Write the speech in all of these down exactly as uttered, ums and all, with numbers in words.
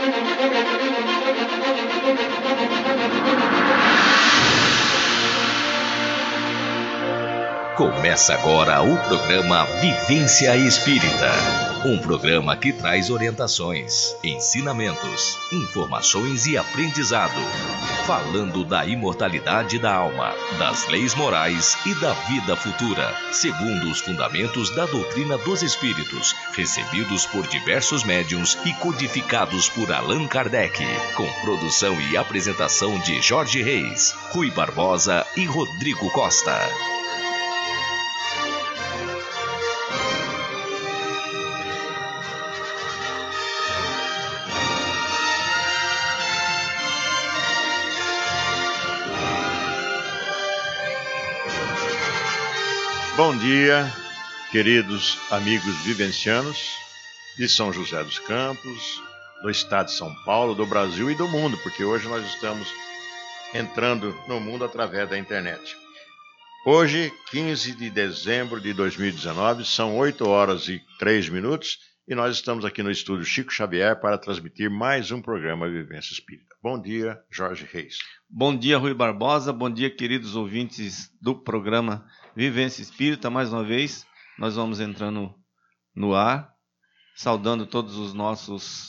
Começa agora o programa Vivência Espírita, um programa que traz orientações, ensinamentos, informações e aprendizado, falando da imortalidade da alma, das leis morais e da vida futura, segundo os fundamentos da doutrina dos espíritos, recebidos por diversos médiuns e codificados por Allan Kardec, com produção e apresentação de Jorge Reis, Rui Barbosa e Rodrigo Costa. Bom dia, queridos amigos vivencianos de São José dos Campos, do estado de São Paulo, do Brasil e do mundo, porque hoje nós estamos entrando no mundo através da internet. Hoje, quinze de dezembro de dois mil e dezenove, são oito horas e três minutos e nós estamos aqui no estúdio Chico Xavier para transmitir mais um programa Vivência Espírita. Bom dia, Jorge Reis. Bom dia, Rui Barbosa. Bom dia, queridos ouvintes do programa Vivência Espírita. Mais uma vez, nós vamos entrando no ar, saudando todos os nossos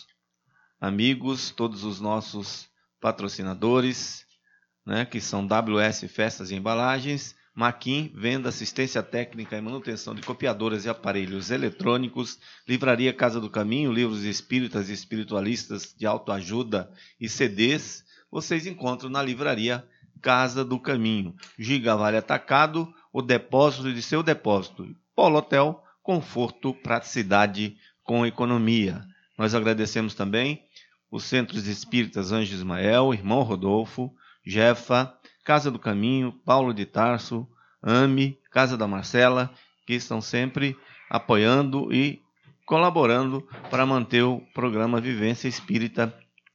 amigos, todos os nossos patrocinadores, né, que são W S Festas e Embalagens, Maquin, Venda, Assistência Técnica e Manutenção de Copiadoras e Aparelhos Eletrônicos, Livraria Casa do Caminho, livros espíritas e espiritualistas de autoajuda e C Ds, vocês encontram na Livraria Casa do Caminho. Giga Vale Atacado, o depósito de seu depósito. Polo Hotel, conforto, praticidade com economia. Nós agradecemos também os Centros Espíritas Anjo Ismael, Irmão Rodolfo, Jefa, Casa do Caminho, Paulo de Tarso, AME, Casa da Marcela, que estão sempre apoiando e colaborando para manter o programa Vivência Espírita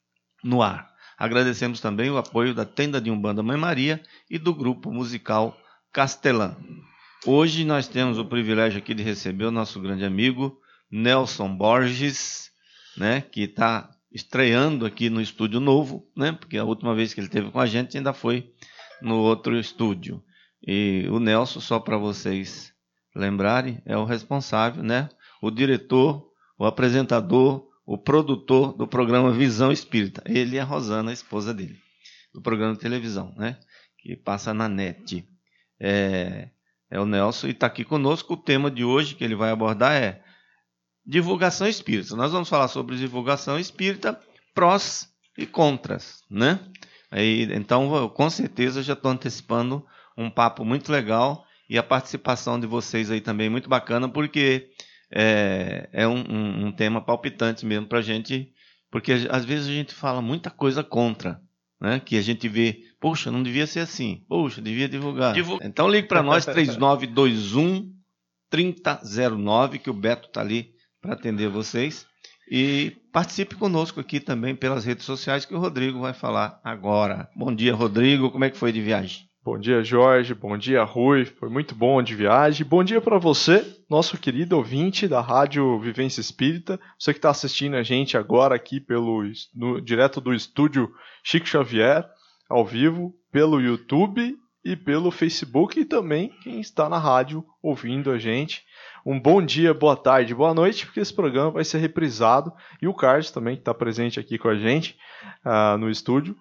no ar. Agradecemos também o apoio da Tenda de Umbanda Mãe Maria e do Grupo Musical Castelã. Hoje nós temos o privilégio aqui de receber o nosso grande amigo Nelson Borges, né, que está estreando aqui no estúdio novo, né, porque a última vez que ele esteve com a gente ainda foi no outro estúdio. E o Nelson, só para vocês lembrarem, é o responsável, né, o diretor, o apresentador, o produtor do programa Visão Espírita. Ele e a Rosana, a esposa dele, do programa de televisão, né, que passa na net. É, é o Nelson e está aqui conosco. O tema de hoje que ele vai abordar é divulgação espírita. Nós vamos falar sobre divulgação espírita, prós e contras, né? Aí, então, com certeza, já estou antecipando um papo muito legal e a participação de vocês aí também muito bacana, porque é, é um, um, um tema palpitante mesmo para a gente, porque às vezes a gente fala muita coisa contra, né? Que a gente vê, poxa, não devia ser assim, poxa, devia divulgar. Divulga. Então ligue para nós, três nove dois um, três zero zero nove, que o Beto está ali para atender vocês. E participe conosco aqui também pelas redes sociais, que o Rodrigo vai falar agora. Bom dia, Rodrigo, como é que foi de viagem? Bom dia, Jorge, bom dia, Rui, foi muito bom de viagem. Bom dia para você, nosso querido ouvinte da Rádio Vivência Espírita, você que está assistindo a gente agora aqui pelo, no, direto do estúdio Chico Xavier, ao vivo, pelo YouTube e pelo Facebook, e também quem está na rádio ouvindo a gente. Um bom dia, boa tarde, boa noite, porque esse programa vai ser reprisado, e o Carlos também, que está presente aqui com a gente uh, no estúdio,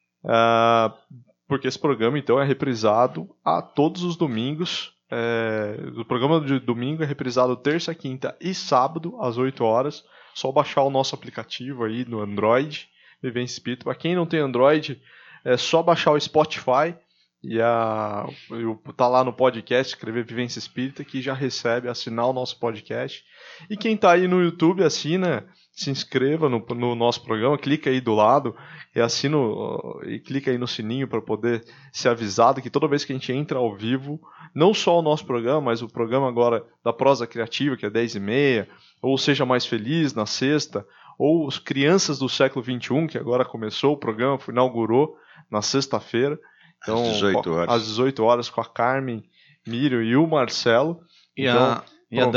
uh, porque esse programa, então, é reprisado a todos os domingos. É, o programa de domingo é reprisado terça, quinta e sábado, às oito horas. Só baixar o nosso aplicativo aí no Android, Vivência Espírita. Para quem não tem Android, é só baixar o Spotify e a, tá lá no podcast, escrever Vivência Espírita, que já recebe, assinar o nosso podcast. E quem tá aí no YouTube, assina, se inscreva no, no nosso programa, clica aí do lado e assina e clica aí no sininho para poder ser avisado que toda vez que a gente entra ao vivo, não só o nosso programa, mas o programa agora da Prosa Criativa, que é dez e meia, ou Seja Mais Feliz, na sexta, ou os Crianças do Século vinte e um, que agora começou, o programa inaugurou na sexta-feira. Então, às dezoito horas. Às dezoito horas, com a Carmen, Mírio e o Marcelo. E, então, a, e a Dani.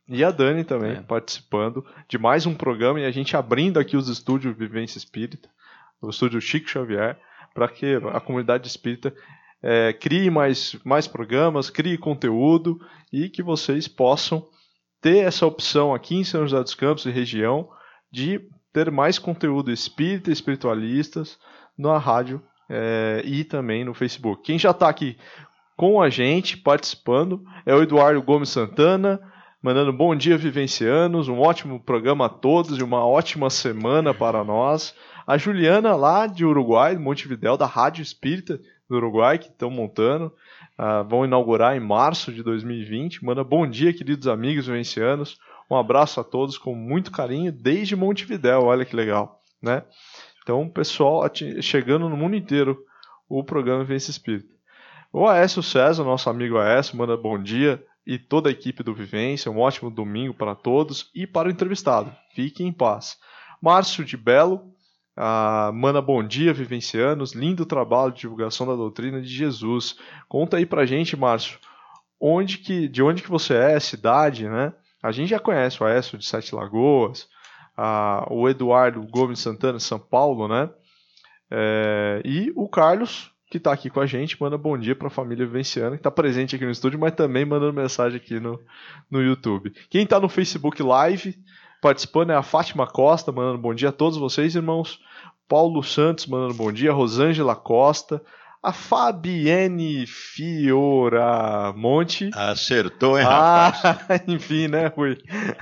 E a Dani também, É. participando de mais um programa e a gente abrindo aqui os estúdios Vivência Espírita, o estúdio Chico Xavier, para que a comunidade espírita é, crie mais, mais programas, crie conteúdo e que vocês possam ter essa opção aqui em São José dos Campos e região de ter mais conteúdo espírita e espiritualistas na rádio é, e também no Facebook. Quem já está aqui com a gente, participando, é o Eduardo Gomes Santana, mandando bom dia, vivencianos, um ótimo programa a todos e uma ótima semana para nós. A Juliana, lá de Uruguai, Montevidéu, da Rádio Espírita do Uruguai, que estão montando, uh, vão inaugurar em março de dois mil e vinte. Manda bom dia, queridos amigos vivencianos. Um abraço a todos com muito carinho, desde Montevidéu, olha que legal, né? Então, pessoal, chegando no mundo inteiro, o programa Vivência Espírita. O Aécio César, nosso amigo Aécio, manda bom dia, e toda a equipe do Vivência, um ótimo domingo para todos e para o entrevistado. Fiquem em paz. Márcio de Belo, ah, manda bom dia, vivencianos, lindo trabalho de divulgação da doutrina de Jesus. Conta aí pra gente, Márcio, onde que, de onde que você é, cidade, né? A gente já conhece o Aécio de Sete Lagoas, ah, o Eduardo Gomes Santana, São Paulo, né? É, e o Carlos, que está aqui com a gente, manda bom dia para a família vivenciana, que está presente aqui no estúdio, mas também mandando mensagem aqui no, no YouTube. Quem está no Facebook Live, participando é a Fátima Costa, mandando bom dia a todos vocês, irmãos. Paulo Santos, mandando bom dia. Rosângela Costa. A Fabienne Fioramonte. Acertou, hein, rapaz? Ah, enfim, né, Rui?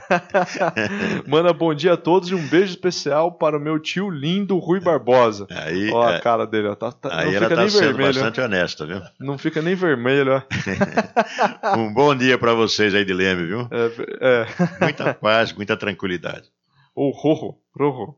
Manda bom dia a todos e um beijo especial para o meu tio lindo, Rui Barbosa. Aí, ó a é, cara dele, ó. Tá, tá, aí não ela fica tá nem sendo vermelho. bastante honesta, viu? Não fica nem vermelho, ó. Um bom dia para vocês aí de Leme, viu? É, é. Muita paz, muita tranquilidade. O Rojo, Rojo.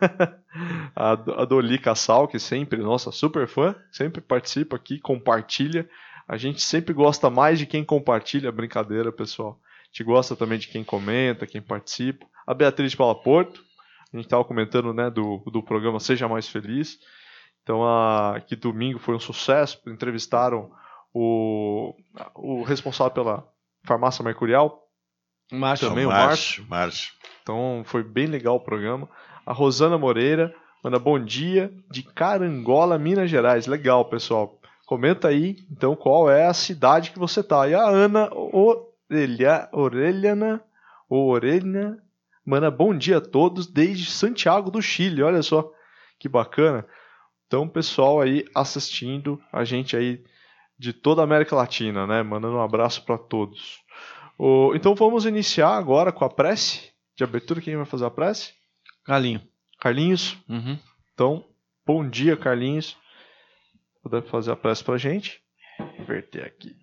A, a Doli Cassal, que sempre, nossa, super fã, sempre participa aqui, compartilha. A gente sempre gosta mais de quem compartilha a brincadeira, pessoal. A gente gosta também de quem comenta, quem participa. A Beatriz de Paula Porto, a gente estava comentando, né, do, do programa Seja Mais Feliz. Então, a, que domingo foi um sucesso. Entrevistaram o, o responsável pela farmácia Mercurial. Márcio. Também o o Márcio. Márcio. Márcio. Então foi bem legal o programa. A Rosana Moreira manda bom dia de Carangola, Minas Gerais. Legal, pessoal. Comenta aí, então, qual é a cidade que você tá. E a Ana Orelha, Orelhana, Orelha, manda bom dia a todos desde Santiago do Chile. Olha só que bacana. Então, pessoal aí assistindo a gente aí de toda a América Latina, né? Mandando um abraço para todos. O, então vamos iniciar agora com a prece de abertura. Quem vai fazer a prece? Carlinho. Carlinhos. Uhum. Então, bom dia, Carlinhos. Puder fazer a prece pra gente. Vou inverter aqui.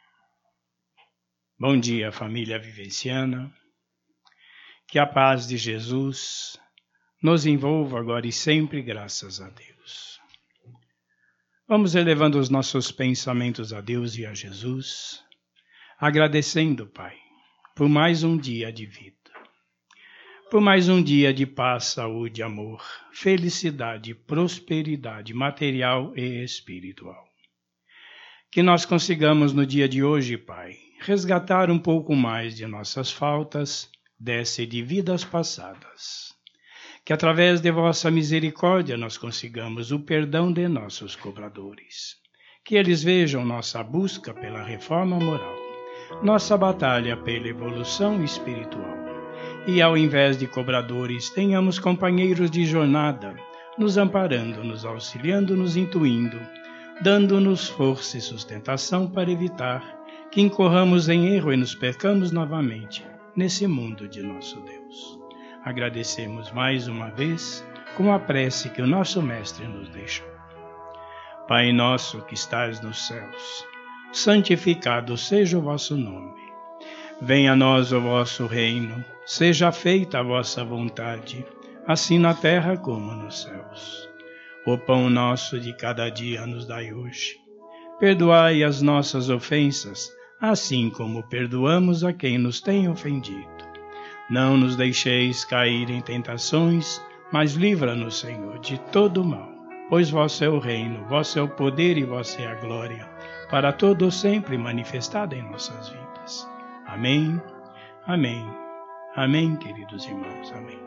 Bom dia, família vivenciana. Que a paz de Jesus nos envolva agora e sempre, graças a Deus. Vamos elevando os nossos pensamentos a Deus e a Jesus, agradecendo, Pai, por mais um dia de vida, por mais um dia de paz, saúde, amor, felicidade, prosperidade material e espiritual. Que nós consigamos no dia de hoje, Pai, resgatar um pouco mais de nossas faltas, dessa e de vidas passadas. Que através de vossa misericórdia nós consigamos o perdão de nossos cobradores. Que eles vejam nossa busca pela reforma moral, nossa batalha pela evolução espiritual. E ao invés de cobradores, tenhamos companheiros de jornada, nos amparando, nos auxiliando, nos intuindo, dando-nos força e sustentação para evitar que incorramos em erro e nos percamos novamente nesse mundo de nosso Deus. Agradecemos mais uma vez com a prece que o nosso Mestre nos deixou. Pai nosso que estais nos céus, santificado seja o vosso nome. Venha a nós o vosso reino, seja feita a vossa vontade, assim na terra como nos céus. O pão nosso de cada dia nos dai hoje. Perdoai as nossas ofensas, assim como perdoamos a quem nos tem ofendido. Não nos deixeis cair em tentações, mas livra-nos, Senhor, de todo mal. Pois vosso é o reino, vosso é o poder e vossa é a glória, para todo sempre manifestada em nossas vidas. Amém, Amém. Amém, queridos irmãos. Amém.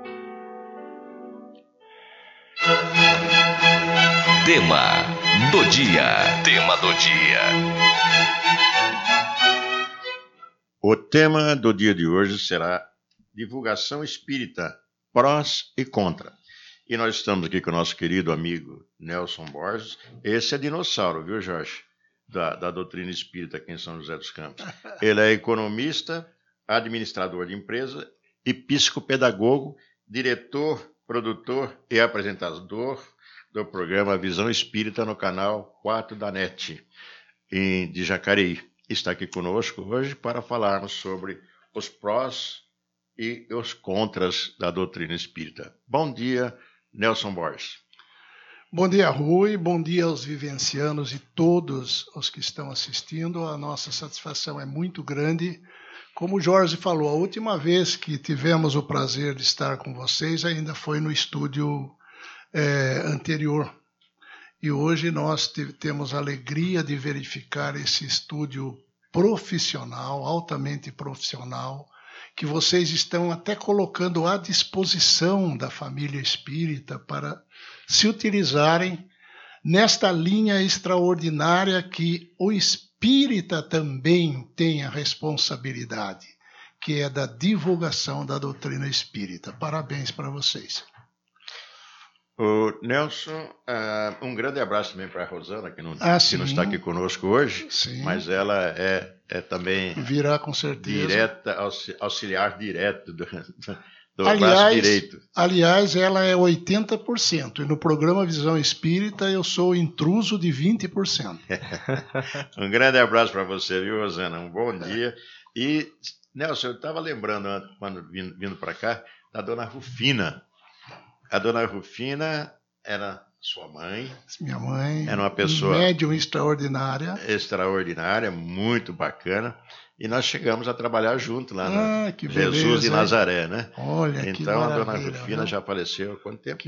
Tema do dia. Tema do dia. O tema do dia de hoje será divulgação espírita, prós e contra. E nós estamos aqui com o nosso querido amigo Nelson Borges. Esse é dinossauro, viu, Jorge? Da, da doutrina espírita aqui em São José dos Campos. Ele é economista, administrador de empresa e psicopedagogo, diretor, produtor e apresentador do programa Visão Espírita no canal quatro da N E T, em, de Jacareí. Está aqui conosco hoje para falarmos sobre os prós e os contras da doutrina espírita. Bom dia, Nelson Borges. Bom dia, Rui. Bom dia aos vivencianos e todos os que estão assistindo. A nossa satisfação é muito grande. Como o Jorge falou, a última vez que tivemos o prazer de estar com vocês ainda foi no estúdio é, anterior. E hoje nós temos a alegria de verificar esse estúdio profissional, altamente profissional, que vocês estão até colocando à disposição da família espírita para se utilizarem nesta linha extraordinária que o espírita também tem a responsabilidade, que é da divulgação da doutrina espírita. Parabéns para vocês. O Nelson, uh, um grande abraço também para a Rosana, que não, ah, que não está aqui conosco hoje, sim. Mas ela é, é também virá com certeza. Direta, auxiliar direto do, do aliás, braço direito. Aliás, ela é oitenta por cento, e no programa Visão Espírita eu sou intruso de vinte por cento. Um grande abraço para você, viu, Rosana? Um bom dia. E, Nelson, eu estava lembrando, quando vindo, vindo para cá, da dona Rufina. A dona Rufina era sua mãe. Minha mãe. Era uma pessoa médium extraordinária. Extraordinária, muito bacana. E nós chegamos a trabalhar junto lá ah, no que Jesus beleza, de Nazaré, né? Olha, então, que a dona maravilha, Rufina viu? já faleceu há quanto tempo? Que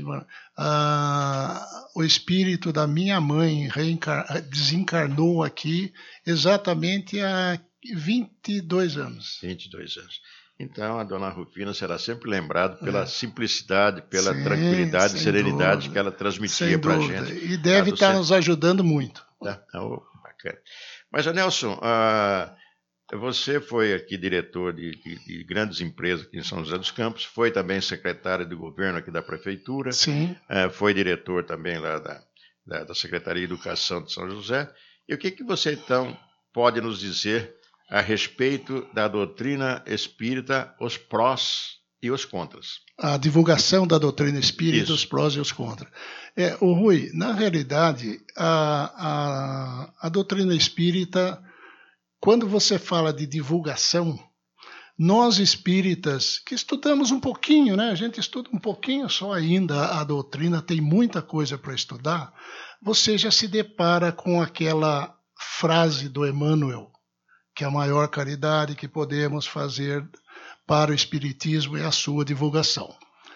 ah, o espírito da minha mãe reencar... desencarnou aqui exatamente há vinte e dois anos. vinte e dois anos. Então, a dona Rufina será sempre lembrada pela é. simplicidade, pela Sim, tranquilidade e serenidade dúvida, que ela transmitia para a gente. E deve estar nos ajudando muito. Tá? Oh, bacana. Mas, Nelson, uh, você foi aqui diretor de, de, de grandes empresas aqui em São José dos Campos, foi também secretário de governo aqui da prefeitura, Sim. Uh, foi diretor também lá da, da, da Secretaria de Educação de São José. E o que, que você, então, pode nos dizer a respeito da doutrina espírita, os prós e os contras? A divulgação da doutrina espírita, Isso. Os prós e os contras. É, o Rui, na realidade, a, a, a doutrina espírita, quando você fala de divulgação, nós espíritas, que estudamos um pouquinho, né? A gente estuda um pouquinho só ainda a doutrina, tem muita coisa para estudar, você já se depara com aquela frase do Emmanuel, que a maior caridade que podemos fazer para o Espiritismo é a sua divulgação.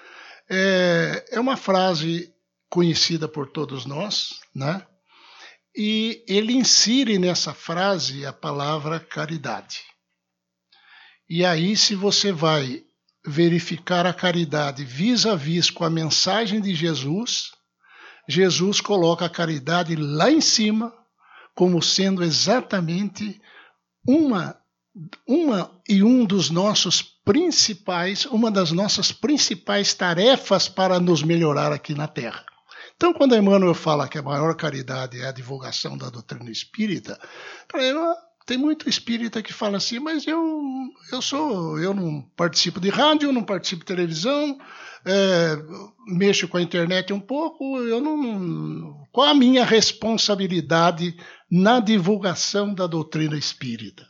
É, é uma frase conhecida por todos nós, né? E ele insere nessa frase a palavra caridade. E aí, se você vai verificar a caridade vis a vis com a mensagem de Jesus, Jesus coloca a caridade lá em cima, como sendo exatamente Uma, uma e um dos nossos principais, uma das nossas principais tarefas para nos melhorar aqui na Terra. Então, quando Emmanuel fala que a maior caridade é a divulgação da doutrina espírita, tem muito espírita que fala assim, mas eu, eu sou, eu não participo de rádio, não participo de televisão, é, mexo com a internet um pouco, eu não. Qual a minha responsabilidade na divulgação da doutrina espírita?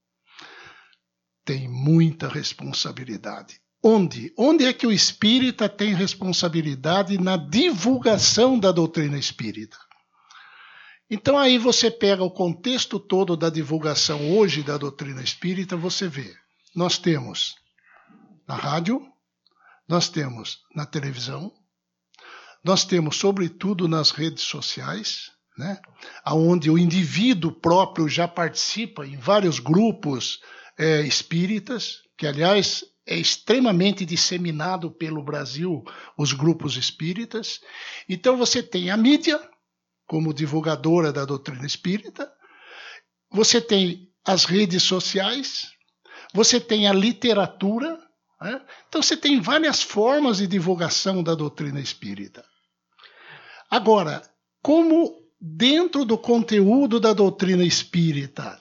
Tem muita responsabilidade. Onde? Onde é que o espírita tem responsabilidade na divulgação da doutrina espírita? Então aí você pega o contexto todo da divulgação hoje da doutrina espírita, você vê. Nós temos na rádio, nós temos na televisão, nós temos sobretudo nas redes sociais, né, onde o indivíduo próprio já participa em vários grupos é, espíritas, que aliás é extremamente disseminado pelo Brasil, os grupos espíritas. Então você tem a mídia, como divulgadora da doutrina espírita, você tem as redes sociais, você tem a literatura, né? Então você tem várias formas de divulgação da doutrina espírita. Agora, como dentro do conteúdo da doutrina espírita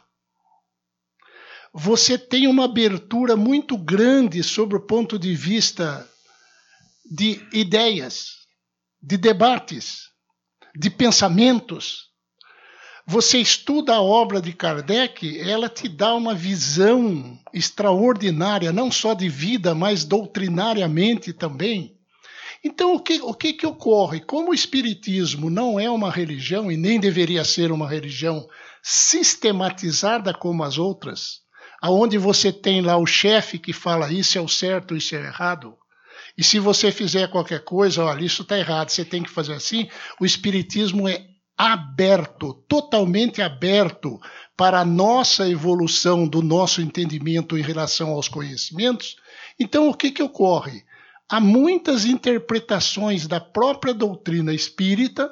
você tem uma abertura muito grande sobre o ponto de vista de ideias, de debates, de pensamentos. Você estuda a obra de Kardec, ela te dá uma visão extraordinária, não só de vida, mas doutrinariamente também. Então, o que, o que, que ocorre? Como o Espiritismo não é uma religião, e nem deveria ser uma religião sistematizada como as outras, aonde você tem lá o chefe que fala isso é o certo, isso é o errado, e se você fizer qualquer coisa, olha, isso está errado, você tem que fazer assim, o Espiritismo é aberto, totalmente aberto para a nossa evolução do nosso entendimento em relação aos conhecimentos. Então, o que, que ocorre? Há muitas interpretações da própria doutrina espírita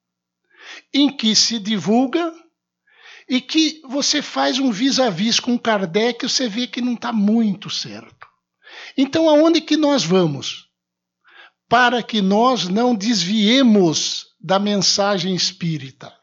em que se divulga e que você faz um vis-a-vis com Kardec, você vê que não está muito certo. Então, aonde que nós vamos? Para que nós não desviemos da mensagem espírita.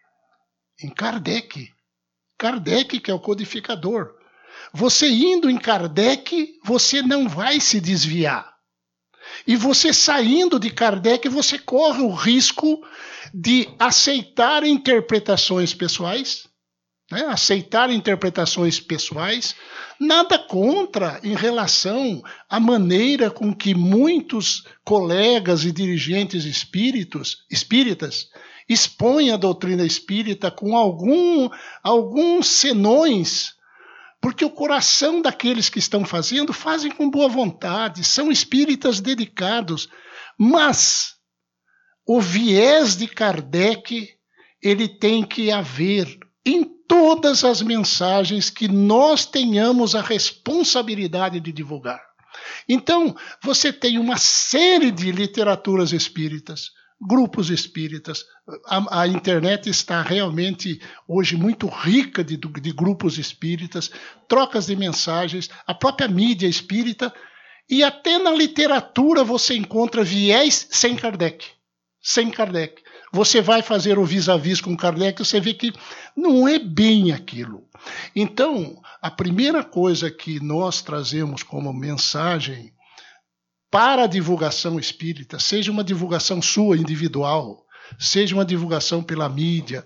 Em Kardec. Kardec que é o codificador. Você indo em Kardec, você não vai se desviar. E você saindo de Kardec, você corre o risco de aceitar interpretações pessoais, né? aceitar interpretações pessoais, nada contra em relação à maneira com que muitos colegas e dirigentes espíritos, espíritas expõem a doutrina espírita com algum, alguns senões, porque o coração daqueles que estão fazendo fazem com boa vontade, são espíritas dedicados, mas o viés de Kardec ele tem que haver em todas as mensagens que nós tenhamos a responsabilidade de divulgar. Então, você tem uma série de literaturas espíritas, grupos espíritas, a, a internet está realmente hoje muito rica de, de grupos espíritas, trocas de mensagens, a própria mídia espírita, e até na literatura você encontra viés sem Kardec. Sem Kardec. Você vai fazer o vis-a-vis com Kardec, você vê que não é bem aquilo. Então, a primeira coisa que nós trazemos como mensagem para a divulgação espírita, seja uma divulgação sua, individual, seja uma divulgação pela mídia,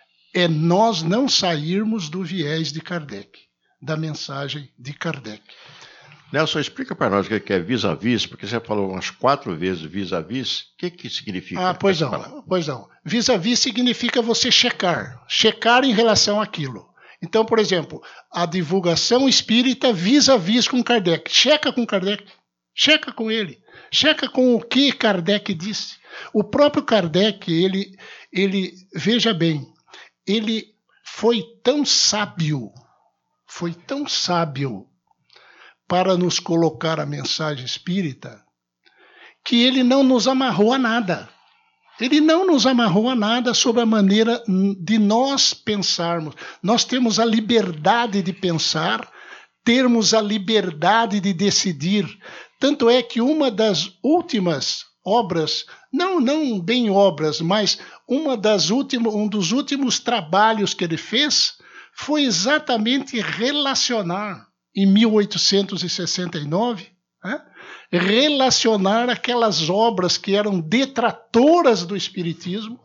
é nós não sairmos do viés de Kardec, da mensagem de Kardec. Nelson, explica para nós o que é vis-a-vis, porque você falou umas quatro vezes vis-a-vis. O que, que significa? Ah, pois não, pois não. Vis-a-vis significa você checar, checar em relação àquilo. Então, por exemplo, a divulgação espírita vis-a-vis com Kardec. Checa com Kardec, checa com ele, checa com o que Kardec disse. O próprio Kardec, ele, ele veja bem, ele foi tão sábio, foi tão sábio, para nos colocar a mensagem espírita, que ele não nos amarrou a nada. Ele não nos amarrou a nada sobre a maneira de nós pensarmos. Nós temos a liberdade de pensar, termos a liberdade de decidir. Tanto é que uma das últimas obras, não, não bem obras, mas uma das últimas, um dos últimos trabalhos que ele fez foi exatamente relacionar, em mil oitocentos e sessenta e nove, né, relacionar aquelas obras que eram detratoras do Espiritismo,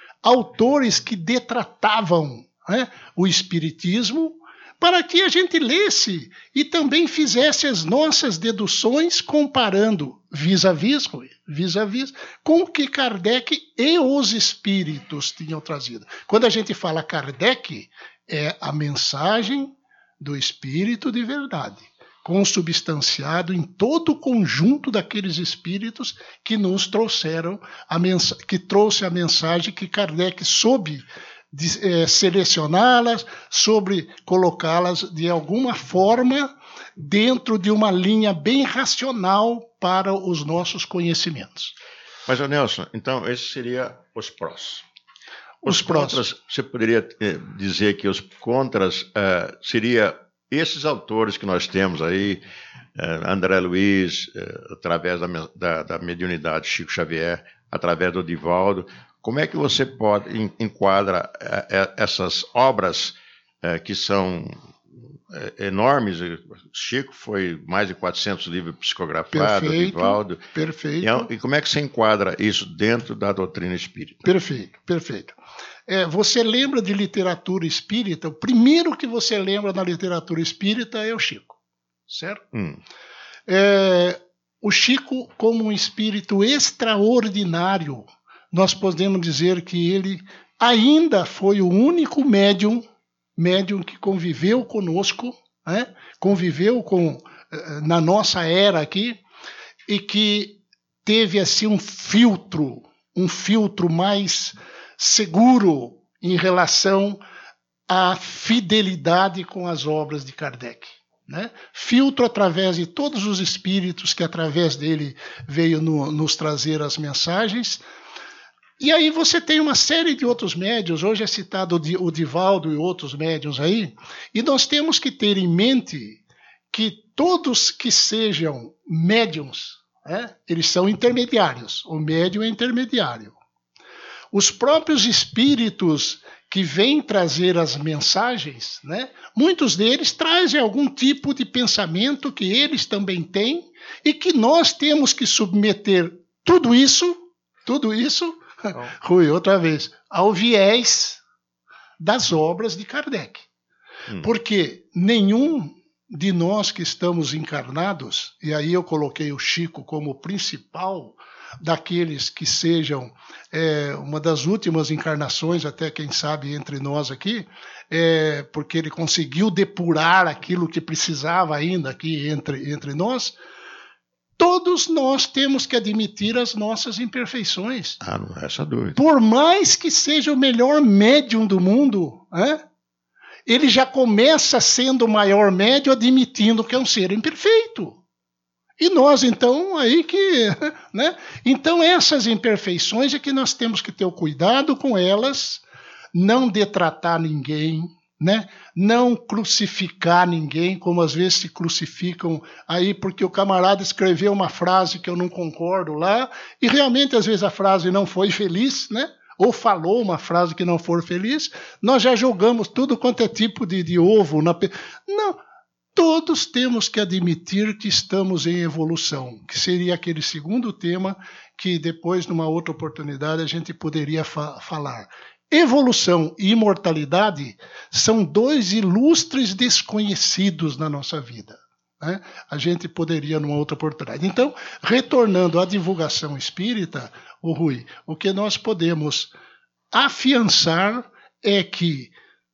autores que detratavam, né, o Espiritismo, para que a gente lesse e também fizesse as nossas deduções comparando vis-a-vis, vis-a-vis com o que Kardec e os espíritos tinham trazido. Quando a gente fala Kardec, é a mensagem do espírito de verdade, consubstanciado em todo o conjunto daqueles espíritos que nos trouxeram a mensagem, que trouxe a mensagem que Kardec soube de, é, selecioná-las, sobre colocá-las de alguma forma dentro de uma linha bem racional para os nossos conhecimentos. Mas, Nelson, então, esses seriam os prós. Os, Os contras, prós. você poderia eh, dizer que os contras eh, seria esses autores que nós temos aí, eh, André Luiz, eh, através da, da, da mediunidade Chico Xavier, através do Divaldo. Como é que você pode enquadra eh, essas obras eh, que são eh, enormes? Chico foi mais de quatrocentos livros psicografados, Perfeito, Divaldo. perfeito. E, e como é que você enquadra isso dentro da doutrina espírita? Perfeito, perfeito. É, você lembra de literatura espírita? O primeiro que você lembra na literatura espírita é o Chico, certo? Hum. É, o Chico, como um espírito extraordinário, nós podemos dizer que ele ainda foi o único médium, médium que conviveu conosco, né? Conviveu com, na nossa era aqui, e que teve assim um filtro, um filtro mais seguro em relação à fidelidade com as obras de Kardec. Né? Filtro através de todos os espíritos que através dele veio no, nos trazer as mensagens. E aí você tem uma série de outros médiuns, hoje é citado o Divaldo e outros médiuns aí, e nós temos que ter em mente que todos que sejam médiuns, né, eles são intermediários, o médium é intermediário. Os próprios espíritos que vêm trazer as mensagens, né, muitos deles trazem algum tipo de pensamento que eles também têm e que nós temos que submeter tudo isso, tudo isso, oh. Rui, outra vez, ao viés das obras de Kardec. Hum. Porque nenhum de nós que estamos encarnados, e aí eu coloquei o Chico como principal daqueles que sejam é, uma das últimas encarnações, até quem sabe entre nós aqui, é, porque ele conseguiu depurar aquilo que precisava ainda aqui entre, entre nós. Todos nós temos que admitir as nossas imperfeições. Ah, não é essa dúvida. Por mais que seja o melhor médium do mundo, é? Ele já começa sendo o maior médium admitindo que é um ser imperfeito. E nós, então, aí que... Né? Então, essas imperfeições é que nós temos que ter o cuidado com elas, não detratar ninguém, né? Não crucificar ninguém, como às vezes se crucificam aí, porque o camarada escreveu uma frase que eu não concordo lá, e realmente, às vezes, a frase não foi feliz, né? Ou falou uma frase que não for feliz, nós já jogamos tudo quanto é tipo de, de ovo na... Não... Todos temos que admitir que estamos em evolução, que seria aquele segundo tema que depois, numa outra oportunidade, a gente poderia fa- falar. Evolução e imortalidade são dois ilustres desconhecidos na nossa vida. Né? A gente poderia, numa outra oportunidade. Então, retornando à divulgação espírita, o Rui, o que nós podemos afiançar é que,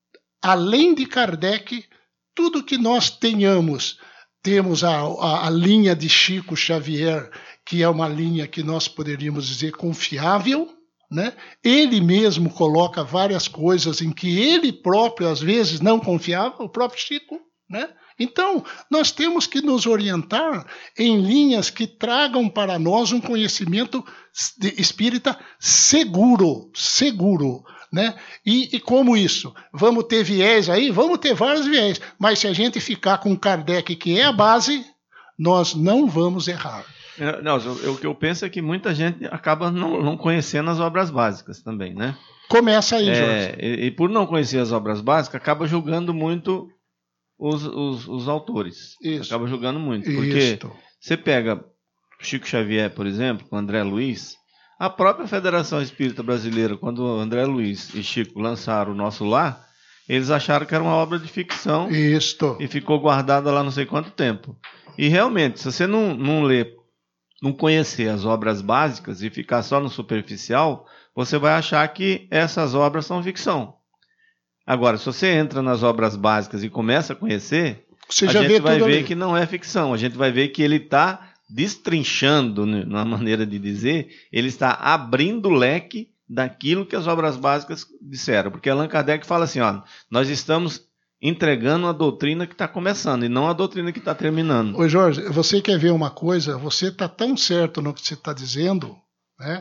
além de Kardec, tudo que nós tenhamos, temos a, a, a linha de Chico Xavier, que é uma linha que nós poderíamos dizer confiável, né? Ele mesmo coloca várias coisas em que ele próprio, às vezes, não confiava, o próprio Chico, né? Então, nós temos que nos orientar em linhas que tragam para nós um conhecimento espírita seguro, seguro. Né? E, e como isso? Vamos ter viés aí? Vamos ter vários viés, mas se a gente ficar com Kardec, que é a base, nós não vamos errar. Não, o, o que eu penso é que muita gente acaba não, não conhecendo as obras básicas também, né? Começa aí, é, Jorge. E, e por não conhecer as obras básicas, acaba julgando muito os, os, os autores. Isso. Acaba julgando muito. Porque Isso. Você pega Chico Xavier, por exemplo, com André Luiz. A própria Federação Espírita Brasileira, quando André Luiz e Chico lançaram o Nosso Lar, eles acharam que era uma obra de ficção. Isto. E ficou guardada lá não sei quanto tempo. E realmente, se você não, não ler, não conhecer as obras básicas e ficar só no superficial, você vai achar que essas obras são ficção. Agora, se você entra nas obras básicas e começa a conhecer, você a já gente vê vai tudo ver ali. que não é ficção. A gente vai ver que ele está destrinchando, na maneira de dizer, ele está abrindo o leque daquilo que as obras básicas disseram. Porque Allan Kardec fala assim, ó, nós estamos entregando a doutrina que está começando e não a doutrina que está terminando. Ô Jorge, você quer ver uma coisa? Você está tão certo no que você está dizendo, né?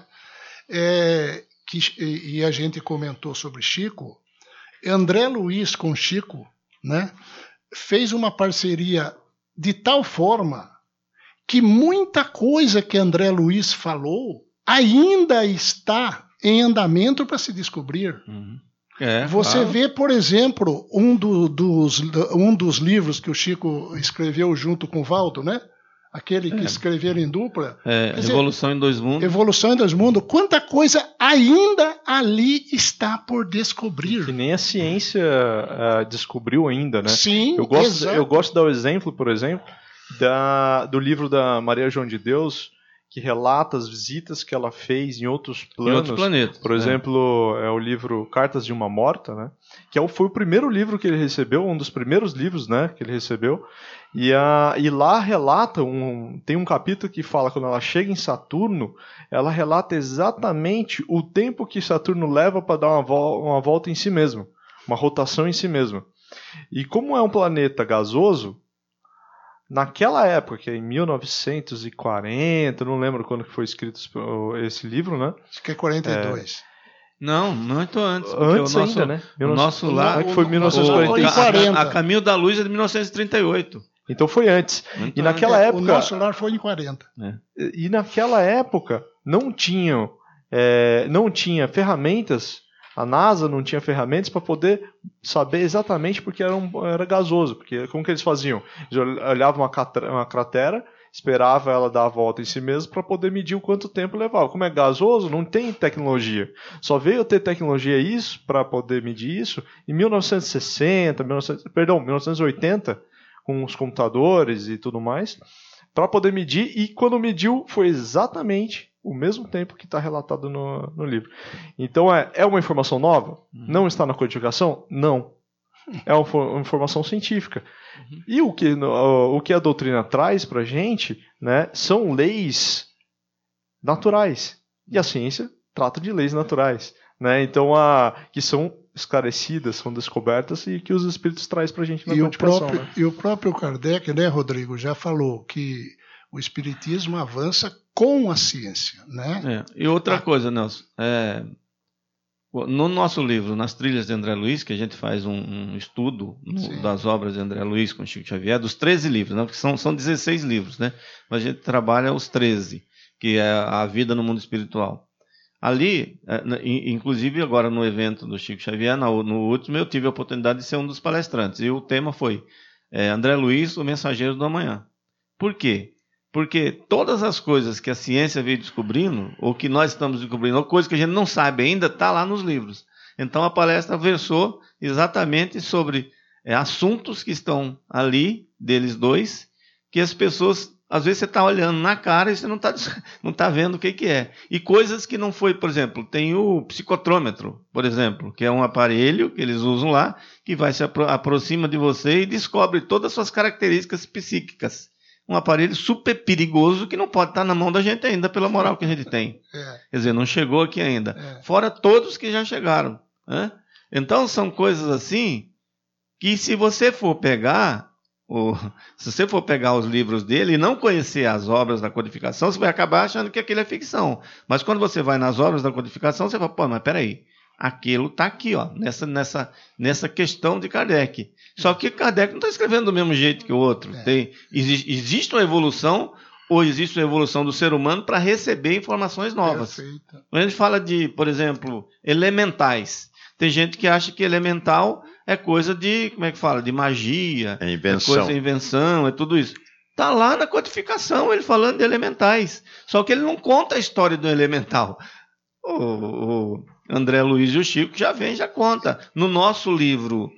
É, que, e a gente comentou sobre Chico. André Luiz com Chico, né, fez uma parceria de tal forma que muita coisa que André Luiz falou ainda está em andamento para se descobrir. Uhum. É, Você claro. vê, por exemplo, um, do, dos, um dos livros que o Chico escreveu junto com o Valdo, né? Aquele que É. escreveram em dupla. É, Quer dizer, Revolução em Dois Mundos. Evolução em Dois Mundos. Quanta coisa ainda ali está por Que descobrir. nem a ciência uh, descobriu ainda, né? Sim, Eu gosto, exato. eu gosto de dar o exemplo, por exemplo, da, do livro da Maria João de Deus, que relata as visitas que ela fez em outros Em planos. outros planetas. Por é. exemplo, é o livro Cartas de uma Morta, né? Que é o- foi o primeiro livro que ele recebeu, um dos primeiros livros, né, que ele recebeu. E, a, e lá relata, um, tem um capítulo que fala quando ela chega em Saturno, ela relata exatamente o tempo que Saturno leva para dar uma, vol- uma volta em si mesmo, uma rotação em si mesmo. E como é um planeta gasoso, naquela época, que é em mil novecentos e quarenta, não lembro quando que foi escrito esse- esse livro, né? Acho que é quarenta e dois. Não, muito antes. porque Antes o nosso, ainda, né? O nosso lá... É que foi o- mil novecentos e quarenta. o- a, quarenta. a, a Caminho da Luz é de mil novecentos e trinta e oito. Então foi antes. Muito E naquela É, época, o nosso lar foi em quarenta. e naquela época não tinham, é, não tinha ferramentas. A NASA não tinha ferramentas para poder saber exatamente porque era, um, era gasoso. Porque como que eles faziam? Eles olhavam uma, catra- uma cratera, esperava ela dar a volta em si mesmo para poder medir o quanto tempo levava. Como é gasoso, não tem tecnologia. Só veio ter tecnologia isso para poder medir isso em mil novecentos e sessenta, mil e novecentos, perdão, mil novecentos e oitenta, com os computadores e tudo mais, para poder medir. E quando mediu foi exatamente o mesmo tempo que está relatado no, no livro. Então é, é uma informação nova? Não está na codificação? Não. É uma, fo- uma informação científica. E o que, no- o que a doutrina traz para a gente, né, são leis naturais. E a ciência trata de leis naturais. Né? Então, a, que são esclarecidas, são descobertas e que os espíritos trazem para a gente na E o, codificação. próprio, Né? e o próprio Kardec, né, Rodrigo, já falou que o Espiritismo avança com a ciência, né? É. E outra Ah. coisa, Nelson, é, no nosso livro, Nas Trilhas de André Luiz, que a gente faz um, um estudo no- Sim. das obras de André Luiz com Chico Xavier, dos treze livros, né? Porque são, são dezesseis livros, né? Mas a gente trabalha os treze, que é a vida no mundo espiritual. Ali, é, na- in- inclusive agora no evento do Chico Xavier, na- no último, eu tive a oportunidade de ser um dos palestrantes. E o tema foi é, André Luiz, o Mensageiro do Amanhã. Por quê? Porque todas as coisas que a ciência veio descobrindo, ou que nós estamos descobrindo, ou coisas que a gente não sabe ainda, está lá nos livros. Então a palestra versou exatamente sobre é, assuntos que estão ali, deles dois, que as pessoas, às vezes você está olhando na cara e você não está não tá vendo o que, que é. E coisas que não foi, por exemplo, tem o psicotrômetro, por exemplo, que é um aparelho que eles usam lá, que vai se apro- aproxima de você e descobre todas as suas características psíquicas. Um aparelho super perigoso que não pode estar na mão da gente ainda, pela moral que a gente tem. É, Quer dizer, não chegou aqui ainda. É. Fora todos que já chegaram. Né? Então, são coisas assim que se você for pegar, o, se você for pegar os livros dele e não conhecer as obras da codificação, você vai acabar achando que aquilo é ficção. Mas quando você vai nas obras da codificação, você fala, pô, mas peraí, aquilo está aqui, ó, nessa, nessa, nessa questão de Kardec. Só que Kardec não está escrevendo do mesmo jeito que o outro. É. Tem, exi- existe uma evolução, ou existe uma evolução do ser humano para receber informações novas. perfeito. Quando a gente fala de, por exemplo, elementais, tem gente que acha que elemental é coisa de, como é que fala, de magia, É é invenção. coisa de invenção, é tudo isso. Está lá na codificação, ele falando de elementais. Só que ele não conta a história do elemental. O, o André Luiz e o Chico já vem, já conta. No nosso livro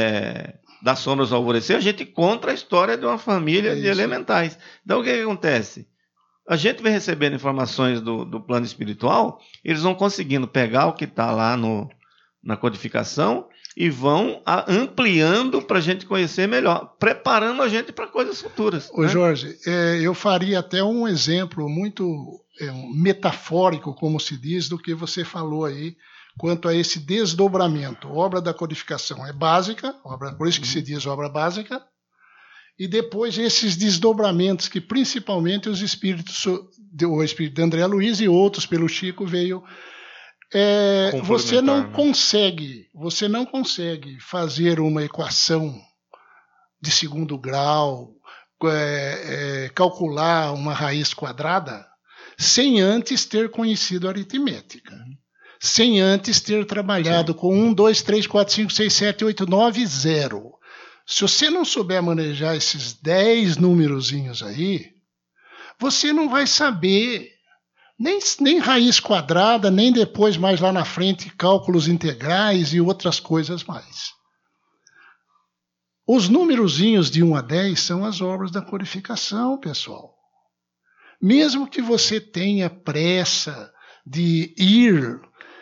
é, Das Sombras ao Alvorecer, a gente conta a história de uma família É de isso. elementais. Então, o que, que acontece? A gente vem recebendo informações do, do plano espiritual, eles vão conseguindo pegar o que está lá no, na codificação e vão a, ampliando para a gente conhecer melhor, preparando a gente para coisas futuras. Ô, né? Jorge, é, eu faria até um exemplo muito é, um metafórico, como se diz, do que você falou aí, quanto a esse desdobramento. A obra da codificação é básica, obra, por isso que se diz obra básica, e depois esses desdobramentos que principalmente os espíritos, o espírito de André Luiz e outros pelo Chico veio... É, você não né? consegue, você não consegue fazer uma equação de segundo grau, é, é, calcular uma raiz quadrada, sem antes ter conhecido a aritmética. Sem antes ter trabalhado Sim. com um, dois, três, quatro, cinco, seis, sete, oito, nove, zero. Se você não souber manejar esses dez númerozinhos aí, você não vai saber nem, nem raiz quadrada, nem depois, mais lá na frente, cálculos integrais e outras coisas mais. Os númerozinhos de um a dez são as obras da codificação, pessoal. Mesmo que você tenha pressa de ir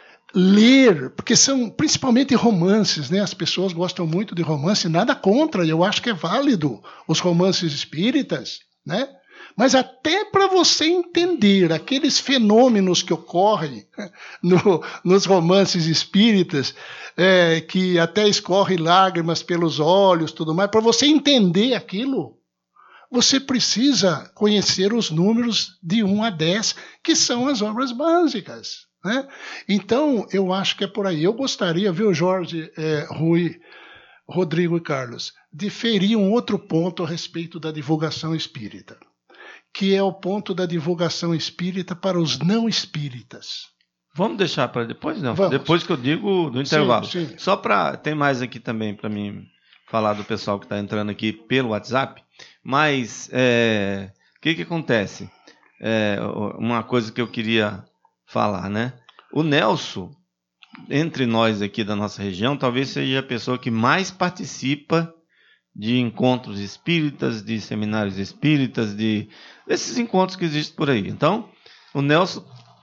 ler, porque são principalmente romances, né? As pessoas gostam muito de romance, nada contra, eu acho que é válido os romances espíritas, né? Mas até para você entender aqueles fenômenos que ocorrem no, nos romances espíritas, é, que até escorre lágrimas pelos olhos, tudo mais, para você entender aquilo, você precisa conhecer os números de um a dez, que são as obras básicas. Né? Então, eu acho que é por aí. Eu gostaria, viu, Jorge, é, Rui, Rodrigo e Carlos, de ferir um outro ponto a respeito da divulgação espírita, que é o ponto da divulgação espírita para os não espíritas. Vamos deixar para depois, não? Vamos. Depois que eu digo do intervalo. Sim, sim. Só para... Tem mais aqui também para mim falar do pessoal que está entrando aqui pelo WhatsApp, mas é, o que, que acontece? É, uma coisa que eu queria falar, né? O Nelson, entre nós aqui da nossa região, talvez seja a pessoa que mais participa de encontros espíritas, de seminários espíritas, de desses encontros que existem por aí. Então, o Nelson,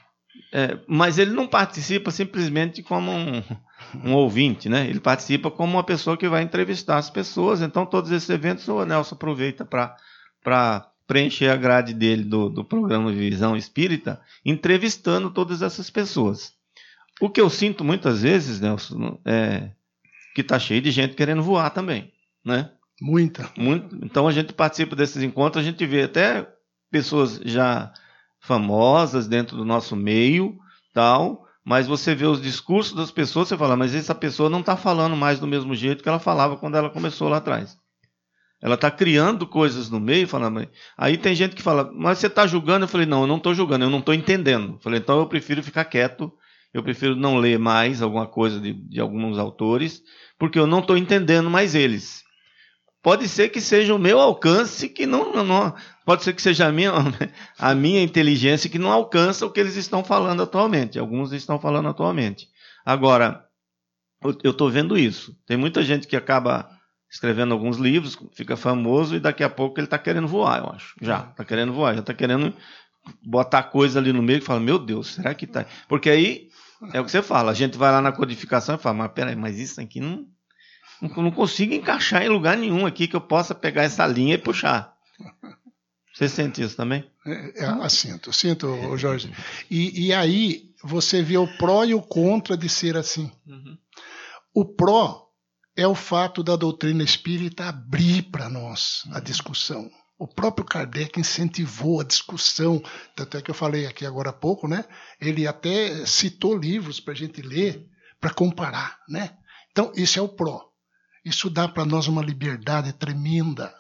é, mas ele não participa simplesmente como um, um ouvinte, né? Ele participa como uma pessoa que vai entrevistar as pessoas. Então, todos esses eventos o Nelson aproveita para para preencher a grade dele do, do programa Visão Espírita, entrevistando todas essas pessoas. O que eu sinto muitas vezes, Nelson, é que está cheio de gente querendo voar também, né? Muita. Muito. Então a gente participa desses encontros, a gente vê até pessoas já famosas dentro do nosso meio, tal, mas você vê os discursos das pessoas, você fala, mas essa pessoa não está falando mais do mesmo jeito que ela falava quando ela começou lá atrás. Ela está criando coisas no meio, falando, aí tem gente que fala, mas você está julgando? Eu falei, não, eu não estou julgando, eu não estou entendendo. Eu falei, então eu prefiro ficar quieto, eu prefiro não ler mais alguma coisa de, de alguns autores, porque eu não estou entendendo mais eles. Pode ser que seja o meu alcance, que não, não, não pode ser que seja a minha, a minha inteligência que não alcança o que eles estão falando atualmente. Alguns estão falando atualmente. Agora, eu estou vendo isso. Tem muita gente que acaba escrevendo alguns livros, fica famoso e daqui a pouco ele está querendo voar, eu acho. Já, está querendo voar, já está querendo botar coisa ali no meio e fala, meu Deus, será que está... Porque aí, é o que você fala, a gente vai lá na codificação e fala, mas peraí, mas isso aqui não... Não consigo encaixar em lugar nenhum aqui que eu possa pegar essa linha e puxar. Você sente isso também? É, é, sinto, sinto, Jorge. E, e aí você vê o pró e o contra de ser assim. Uhum. O pró é o fato da doutrina espírita abrir para nós a discussão. O próprio Kardec incentivou a discussão, tanto é que eu falei aqui agora há pouco, né? Ele até citou livros para a gente ler, para comparar, né? Então, isso é o pró. Isso dá para nós uma liberdade tremenda.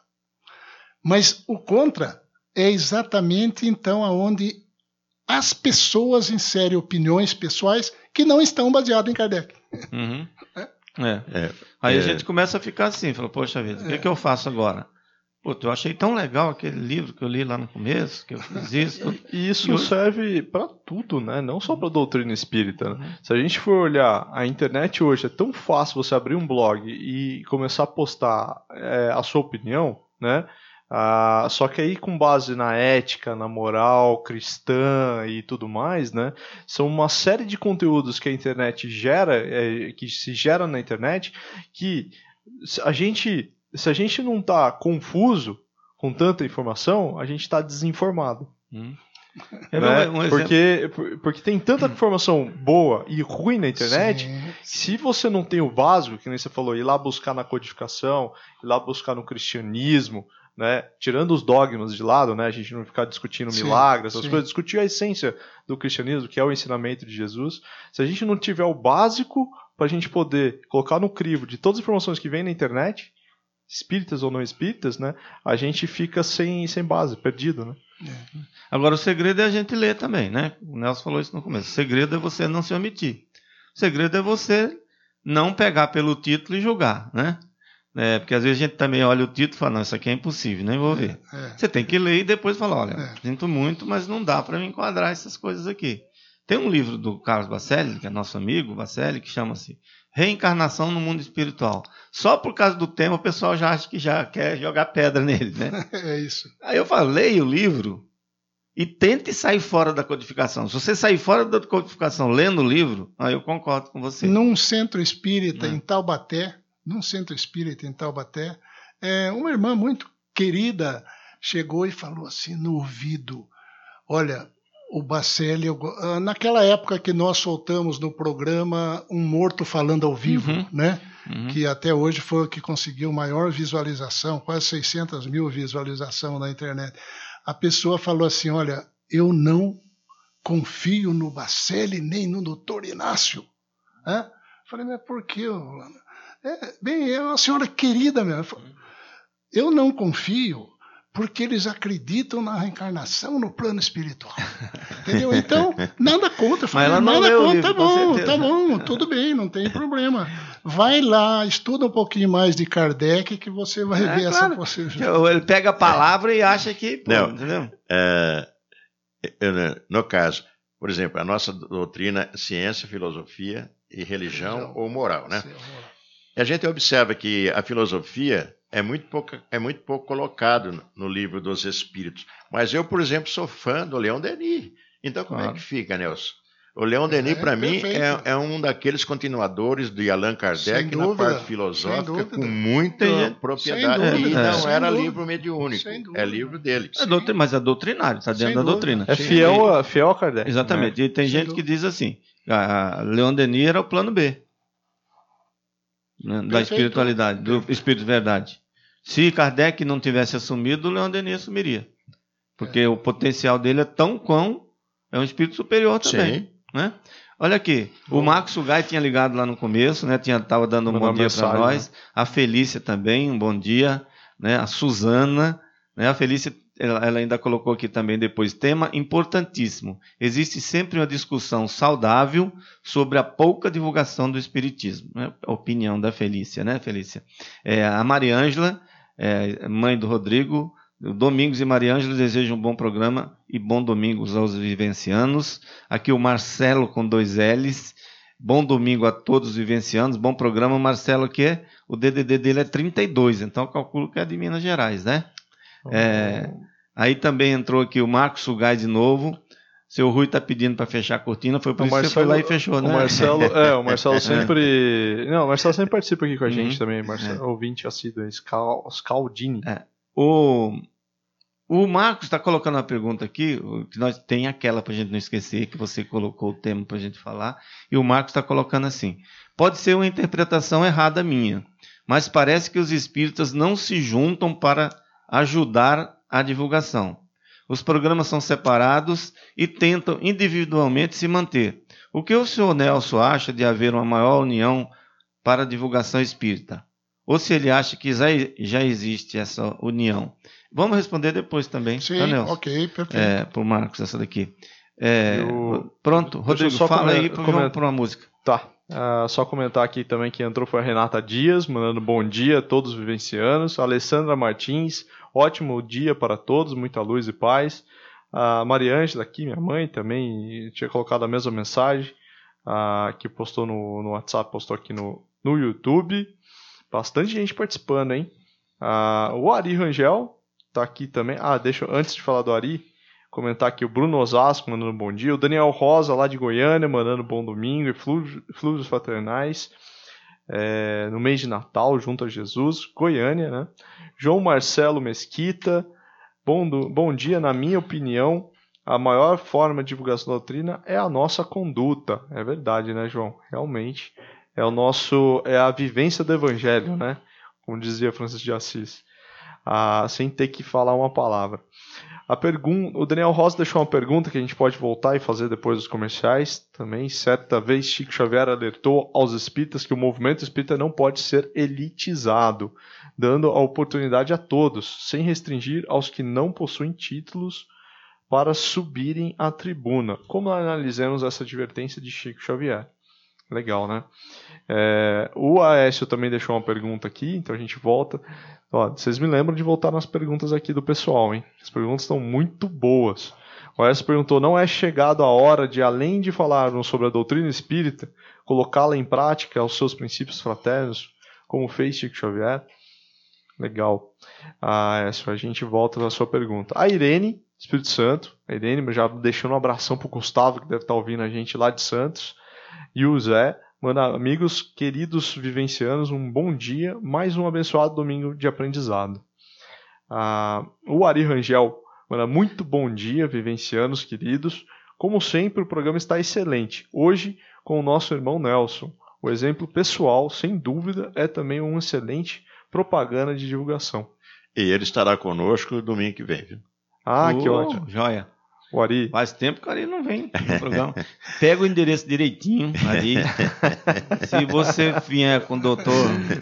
Mas o contra é exatamente, então, aonde as pessoas inserem opiniões pessoais que não estão baseadas em Kardec. Uhum. É. É. É. Aí é. a gente começa a ficar assim, fala, poxa vida, o que, é. que eu faço agora? Pô, eu achei tão legal aquele livro que eu li lá no começo, que eu fiz isso. E isso e serve para tudo, né? Não só para doutrina espírita. Né? Se a gente for olhar, a internet hoje é tão fácil você abrir um blog e começar a postar é, a sua opinião, né? Ah, só que aí, com base na ética, na moral cristã e tudo mais, né, são uma série de conteúdos que a internet gera, é, que se gera na internet, que a gente, se a gente não está confuso com tanta informação, a gente está desinformado. Hum. Né? Um porque, porque tem tanta informação boa e ruim na internet, Sim, se você não tem o básico, que nem você falou, ir lá buscar na codificação, ir lá buscar no cristianismo, né? Tirando os dogmas de lado, né? A gente não ficar discutindo sim, milagres, essas sim. coisas, discutir a essência do cristianismo, que é o ensinamento de Jesus. Se a gente não tiver o básico para a gente poder colocar no crivo de todas as informações que vem na internet, espíritas ou não espíritas, né? A gente fica sem, sem base, perdido, né? É. Agora, o segredo é a gente ler também, né? O Nelson falou isso no começo. O segredo é você não se omitir. O segredo é você não pegar pelo título e julgar, né? É, porque às vezes a gente também olha o título e fala, não, isso aqui é impossível, nem vou ver. É, é. Você tem que ler e depois falar, olha, É. sinto muito, mas não dá para me enquadrar essas coisas aqui. Tem um livro do Carlos Bacelli, que é nosso amigo, Bacelli, que chama-se Reencarnação no Mundo Espiritual. Só por causa do tema, o pessoal já acha que já quer jogar pedra nele, né? É isso. Aí eu falo, leia o livro e tente sair fora da codificação. Se você sair fora da codificação lendo o livro, aí eu concordo com você. Num centro espírita É. em Taubaté, num centro espírita em Taubaté, é, uma irmã muito querida chegou e falou assim no ouvido, olha, o Bacelli, eu go- ah, naquela época que nós soltamos no programa Um Morto Falando ao Vivo, Uhum. né? Uhum. Que até hoje foi o que conseguiu maior visualização, quase seiscentas mil visualizações na internet. A pessoa falou assim, olha, eu não confio no Bacelli nem no doutor Inácio. Hã? Falei, mas por quê? Rolando? É, bem, é uma senhora querida mesmo. Eu não confio porque eles acreditam na reencarnação no plano espiritual. Entendeu? Então, nada contra. Falei, ela não nada leu o contra, livro, tá com bom, certeza. tá bom, tudo bem, não tem problema. Vai lá, estuda um pouquinho mais de Kardec que você vai É, ver claro. essa possibilidade. Ele pega a palavra e acha que... Pô, Não. entendeu? É, eu, né, no caso, por exemplo, a nossa doutrina é ciência, filosofia e religião, Religião. ou moral, né? Sim, vamos lá. E a gente observa que a filosofia é muito pouco, é muito pouco colocado no, no livro dos Espíritos. Mas eu, por exemplo, sou fã do Leon Denis. Então, como Claro. é que fica, Nelson? O Leon Denis, É, para mim, perfeito. é, é um daqueles continuadores de Allan Sem Kardec na dúvida, parte sem filosófica, dúvida. com muita Tem gente- propriedade. sem dúvida, e não sem era dúvida. livro mediúnico, Sem dúvida. é livro dele. É doutrin- mas é doutrinário, está dentro Sem da dúvida. doutrina. É Sim. fiel a, fiel a Kardec. Exatamente. E tem Sem gente dúvida. que diz assim, a a Leon Denis era o plano B, né, da Perfeito. espiritualidade, do espírito de verdade. Se Kardec não tivesse assumido, o Leon Denis assumiria. Porque o potencial dele é tão quão é um espírito superior também. Sim. Né? Olha aqui, o Marcos Sugai tinha ligado lá no começo, né? Tinha, tava dando um Mandou bom dia para mensagem, nós. A Felícia também, um bom dia. Né? A Suzana, né? A Felícia, ela, ela ainda colocou aqui também depois, tema importantíssimo. Existe sempre uma discussão saudável sobre a pouca divulgação do espiritismo. Né? A opinião da Felícia, né, Felícia? É, a Mariângela, é, mãe do Rodrigo, Domingos e Mariângela desejam um bom programa e bom domingos aos vivencianos. Aqui o Marcelo com dois L's. Bom domingo a todos os vivencianos. Bom programa, Marcelo, que é, o D D D dele é trinta e dois, então eu calculo que é de Minas Gerais, né? É, aí também entrou aqui o Marcos Sugai de novo. Seu Rui está pedindo para fechar a cortina, foi por O isso que você foi lá e fechou, né? O Marcelo, é, o Marcelo sempre. Não, o Marcelo sempre participa aqui com a gente Uhum. também, Marcelo, ouvinte assíduo, Scal, Scaldini. É. O, o Marcos está colocando uma pergunta aqui, que nós tem aquela para a gente não esquecer, que você colocou o tema para a gente falar, e o Marcos está colocando assim: pode ser uma interpretação errada minha, mas parece que os espíritas não se juntam para ajudar a divulgação. Os programas são separados e tentam individualmente se manter. O que o senhor Nelson acha de haver uma maior união para a divulgação espírita? Ou se ele acha que já, já existe essa união? Vamos responder depois também, Sim, tá, Nelson? ok, perfeito. É, para o Marcos, essa daqui. É, Eu- pronto, deixa eu Rodrigo, só fala comen- aí para comentar. uma música. Tá. Ah, só comentar aqui também que entrou foi a Renata Dias, mandando bom dia a todos os vivencianos. A Alessandra Martins, ótimo dia para todos, muita luz e paz. A Mariângela aqui, minha mãe, também tinha colocado a mesma mensagem, ah, que postou no, no WhatsApp, postou aqui no, no YouTube. Bastante gente participando, hein? Ah, o Ari Rangel tá aqui também. Ah, deixa eu, antes de falar do Ari, comentar aqui o Bruno Osasco mandando bom dia, o Daniel Rosa lá de Goiânia mandando bom domingo e flúvios fraternais é, no mês de Natal junto a Jesus, Goiânia, né? João Marcelo Mesquita, bom, do, bom dia, na minha opinião, a maior forma de divulgação da doutrina é a nossa conduta. É verdade, né, João? Realmente é o nosso, é a vivência do Evangelho, né? Como dizia Francisco de Assis, ah, sem ter que falar uma palavra. A pergunta, o Daniel Rosa deixou uma pergunta que a gente pode voltar e fazer depois dos comerciais também. Certa vez Chico Xavier alertou aos espíritas que o movimento espírita não pode ser elitizado, dando a oportunidade a todos, sem restringir aos que não possuem títulos para subirem à tribuna. Como analisamos essa advertência de Chico Xavier? Legal, né? É, o Aécio também deixou uma pergunta aqui, então a gente volta. Ó, vocês me lembram de voltar nas perguntas aqui do pessoal, hein? As perguntas estão muito boas. O Aécio perguntou, não é chegado a hora de, além de falarmos sobre a doutrina espírita, colocá-la em prática aos seus princípios fraternos, como fez Chico Xavier? Legal. Ah, Aécio, a gente volta na sua pergunta. A Irene, Espírito Santo, a Irene já deixando um abração pro Gustavo, que deve estar ouvindo a gente lá de Santos. E o Zé, manda, amigos queridos vivencianos, um bom dia, mais um abençoado domingo de aprendizado. Ah, o Ari Rangel, manda, muito bom dia, vivencianos queridos. Como sempre, o programa está excelente. Hoje, com o nosso irmão Nelson. O exemplo pessoal, sem dúvida, é também uma excelente propaganda de divulgação. E ele estará conosco domingo que vem, viu? Ah, oh, que ótimo. Joia. O Ari. Faz tempo que o Ari não vem no programa. Pega o endereço direitinho, Ari. Se você vier com o doutor,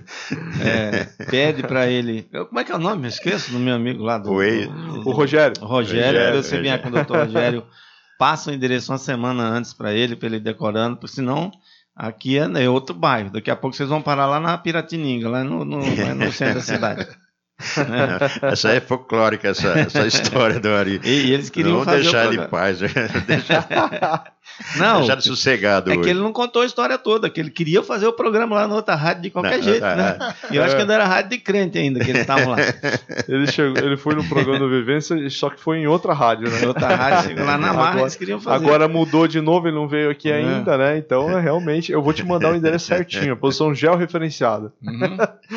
é, pede para ele. Como é que é o nome? Eu esqueço do meu amigo lá. Do, Oi. do, do, O Rogério. Rogério. Rogério Se você vier com o doutor Rogério, passa o endereço uma semana antes para ele, para ele ir decorando, porque senão aqui é, é outro bairro. Daqui a pouco vocês vão parar lá na Piratininga, lá no, no, lá no centro da cidade. Essa é folclórica, essa, essa história do Ari. E, e eles queriam Vamos fazer deixar o ele em paz. deixar, não, deixar ele sossegado é hoje. que ele não contou a história toda, que ele queria fazer o programa lá na outra rádio de qualquer não, jeito, é, né? E eu é. acho que ainda era rádio de crente ainda, que eles estavam lá. Ele, chegou, ele foi no programa do Vivência, só que foi em outra rádio, né? Em outra rádio, chegou lá na marra, agora, eles queriam fazer. Agora mudou de novo, ele não veio aqui é. ainda, né? Então, realmente, eu vou te mandar o endereço certinho, a posição georreferenciada. Uhum.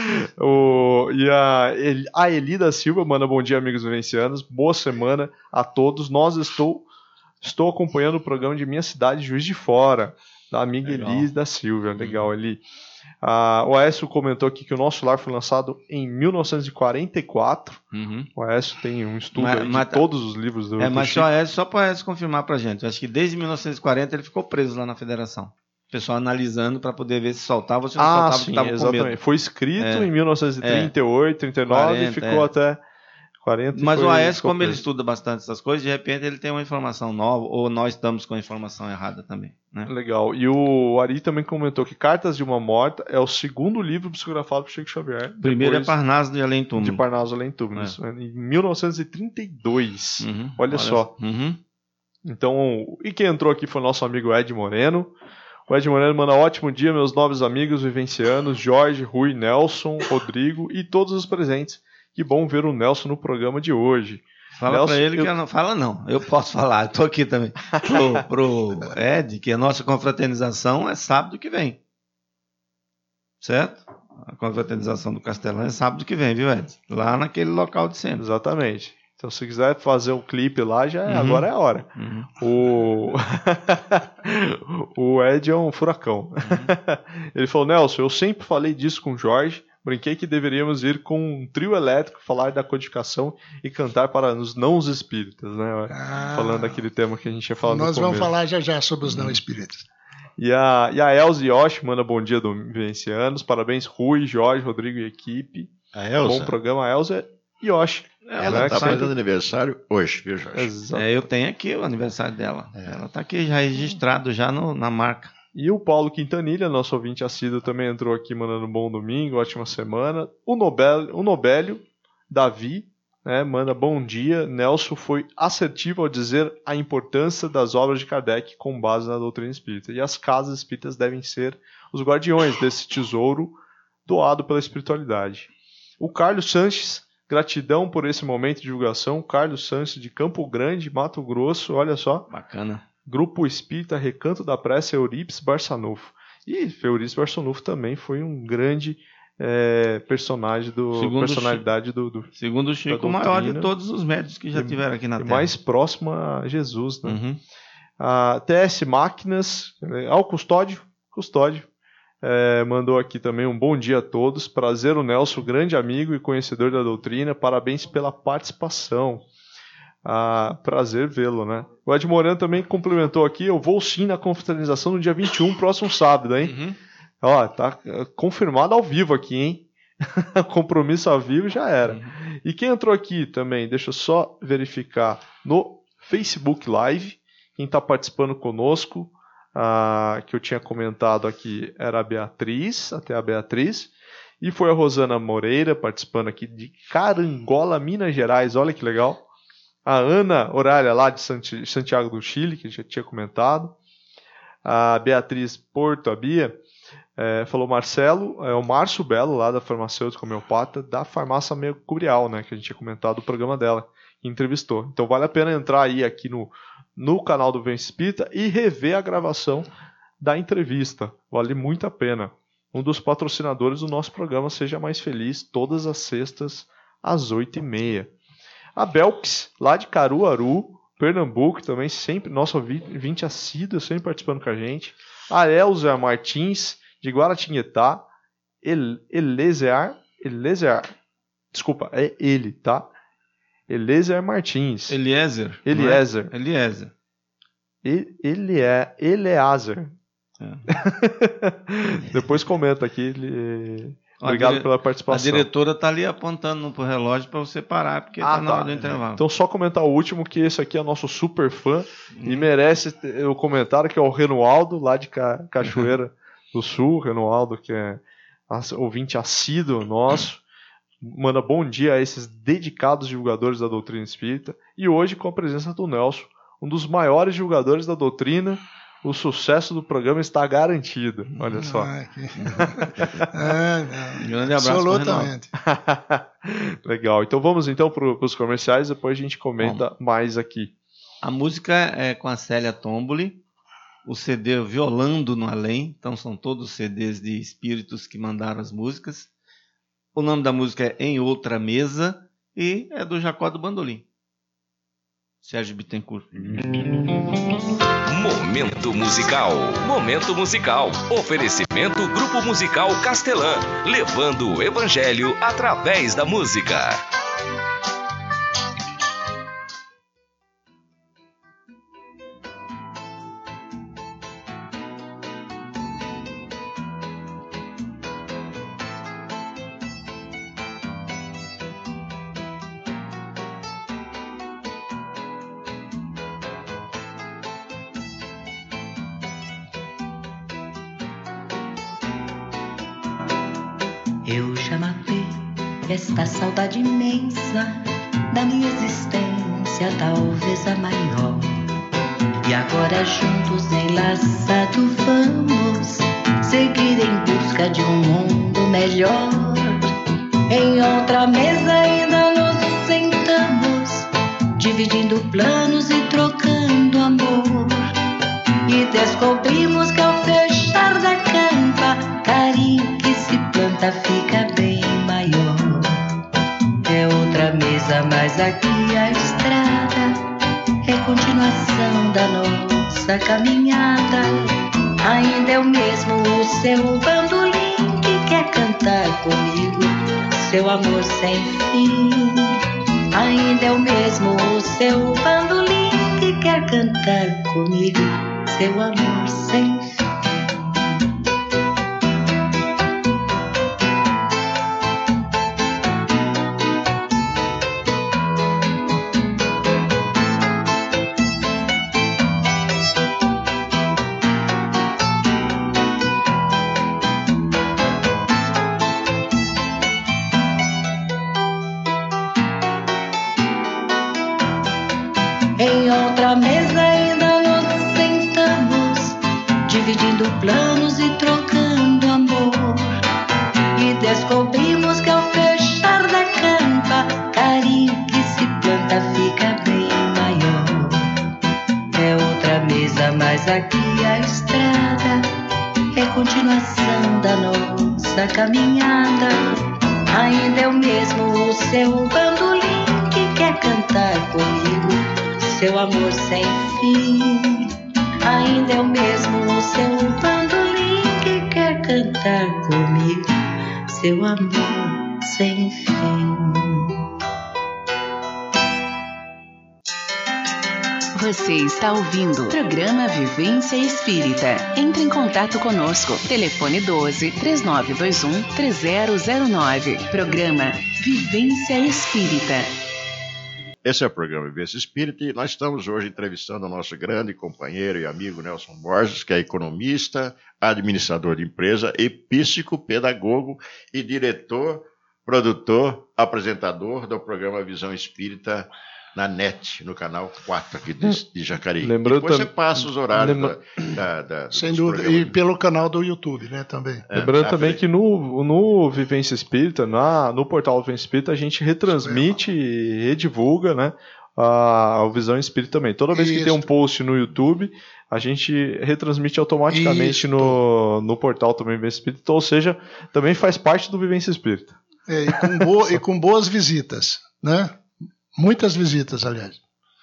o, e a, a Elida Silva manda bom dia, amigos vivencianos, boa semana a todos. Nós estou... Estou acompanhando o programa de minha cidade, Juiz de Fora, da amiga Legal. Elis da Silvia. Legal, Eli. Ah, o Aécio comentou aqui que o nosso lar foi lançado em mil novecentos e quarenta e quatro. Uhum. O Aécio tem um estudo mas, aí de mas, todos os livros do É, do mas Chico. só, Aécio, só para o Aécio confirmar para a gente. Eu acho que desde mil novecentos e quarenta ele ficou preso lá na Federação. O pessoal analisando para poder ver se soltava ou se não ah, soltava, sim, que estava com medo. Foi escrito é. em mil novecentos e trinta e oito, trinta e nove quarenta, e ficou é. até... quarenta Mas foi, o Aécio, como ele estuda bastante essas coisas, de repente ele tem uma informação nova, ou nós estamos com a informação errada também. Né? Legal. E o Ari também comentou que Cartas de uma Morta é o segundo livro psicografado por Chico Xavier. Primeiro é Parnaso de Além Túmulo. De Parnaso Além Túmulo, é. Em mil novecentos e trinta e dois. Uhum, olha, olha só. Uhum. Então, e quem entrou aqui foi o nosso amigo Ed Moreno. O Ed Moreno manda ótimo dia, meus nobres amigos vivencianos, Jorge, Rui, Nelson, Rodrigo e todos os presentes. Que bom ver o Nelson no programa de hoje. Fala Nelson, pra ele eu... que eu não... Fala não, eu posso falar, eu tô aqui também. Pro, pro Ed, que a nossa confraternização é sábado que vem. Certo? A confraternização do Castelão é sábado que vem, viu, Ed? Lá naquele local de sempre. Exatamente. Então, se quiser fazer um clipe lá, já é, uhum. agora é a hora. Uhum. O... o Ed é um furacão. Uhum. Ele falou, Nelson, eu sempre falei disso com o Jorge. Brinquei que deveríamos ir com um trio elétrico, falar da codificação e cantar para os não os espíritas, né? Ah, falando daquele tema que a gente tinha falado no Nós começo. vamos falar já já sobre os não espíritas. E a, e a Elza Yoshi manda bom dia do Vivencianos. Parabéns, Rui, Jorge, Rodrigo e equipe. A Elza? Bom programa, a Elza Yoshi. Ela está né, fazendo aniversário hoje, viu, Jorge? É, eu tenho aqui o aniversário dela. É. Ela está aqui já registrado já no, na marca. E o Paulo Quintanilha, nosso ouvinte assíduo, também entrou aqui mandando um bom domingo, ótima semana. O, Nobel, o Nobélio, Davi, né, manda bom dia. Nelson foi assertivo ao dizer a importância das obras de Kardec com base na doutrina espírita. E as casas espíritas devem ser os guardiões desse tesouro doado pela espiritualidade. O Carlos Sanches Gratidão por esse momento de divulgação. Carlos Santos, de Campo Grande, Mato Grosso. Olha só. Bacana. Grupo Espírita Recanto da Prece, Euripides Barçanufo. E Euripides Barçanufo também foi um grande é, personagem do, segundo personalidade Chico, do, do... Segundo o Chico, o maior de todos os médios que já e, tiveram aqui na Terra. Mais próximo a Jesus, né? Uhum. A T S Máquinas, ao Custódio, Custódio, é, mandou aqui também um bom dia a todos. Prazer, o Nelson, grande amigo e conhecedor da doutrina. Parabéns pela participação. Ah, prazer vê-lo, né? O Ed Moran também complementou aqui. Eu vou sim na confraternização no dia vinte e um, próximo sábado, hein? Uhum. Ó, tá confirmado ao vivo aqui, hein? Compromisso ao vivo já era. Uhum. E quem entrou aqui também, deixa eu só verificar no Facebook Live. Quem está participando conosco, ah, que eu tinha comentado aqui, era a Beatriz, até a Beatriz. E foi a Rosana Moreira participando aqui de Carangola, Minas Gerais. Olha que legal. A Ana Horária, lá de Santiago do Chile, que a gente já tinha comentado. A Beatriz Porto, a Bia, é, falou Marcelo, é o Márcio Belo, lá da farmacêutica homeopata, da farmácia Mercurial, né, que a gente tinha comentado o programa dela, que entrevistou. Então vale a pena entrar aí aqui no, no canal do Vivência Espírita e rever a gravação da entrevista. Vale muito a pena. Um dos patrocinadores do nosso programa Seja Mais Feliz, todas as sextas, às oito e meia. A Belks, lá de Caruaru, Pernambuco, também sempre, nosso ouvinte assíduo, sempre participando com a gente. A Elza Martins, de Guaratinguetá. El, Elezear, Elezear, desculpa, é ele, tá? Elezer Martins. Eliezer. Eliezer. É? Eliezer. Ele, ele é Eleazer. É. Depois comenta aqui. Ele... Obrigado dire... pela participação. A diretora está ali apontando para o relógio para você parar, porque está ah, na tá. hora do intervalo. Então, só comentar o último, que esse aqui é nosso super fã hum. e merece o comentário, que é o Renualdo, lá de Ca... Cachoeira do Sul. Renualdo, que é ouvinte assíduo nosso. Manda bom dia a esses dedicados divulgadores da doutrina espírita. E hoje, com a presença do Nelson, um dos maiores divulgadores da doutrina. O sucesso do programa está garantido. Olha só. Ah, que... é, um grande abraço. Absolutamente. Legal. Então vamos então para os comerciais, depois a gente comenta Bom, mais aqui. A música é com a Célia Tomboli, o C D Violando no Além. Então são todos C Ds de espíritos que mandaram as músicas. O nome da música é Em Outra Mesa e é do Jacó do Bandolim. Sérgio Bittencourt. Momento musical. Momento musical. Oferecimento Grupo Musical Castelã, levando o evangelho através da música. Eu já matei esta saudade imensa da minha existência, talvez a maior. E agora juntos enlaçados vamos seguir em busca de um mundo melhor. Em outra mesa ainda nos sentamos, dividindo planos e trocando amor. E descobrimos que ao fechar da campa, carinho que se planta fica bem maior. É outra mesa, mas aqui a estrada é continuação da nossa caminhada. Ainda é o mesmo o seu bandolim que quer cantar comigo seu amor sem fim. Ainda é o mesmo o seu bandolim que quer cantar comigo seu amor sem fim. Em outra mesa ainda nos sentamos, dividindo planos e trocando amor. E descobrimos que ao fechar da campa, mas aqui a estrada é continuação da nossa caminhada. Ainda é o mesmo o seu bandolim que quer cantar comigo seu amor sem fim. Ainda é o mesmo o seu bandolim que quer cantar comigo seu amor sem fim. Você está ouvindo o programa Vivência Espírita. Entre em contato conosco. Telefone doze, três nove dois um, três zero zero nove. Programa Vivência Espírita. Esse é o programa Vivência Espírita e nós estamos hoje entrevistando o nosso grande companheiro e amigo Nelson Borges, que é economista, administrador de empresa e psicopedagogo e diretor, produtor, apresentador do programa Visão Espírita na net, no canal quatro aqui de, de Jacareí. Lembrando Depois tam... você passa os horários Lembra... da, da, da, Sem dúvida, e pelo canal do YouTube, né, também. É, Lembrando tá também frente. que no, no Vivência Espírita, na, no portal Vivência Espírita, a gente retransmite e redivulga, né, a, a Visão Espírita também. Toda vez que Isso. tem um post no YouTube, a gente retransmite automaticamente no, no portal também Vivência Espírita, ou seja, também faz parte do Vivência Espírita. É, e, com bo... e com boas visitas, né? Muitas visitas, aliás.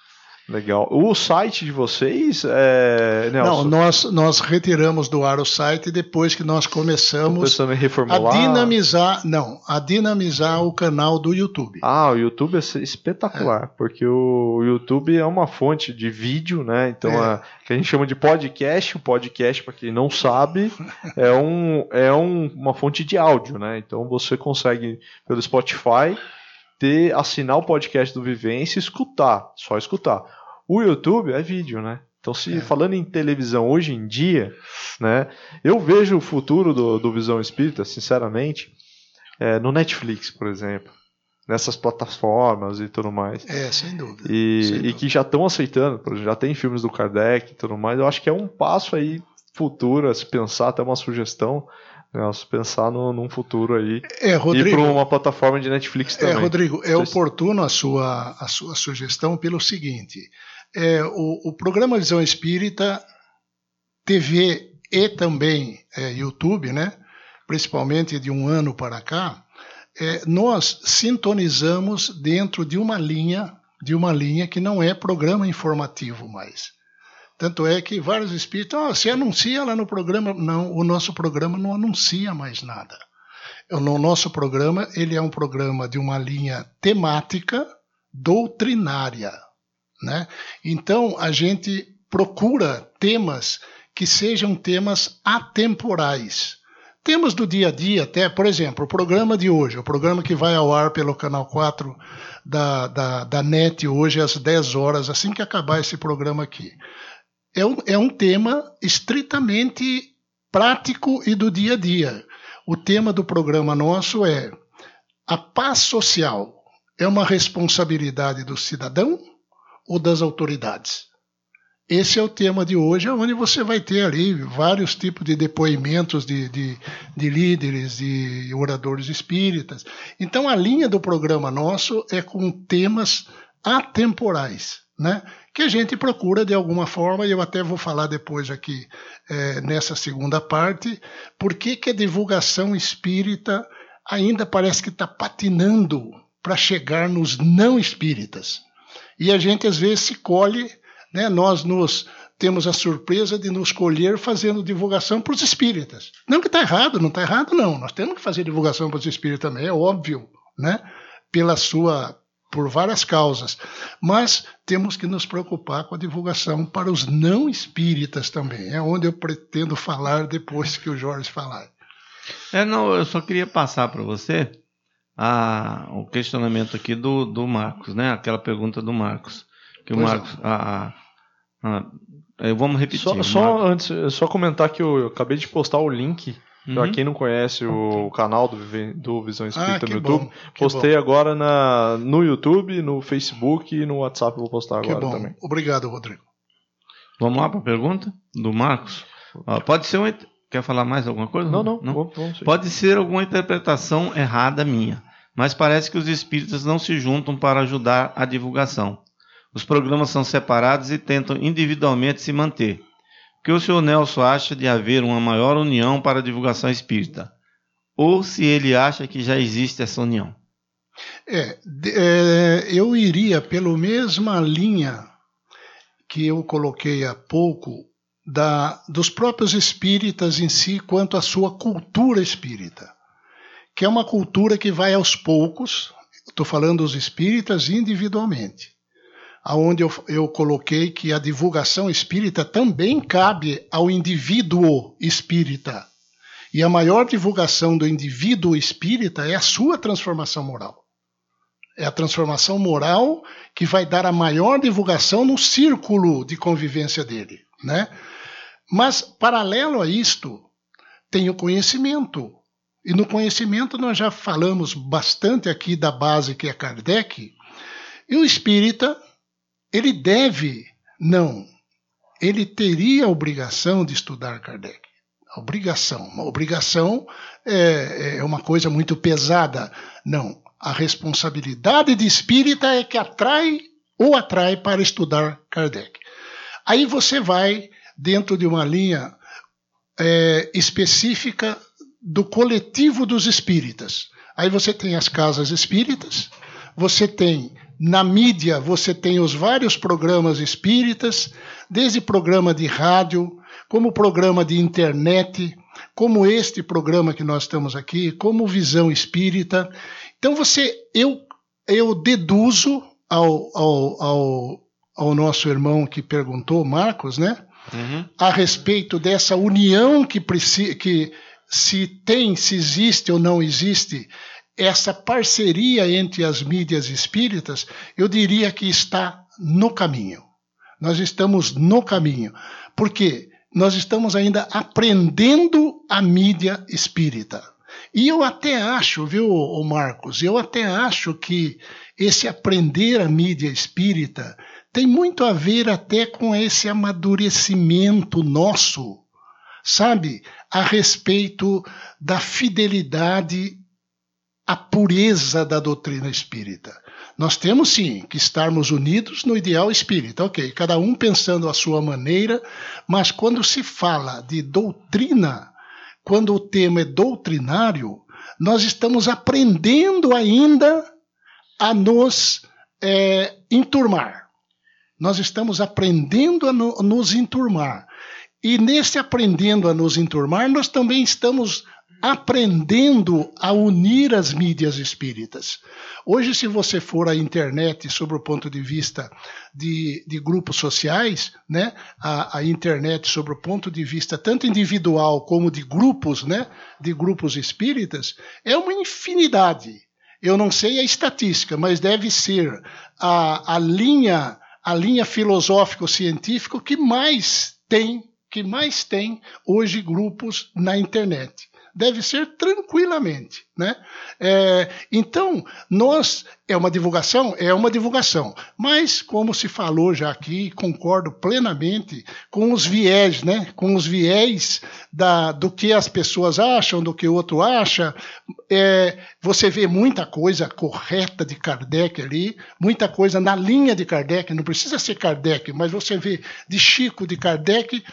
Legal. O site de vocês, é, Nelson? Não, nós, nós retiramos do ar o site depois que nós começamos pensando em a reformular. dinamizar, não, a dinamizar o canal do YouTube. Ah, o YouTube é espetacular, é. porque o YouTube é uma fonte de vídeo, né? Então, é. a, que a gente chama de podcast. O podcast, para quem não sabe, é, um, é um, uma fonte de áudio, né? Então, você consegue, pelo Spotify, ter, assinar o podcast do Vivência e escutar, só escutar. O YouTube é vídeo, né? Então, se é. falando em televisão hoje em dia, né, eu vejo o futuro do, do Visão Espírita, sinceramente, é, no Netflix, por exemplo, nessas plataformas e tudo mais. É, sem dúvida. E, sem e dúvida. que já estão aceitando, já tem filmes do Kardec e tudo mais. Eu acho que é um passo aí futuro, a se pensar, até uma sugestão, Nelson, pensar no, num futuro aí é, Rodrigo, e para uma plataforma de Netflix também. É, Rodrigo, é Vocês... oportuno a sua, a sua sugestão pelo seguinte, é, o, o programa Visão Espírita, T V e também é, YouTube, né, principalmente de um ano para cá, é, nós sintonizamos dentro de uma linha, de uma linha que não é programa informativo mais. Tanto é que vários espíritos, oh, você anuncia lá no programa. Não, o nosso programa não anuncia mais nada. O nosso programa, ele é um programa de uma linha temática doutrinária, né? Então, a gente procura temas que sejam temas atemporais. Temas do dia a dia, até, por exemplo, o programa de hoje, o programa que vai ao ar pelo canal quatro da, da, da net hoje às dez horas, assim que acabar esse programa aqui. É um, é um tema estritamente prático e do dia a dia. O tema do programa nosso é a paz social é uma responsabilidade do cidadão ou das autoridades? Esse é o tema de hoje, onde você vai ter ali vários tipos de depoimentos de, de, de líderes, de oradores espíritas. Então, a linha do programa nosso é com temas atemporais, né? Que a gente procura de alguma forma, e eu até vou falar depois aqui é, nessa segunda parte, por que que a divulgação espírita ainda parece que está patinando para chegar nos não espíritas. E a gente às vezes se colhe, né, nós nos temos a surpresa de nos colher fazendo divulgação para os espíritas. Não que está errado, não está errado não, nós temos que fazer divulgação para os espíritas também, é óbvio, né, pela sua... por várias causas, mas temos que nos preocupar com a divulgação para os não espíritas também, é onde eu pretendo falar depois que o Jorge falar. É, não, eu só queria passar para você a, o questionamento aqui do, do Marcos, né? Aquela pergunta do Marcos. Que o Pois Marcos. A, a, a, vamos repetir. Só, só antes, só comentar que eu, eu acabei de postar o link. Uhum. Para quem não conhece o canal do, do Visão Espírita Ah, no bom, YouTube, que postei bom. agora na, no YouTube, no Facebook e no WhatsApp eu vou postar Que agora bom. também. Obrigado, Rodrigo. Vamos lá para a pergunta do Marcos. Ah, pode ser um. Quer falar mais alguma coisa? Não, não. não? Vamos, vamos Pode ser alguma interpretação errada minha, mas parece que os espíritas não se juntam para ajudar a divulgação. Os programas são separados e tentam individualmente se manter. O que o senhor Nelson acha de haver uma maior união para a divulgação espírita? Ou se ele acha que já existe essa união? É, é, eu iria pela mesma linha que eu coloquei há pouco, da, dos próprios espíritas em si, quanto à sua cultura espírita, que é uma cultura que vai aos poucos. Estou falando dos espíritas individualmente, aonde eu, eu coloquei que a divulgação espírita também cabe ao indivíduo espírita. E a maior divulgação do indivíduo espírita é a sua transformação moral. É a transformação moral que vai dar a maior divulgação no círculo de convivência dele, né? Mas, paralelo a isto, tem o conhecimento. E no conhecimento nós já falamos bastante aqui da base que é Kardec. E o espírita, ele deve, não, ele teria a obrigação de estudar Kardec. A obrigação. Uma obrigação é, é uma coisa muito pesada. Não. A responsabilidade de espírita é que atrai ou atrai para estudar Kardec. Aí você vai dentro de uma linha é, específica do coletivo dos espíritas. Aí você tem as casas espíritas, você tem, na mídia, você tem os vários programas espíritas, desde programa de rádio, como programa de internet, como este programa que nós estamos aqui, como Visão Espírita. Então você, eu, eu deduzo ao, ao, ao, ao nosso irmão que perguntou, Marcos, né? Uhum. A respeito dessa união que, que se tem, se existe ou não existe, essa parceria entre as mídias espíritas, eu diria que está no caminho. Nós estamos no caminho. Por quê? Nós estamos ainda aprendendo a mídia espírita. E eu até acho, viu, Marcos, eu até acho que esse aprender a mídia espírita tem muito a ver até com esse amadurecimento nosso, sabe, a respeito da fidelidade à pureza da doutrina espírita. Nós temos, sim, que estarmos unidos no ideal espírita, ok, cada um pensando à sua maneira, mas quando se fala de doutrina, quando o tema é doutrinário, nós estamos aprendendo ainda a nos é, enturmar. Nós estamos aprendendo a no, nos enturmar. E nesse aprendendo a nos enturmar, nós também estamos aprendendo a unir as mídias espíritas. Hoje, se você for à internet sobre o ponto de vista de, de grupos sociais, né, a, a internet sobre o ponto de vista tanto individual como de grupos, né, de grupos espíritas, é uma infinidade. Eu não sei a estatística, mas deve ser a, a linha, a linha filosófico-científica que mais tem, que mais tem hoje grupos na internet. Deve ser tranquilamente, né? É, então, nós, é uma divulgação? É uma divulgação. Mas, como se falou já aqui, concordo plenamente com os viés, né? Com os viés da, do que as pessoas acham, do que o outro acha. É, você vê muita coisa correta de Kardec ali, muita coisa na linha de Kardec, não precisa ser Kardec, mas você vê de Chico, de Kardec.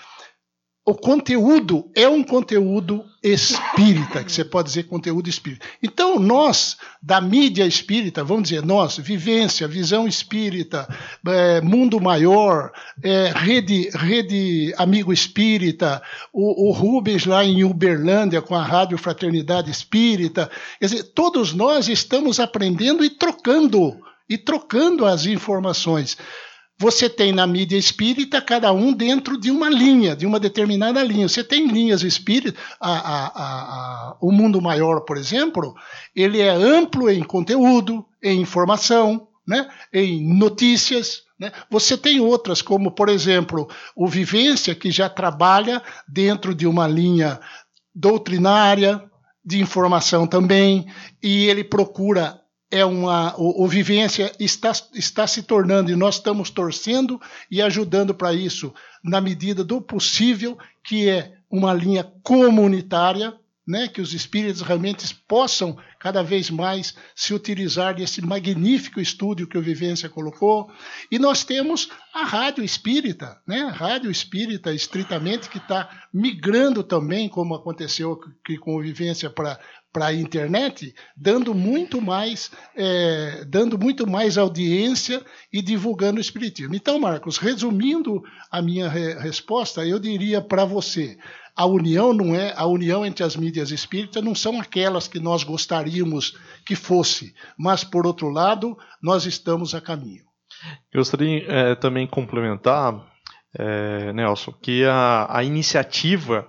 O conteúdo é um conteúdo espírita, que você pode dizer conteúdo espírita. Então, nós, da mídia espírita, vamos dizer, nós, Vivência, Visão Espírita, é, Mundo Maior, é, Rede, Rede Amigo Espírita, o, o Rubens lá em Uberlândia com a Rádio Fraternidade Espírita, quer dizer, todos nós estamos aprendendo e trocando, e trocando as informações. Você tem na mídia espírita cada um dentro de uma linha, de uma determinada linha. Você tem linhas espíritas, a, a, a, a, o Mundo Maior, por exemplo, ele é amplo em conteúdo, em informação, né, em notícias. Né? Você tem outras, como, por exemplo, o Vivência, que já trabalha dentro de uma linha doutrinária, de informação também, e ele procura... É uma, o, o Vivência está, está se tornando, e nós estamos torcendo e ajudando para isso, na medida do possível, que é uma linha comunitária, né, que os espíritos realmente possam cada vez mais se utilizar desse magnífico estúdio que o Vivência colocou. E nós temos a Rádio Espírita, né, a Rádio Espírita estritamente, que está migrando também, como aconteceu aqui com o Vivência, para para a internet, dando muito mais, é, dando muito mais audiência e divulgando o Espiritismo. Então, Marcos, resumindo a minha re resposta, eu diria para você, a união não é a união entre as mídias espíritas não são aquelas que nós gostaríamos que fosse, mas por outro lado, nós estamos a caminho. Gostaria é, também complementar, é, Nelson, que a, a iniciativa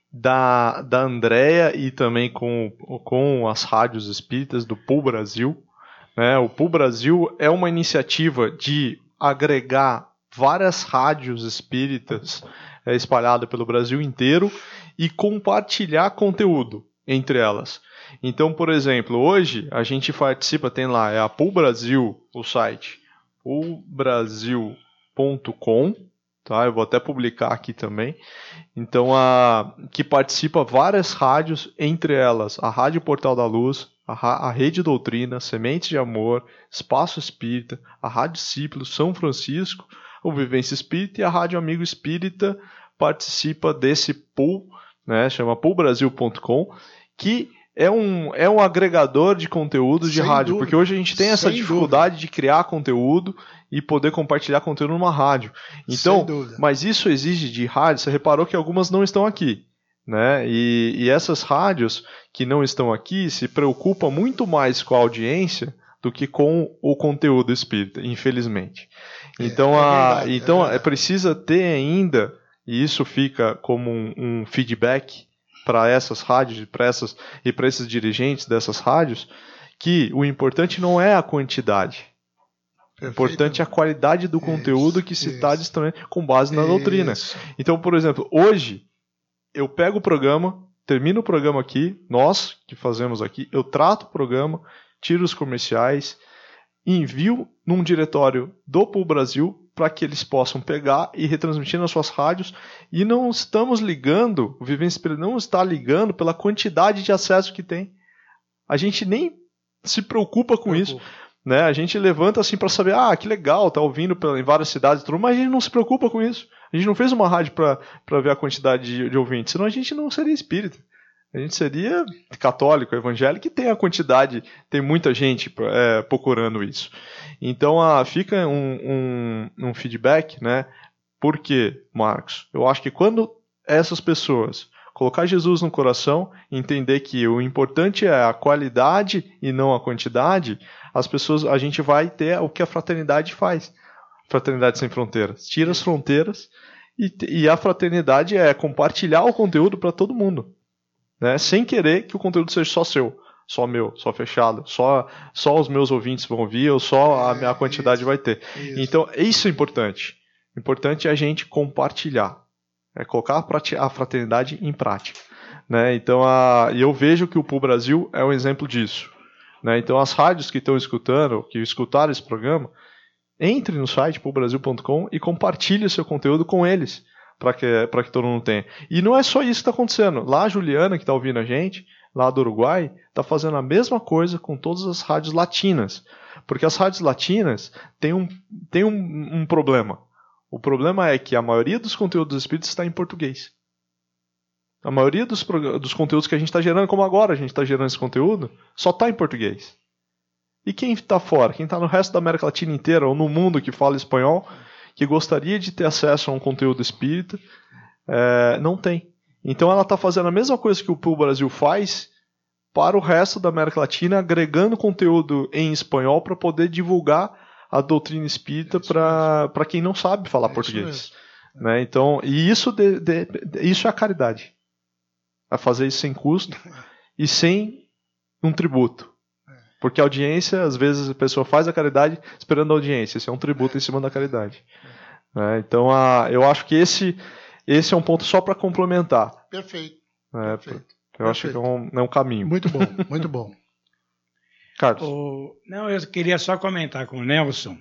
da, da Andrea e também com, com as rádios espíritas do P U Brasil, né? O P U Brasil é uma iniciativa de agregar várias rádios espíritas é, espalhadas pelo Brasil inteiro e compartilhar conteúdo entre elas. Então, por exemplo, hoje a gente participa, tem lá, é a P U Brasil, o site, pul brasil ponto com, tá? Eu vou até publicar aqui também. Então, a, que participa várias rádios, entre elas a Rádio Portal da Luz, a, a Rede Doutrina, Sementes de Amor, Espaço Espírita, a Rádio Discípulo, São Francisco, o Vivência Espírita e a Rádio Amigo Espírita participa desse pool, né? Chama pul brasil ponto com, que é um, é um agregador de conteúdo de Sem rádio, dúvida. porque hoje a gente tem essa Sem dificuldade dúvida. de criar conteúdo e poder compartilhar conteúdo numa rádio. Então, Sem dúvida. mas isso exige de rádio, você reparou que algumas não estão aqui, né? E, e essas rádios que não estão aqui se preocupam muito mais com a audiência do que com o conteúdo espírita, infelizmente. Então, é a, verdade, então é é verdade. precisa ter ainda, e isso fica como um, um feedback para essas rádios pra essas, e para esses dirigentes dessas rádios, que o importante não é a quantidade. O importante é a qualidade do conteúdo Isso, que se isso. está distribuindo com base na doutrina. Isso. Então, por exemplo, hoje eu pego o programa, termino o programa aqui, nós que fazemos aqui, eu trato o programa, tiro os comerciais, envio num diretório do P U Brasil para que eles possam pegar e retransmitir nas suas rádios, e não estamos ligando, o Vivência Espírita não está ligando pela quantidade de acesso que tem. A gente nem se preocupa com Preocupa. isso. Né? A gente levanta assim para saber, ah, que legal, tá ouvindo pela, em várias cidades, tudo, mas a gente não se preocupa com isso. A gente não fez uma rádio para ver a quantidade de, de ouvintes, senão a gente não seria espírita. A gente seria católico, evangélico, e tem a quantidade, tem muita gente é, procurando isso. Então ah, fica um, um, um feedback, né? Por quê, Marcos? Eu acho que quando essas pessoas colocar Jesus no coração, entender que o importante é a qualidade e não a quantidade, as pessoas, a gente vai ter o que a fraternidade faz. Fraternidade Sem Fronteiras. Tira as fronteiras e, e a fraternidade é compartilhar o conteúdo para todo mundo. Né? Sem querer que o conteúdo seja só seu, só meu, só fechado, só, só os meus ouvintes vão ouvir ou só a minha quantidade vai ter. Isso. Então, isso é importante. Importante é a gente compartilhar, é colocar a fraternidade em prática. Né? Então, a, e eu vejo que o P U Brasil é um exemplo disso. Né? Então, as rádios que estão escutando, que escutaram esse programa, entre no site pul brasil ponto com e compartilhe o seu conteúdo com eles, para que, para que todo mundo tenha. E não é só isso que está acontecendo. Lá a Juliana, que está ouvindo a gente, lá do Uruguai, está fazendo a mesma coisa com todas as rádios latinas. Porque as rádios latinas têm um, têm um, um problema. O problema é que a maioria dos conteúdos espíritas está em português. A maioria dos, dos conteúdos que a gente está gerando, como agora a gente está gerando esse conteúdo, só está em português. E quem está fora? Quem está no resto da América Latina inteira ou no mundo que fala espanhol, que gostaria de ter acesso a um conteúdo espírita, é, não tem. Então ela está fazendo a mesma coisa que o P U Brasil faz para o resto da América Latina, agregando conteúdo em espanhol para poder divulgar a doutrina espírita para quem não sabe falar É português. Né? Então, e isso, de, de, de, isso é a caridade. É fazer isso sem custo e sem um tributo. Porque a audiência, às vezes a pessoa faz a caridade esperando a audiência. Isso é um tributo em cima da caridade. Né? Então, a, eu acho que esse, esse é um ponto só para complementar. Perfeito. Né? Perfeito. Eu Perfeito. acho que é um, é um caminho. Muito bom, muito bom. Carlos. O, não, eu queria só comentar com o Nelson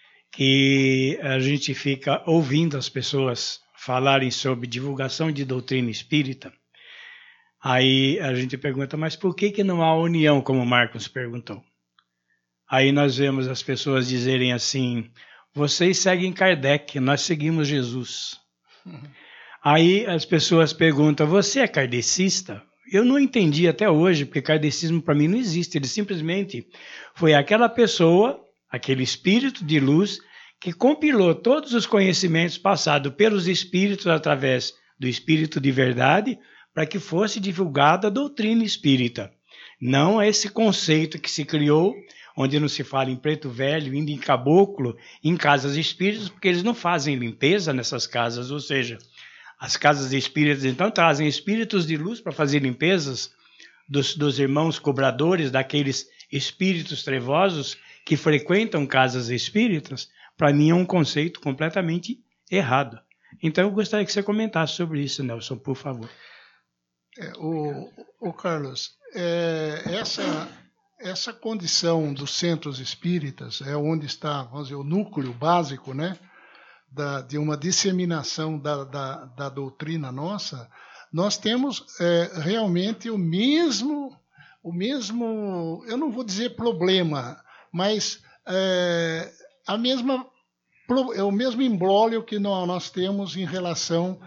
que a gente fica ouvindo as pessoas falarem sobre divulgação de doutrina espírita, Aí a gente pergunta, mas por que, que não há união, como o Marcos perguntou? Aí nós vemos as pessoas dizerem assim, vocês seguem Kardec, nós seguimos Jesus. Uhum. Aí as pessoas perguntam, você é kardecista? Eu não entendi até hoje, porque kardecismo para mim não existe. Ele simplesmente foi aquela pessoa, aquele espírito de luz, que compilou todos os conhecimentos passados pelos espíritos através do espírito de verdade, para que fosse divulgada a doutrina espírita. Não esse conceito que se criou, onde não se fala em preto velho, indo em caboclo, em casas espíritas, porque eles não fazem limpeza nessas casas, ou seja... As casas espíritas, então, trazem espíritos de luz para fazer limpezas dos, dos irmãos cobradores, daqueles espíritos trevosos que frequentam casas espíritas. Para mim é um conceito completamente errado. Então, eu gostaria que você comentasse sobre isso, Nelson, por favor. É, o, o Carlos, é, essa, essa condição dos centros espíritas é onde está, vamos dizer, o núcleo básico, né? Da, de uma disseminação da, da, da doutrina nossa, nós temos é, realmente o mesmo, o mesmo, eu não vou dizer problema, mas é, a mesma, é o mesmo imbróglio que nós, nós temos em relação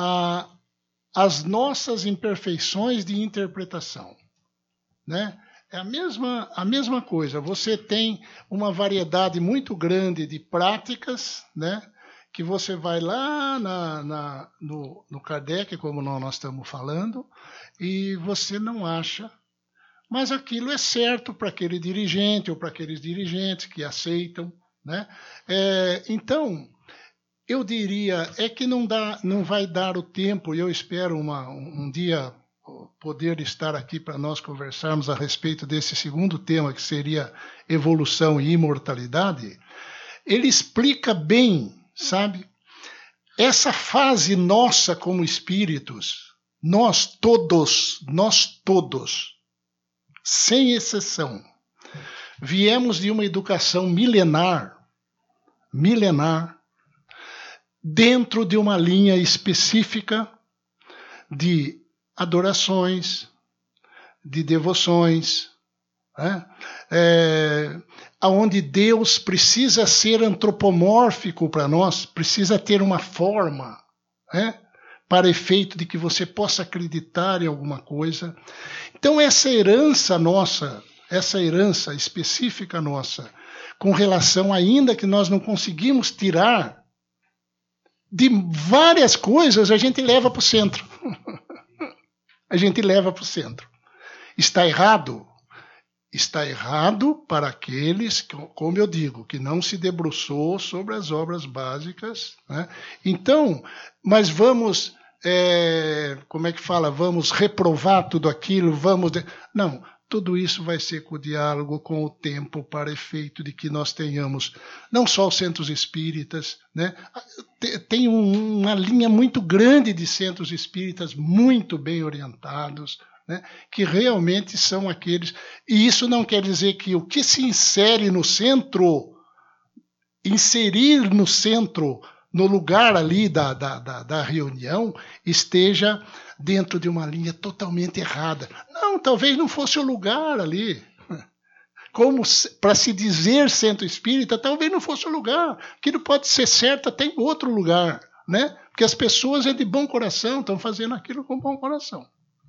às nossas imperfeições de interpretação, né? É a mesma, a mesma coisa, você tem uma variedade muito grande de práticas, né? Que você vai lá na, na, no, no Kardec, como nós, nós estamos falando, e você não acha, mas aquilo é certo para aquele dirigente ou para aqueles dirigentes que aceitam, né? É, então, eu diria, é que não, dá, não vai dar o tempo, e eu espero uma, um dia poder estar aqui para nós conversarmos a respeito desse segundo tema, que seria evolução e imortalidade. Ele explica bem, sabe? Essa fase nossa como espíritos, nós todos, nós todos, sem exceção, viemos de uma educação milenar, milenar, dentro de uma linha específica de adorações, de devoções, né? É, onde Deus precisa ser antropomórfico para nós, precisa ter uma forma, né? Para efeito de que você possa acreditar em alguma coisa. Então essa herança nossa, essa herança específica nossa, com relação ainda que nós não conseguimos tirar, de várias coisas a gente leva para o centro. A gente leva para o centro. Está errado? Está errado para aqueles, como eu digo, que não se debruçou sobre as obras básicas, né? Então, mas vamos, é, como é que fala? Vamos reprovar tudo aquilo, vamos... De... Não, tudo isso vai ser com o diálogo, com o tempo, para efeito de que nós tenhamos, não só os centros espíritas, né? Tem um, uma linha muito grande de centros espíritas muito bem orientados, né, que realmente são aqueles... E isso não quer dizer que o que se insere no centro, inserir no centro, no lugar ali da, da, da, da reunião, esteja dentro de uma linha totalmente errada. Não, talvez não fosse o lugar ali. Como para se dizer centro espírita, talvez não fosse o lugar. Aquilo pode ser certo até em outro lugar, né? Porque as pessoas é de bom coração, estão fazendo aquilo com bom coração.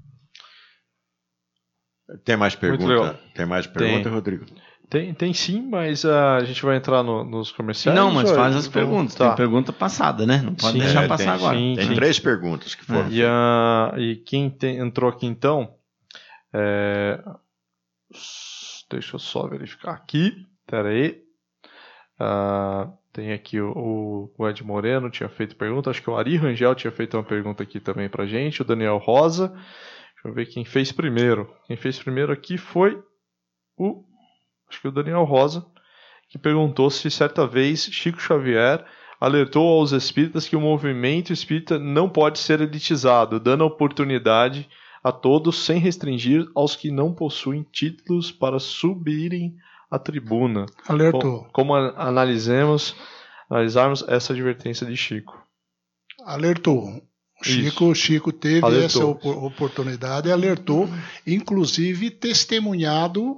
Tem mais pergunta? Tem mais pergunta, tem. Rodrigo? Tem, tem sim, mas uh, a gente vai entrar no, nos comerciais. Não, mas faz ou... as perguntas. Tá. Tem pergunta passada, né? Não pode sim, deixar é, passar tem, agora. Sim, tem sim. três perguntas que foram. É. E, uh, e quem tem, entrou aqui então, é... deixa eu só verificar aqui. Pera aí. Uh, tem aqui o, o Ed Moreno, tinha feito pergunta. Acho que o Ari Rangel tinha feito uma pergunta aqui também pra gente. O Daniel Rosa. Deixa eu ver quem fez primeiro. Quem fez primeiro aqui foi o... acho que o Daniel Rosa, que perguntou se certa vez Chico Xavier alertou aos espíritas que o movimento espírita não pode ser elitizado, dando oportunidade a todos sem restringir aos que não possuem títulos para subirem à tribuna. Alertou. Como, como analisemos, analisarmos essa advertência de Chico? Alertou. O Chico, o Chico teve Alertou. essa op- oportunidade, alertou, inclusive testemunhado.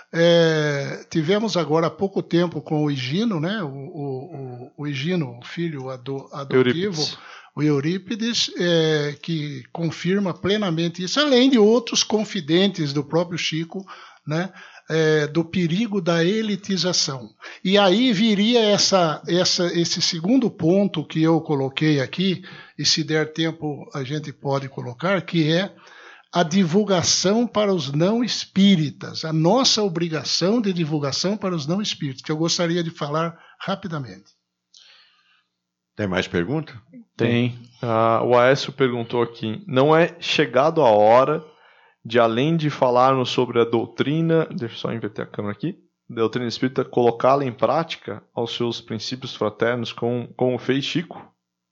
É, tivemos agora há pouco tempo com o Higino, né? O, o, o, o Higino, o filho ado, adotivo, Eurípides. o Eurípides, é, que confirma plenamente isso, além de outros confidentes do próprio Chico, né? É, do perigo da elitização. E aí viria essa, essa, esse segundo ponto que eu coloquei aqui, e se der tempo a gente pode colocar, que é a divulgação para os não espíritas, a nossa obrigação de divulgação para os não espíritas, que eu gostaria de falar rapidamente. Tem mais pergunta? Tem. Ah, o Aécio perguntou aqui, não é chegado a hora de, além de falarmos sobre a doutrina, deixa eu só inverter a câmera aqui, a doutrina espírita, colocá-la em prática aos seus princípios fraternos, como, como fez Chico?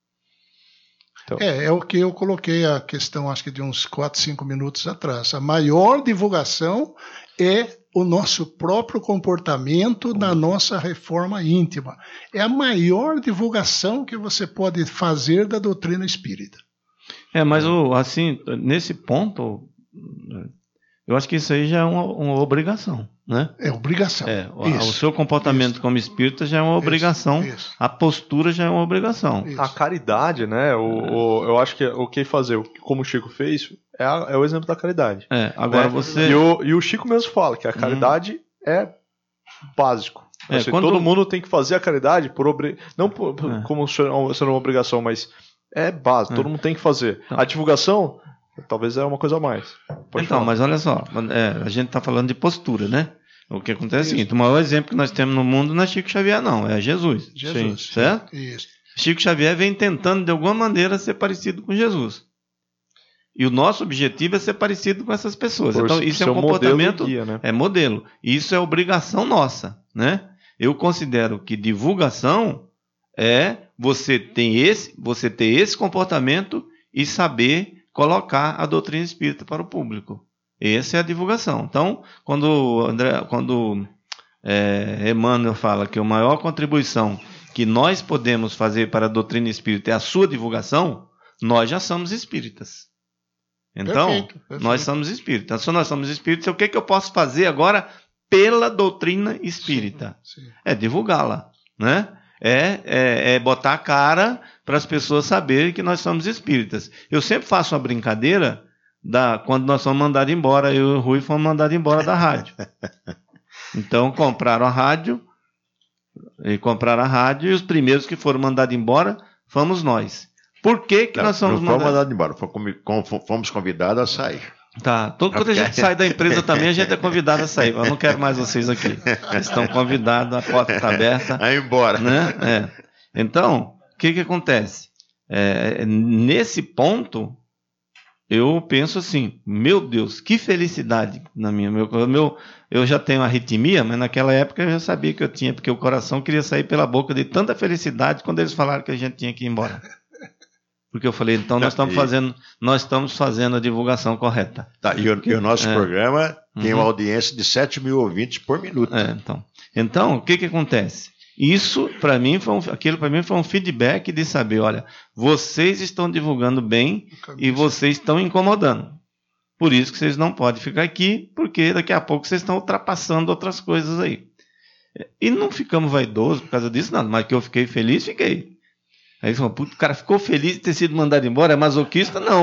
Então. É, é o que eu coloquei a questão, acho que de uns quatro, cinco minutos atrás. A maior divulgação é o nosso próprio comportamento na nossa reforma íntima. É a maior divulgação que você pode fazer da doutrina espírita. É, mas o, assim, nesse ponto, eu acho que isso aí já é uma, uma obrigação, né? É obrigação. É, o, Isso, o seu comportamento isso. como espírita já é uma obrigação, Isso, isso. a postura já é uma obrigação. Isso. A caridade, né? O, o, eu acho que o que fazer, o- como o Chico fez, é, a- é o exemplo da caridade. É, agora né? você... E o, e o Chico mesmo fala que a caridade é básico. É, Assim, quando- Todo mundo tem que fazer a caridade por obri... não por, por- É. como sendo sendo uma obrigação, mas é básico, É. todo mundo tem que fazer. Então. A divulgação, talvez é uma coisa a mais. Pode então, falar. mas olha só, é, a gente está falando de postura, né? O que acontece é o seguinte, o maior exemplo que nós temos no mundo não é Chico Xavier, não, é Jesus. Jesus. Sim, certo? Isso. Chico Xavier vem tentando, de alguma maneira, ser parecido com Jesus. E o nosso objetivo é ser parecido com essas pessoas. Por Então, isso é ser um modelo e comportamento, guia, né? é modelo. E isso é obrigação nossa, né? Eu considero que divulgação é você ter esse, você ter esse comportamento e saber colocar a doutrina espírita para o público. Essa é a divulgação. Então, quando, André, quando é, Emmanuel fala que a maior contribuição que nós podemos fazer para a doutrina espírita é a sua divulgação, nós já somos espíritas. Então, Perfeito, perfeito. nós somos espíritas. Se nós somos espíritas, o que, que eu posso fazer agora pela doutrina espírita? Sim, sim. É divulgá-la, né? É, é, é botar a cara para as pessoas saberem que nós somos espíritas. Eu sempre faço uma brincadeira da, quando nós fomos mandados embora, eu e o Rui fomos mandados embora da rádio. Então, compraram a rádio, e compraram a rádio, e os primeiros que foram mandados embora fomos nós. Por que, que Não, nós somos não fomos mandados? mandados embora, fomos convi- com- fomos convidados a sair. Tá, todo quando a gente sai da empresa também, a gente é convidado a sair. Eu não quero mais vocês aqui. Vocês estão convidados, a porta está aberta. Aí embora. Né? É. Então, o que, que acontece? É, nesse ponto, eu penso assim, meu Deus, que felicidade na minha. Meu, meu, eu já tenho arritmia, mas naquela época eu já sabia que eu tinha, porque o coração queria sair pela boca de tanta felicidade quando eles falaram que a gente tinha que ir embora. Porque eu falei, então nós estamos fazendo, nós estamos fazendo a divulgação correta. Tá, e, o, e o nosso É. programa tem Uhum. uma audiência de sete mil ouvintes por minuto. É, então, então, o que, que acontece? Isso, para mim, foi um, aquilo para mim foi um feedback de saber, olha, vocês estão divulgando bem e vocês estão incomodando. Por isso que vocês não podem ficar aqui, porque daqui a pouco vocês estão ultrapassando outras coisas aí. E não ficamos vaidosos por causa disso, nada, mas que eu fiquei feliz, fiquei. Aí eles falam, puto, o cara ficou feliz de ter sido mandado embora, é masoquista? Não.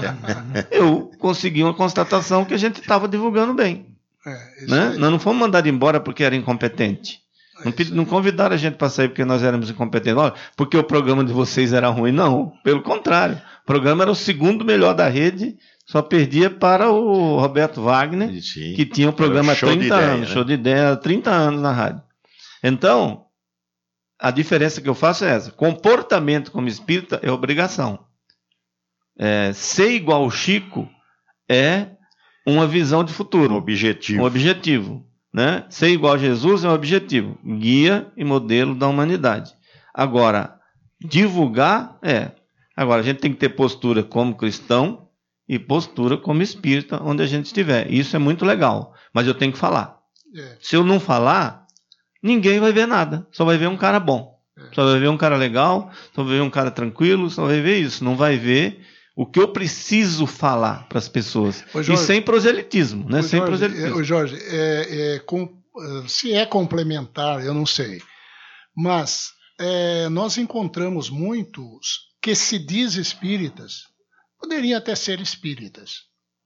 Eu consegui uma constatação que a gente estava divulgando bem. É, isso Né? aí. Nós não fomos mandados embora porque era incompetente. Não, pedi- não convidaram a gente para sair porque nós éramos incompetentes. Olha, porque o programa de vocês era ruim. Não, pelo contrário. O programa era o segundo melhor da rede, só perdia para o Roberto Wagner, Sim. que tinha um programa há Era o show de trinta ideia, anos, né? show de ideia, há trinta anos na rádio. Então, a diferença que eu faço é essa. Comportamento como espírita é obrigação. É, ser igual ao Chico é uma visão de futuro. Um objetivo. Um objetivo. Né? Ser igual a Jesus é um objetivo. Guia e modelo da humanidade. Agora, divulgar é. Agora, a gente tem que ter postura como cristão e postura como espírita, onde a gente estiver. Isso é muito legal. Mas eu tenho que falar. É. Se eu não falar, ninguém vai ver nada. Só vai ver um cara bom. Só vai ver um cara legal, só vai ver um cara tranquilo, só vai ver isso. Não vai ver o que eu preciso falar para as pessoas. Ô, Jorge, e sem proselitismo, né? Ô, sem Jorge, proselitismo. Ô, Jorge, é, é, com, se é complementar, eu não sei. Mas é, nós encontramos muitos que se diz espíritas, poderiam até ser espíritas,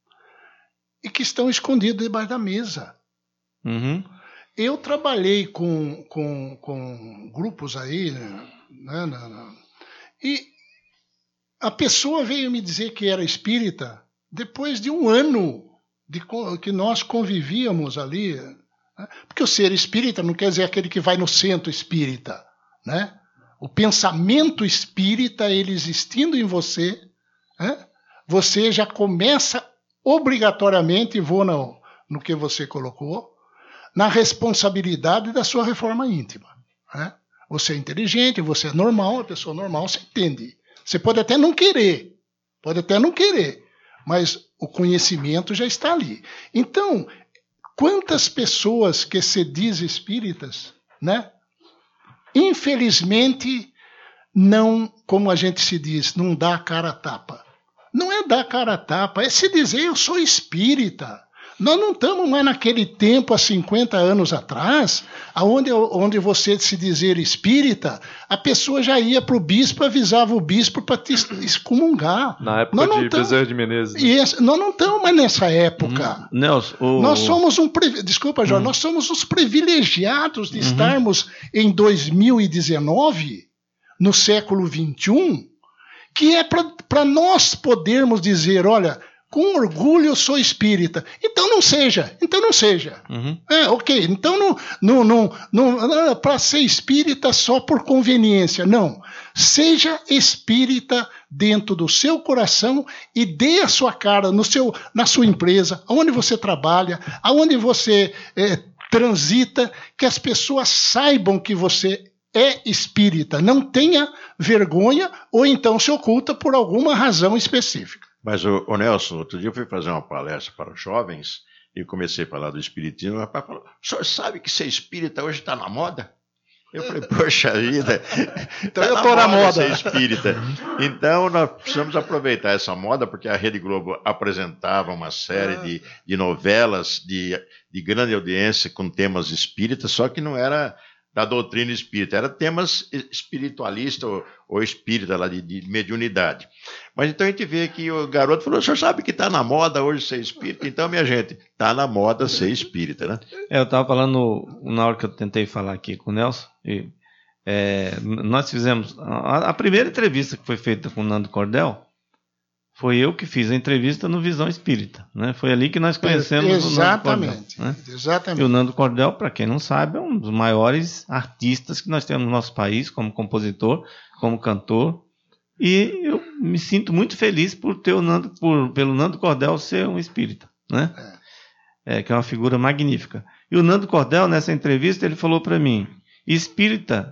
e que estão escondidos debaixo da mesa. Uhum. Eu trabalhei com, com, com grupos aí, né, né, né, e a pessoa veio me dizer que era espírita depois de um ano de, que nós convivíamos ali. Né, porque o ser espírita não quer dizer aquele que vai no centro espírita. Né? O pensamento espírita, ele existindo em você, né, você já começa obrigatoriamente, e vou no, no que você colocou, na responsabilidade da sua reforma íntima. Né? Você é inteligente, você é normal, a pessoa normal, você entende. Você pode até não querer, pode até não querer, mas o conhecimento já está ali. Então, quantas pessoas que se dizem espíritas, né? Infelizmente, não, como a gente se diz, não dá a cara a tapa. Não é dar cara a tapa, é se dizer eu sou espírita. Nós não estamos mais naquele tempo, há cinquenta anos atrás, onde, onde você se dizer espírita, a pessoa já ia para o bispo, avisava o bispo para te excomungar. Na época nós de Bezerra de Menezes. Né? Esse, nós não estamos mais nessa época. Hum, Nelson, o... Nós somos um... Desculpa, Jorge, hum. nós somos os privilegiados de uhum. estarmos em dois mil e dezenove, no século vinte e um, que é para nós podermos dizer, olha... Com orgulho eu sou espírita. Então não seja. Então não seja. Uhum. É, ok. Então não, não, não, não para ser espírita só por conveniência. Não. Seja espírita dentro do seu coração e dê a sua cara no seu, na sua empresa, onde você trabalha, aonde você é, transita, que as pessoas saibam que você é espírita. Não tenha vergonha ou então se oculta por alguma razão específica. Mas, o, o Nelson, outro dia eu fui fazer uma palestra para os jovens e comecei a falar do espiritismo. O rapaz falou, o senhor sabe que ser espírita hoje está na moda? Eu falei, poxa vida, então tá eu na estou na moda ser espírita. Então nós precisamos aproveitar essa moda, porque a Rede Globo apresentava uma série de, de novelas de, de grande audiência com temas espíritas, só que não era da doutrina espírita, era temas espiritualistas ou, ou espírita lá de, de mediunidade. Mas então a gente vê que o garoto falou, o senhor sabe que está na moda hoje ser espírita? Então, minha gente, está na moda ser espírita, né? É, eu estava falando, na hora que eu tentei falar aqui com o Nelson, e, é, nós fizemos, a, a primeira entrevista que foi feita com o Nando Cordel, foi eu que fiz a entrevista no Visão Espírita, né? Foi ali que nós conhecemos Exatamente, o Nando Cordel. Né? Exatamente. E o Nando Cordel, para quem não sabe, é um dos maiores artistas que nós temos no nosso país, como compositor, como cantor. E eu me sinto muito feliz por ter o Nando, por, pelo Nando Cordel ser um espírita, né? É. É, que é uma figura magnífica. E o Nando Cordel, nessa entrevista, ele falou para mim, espírita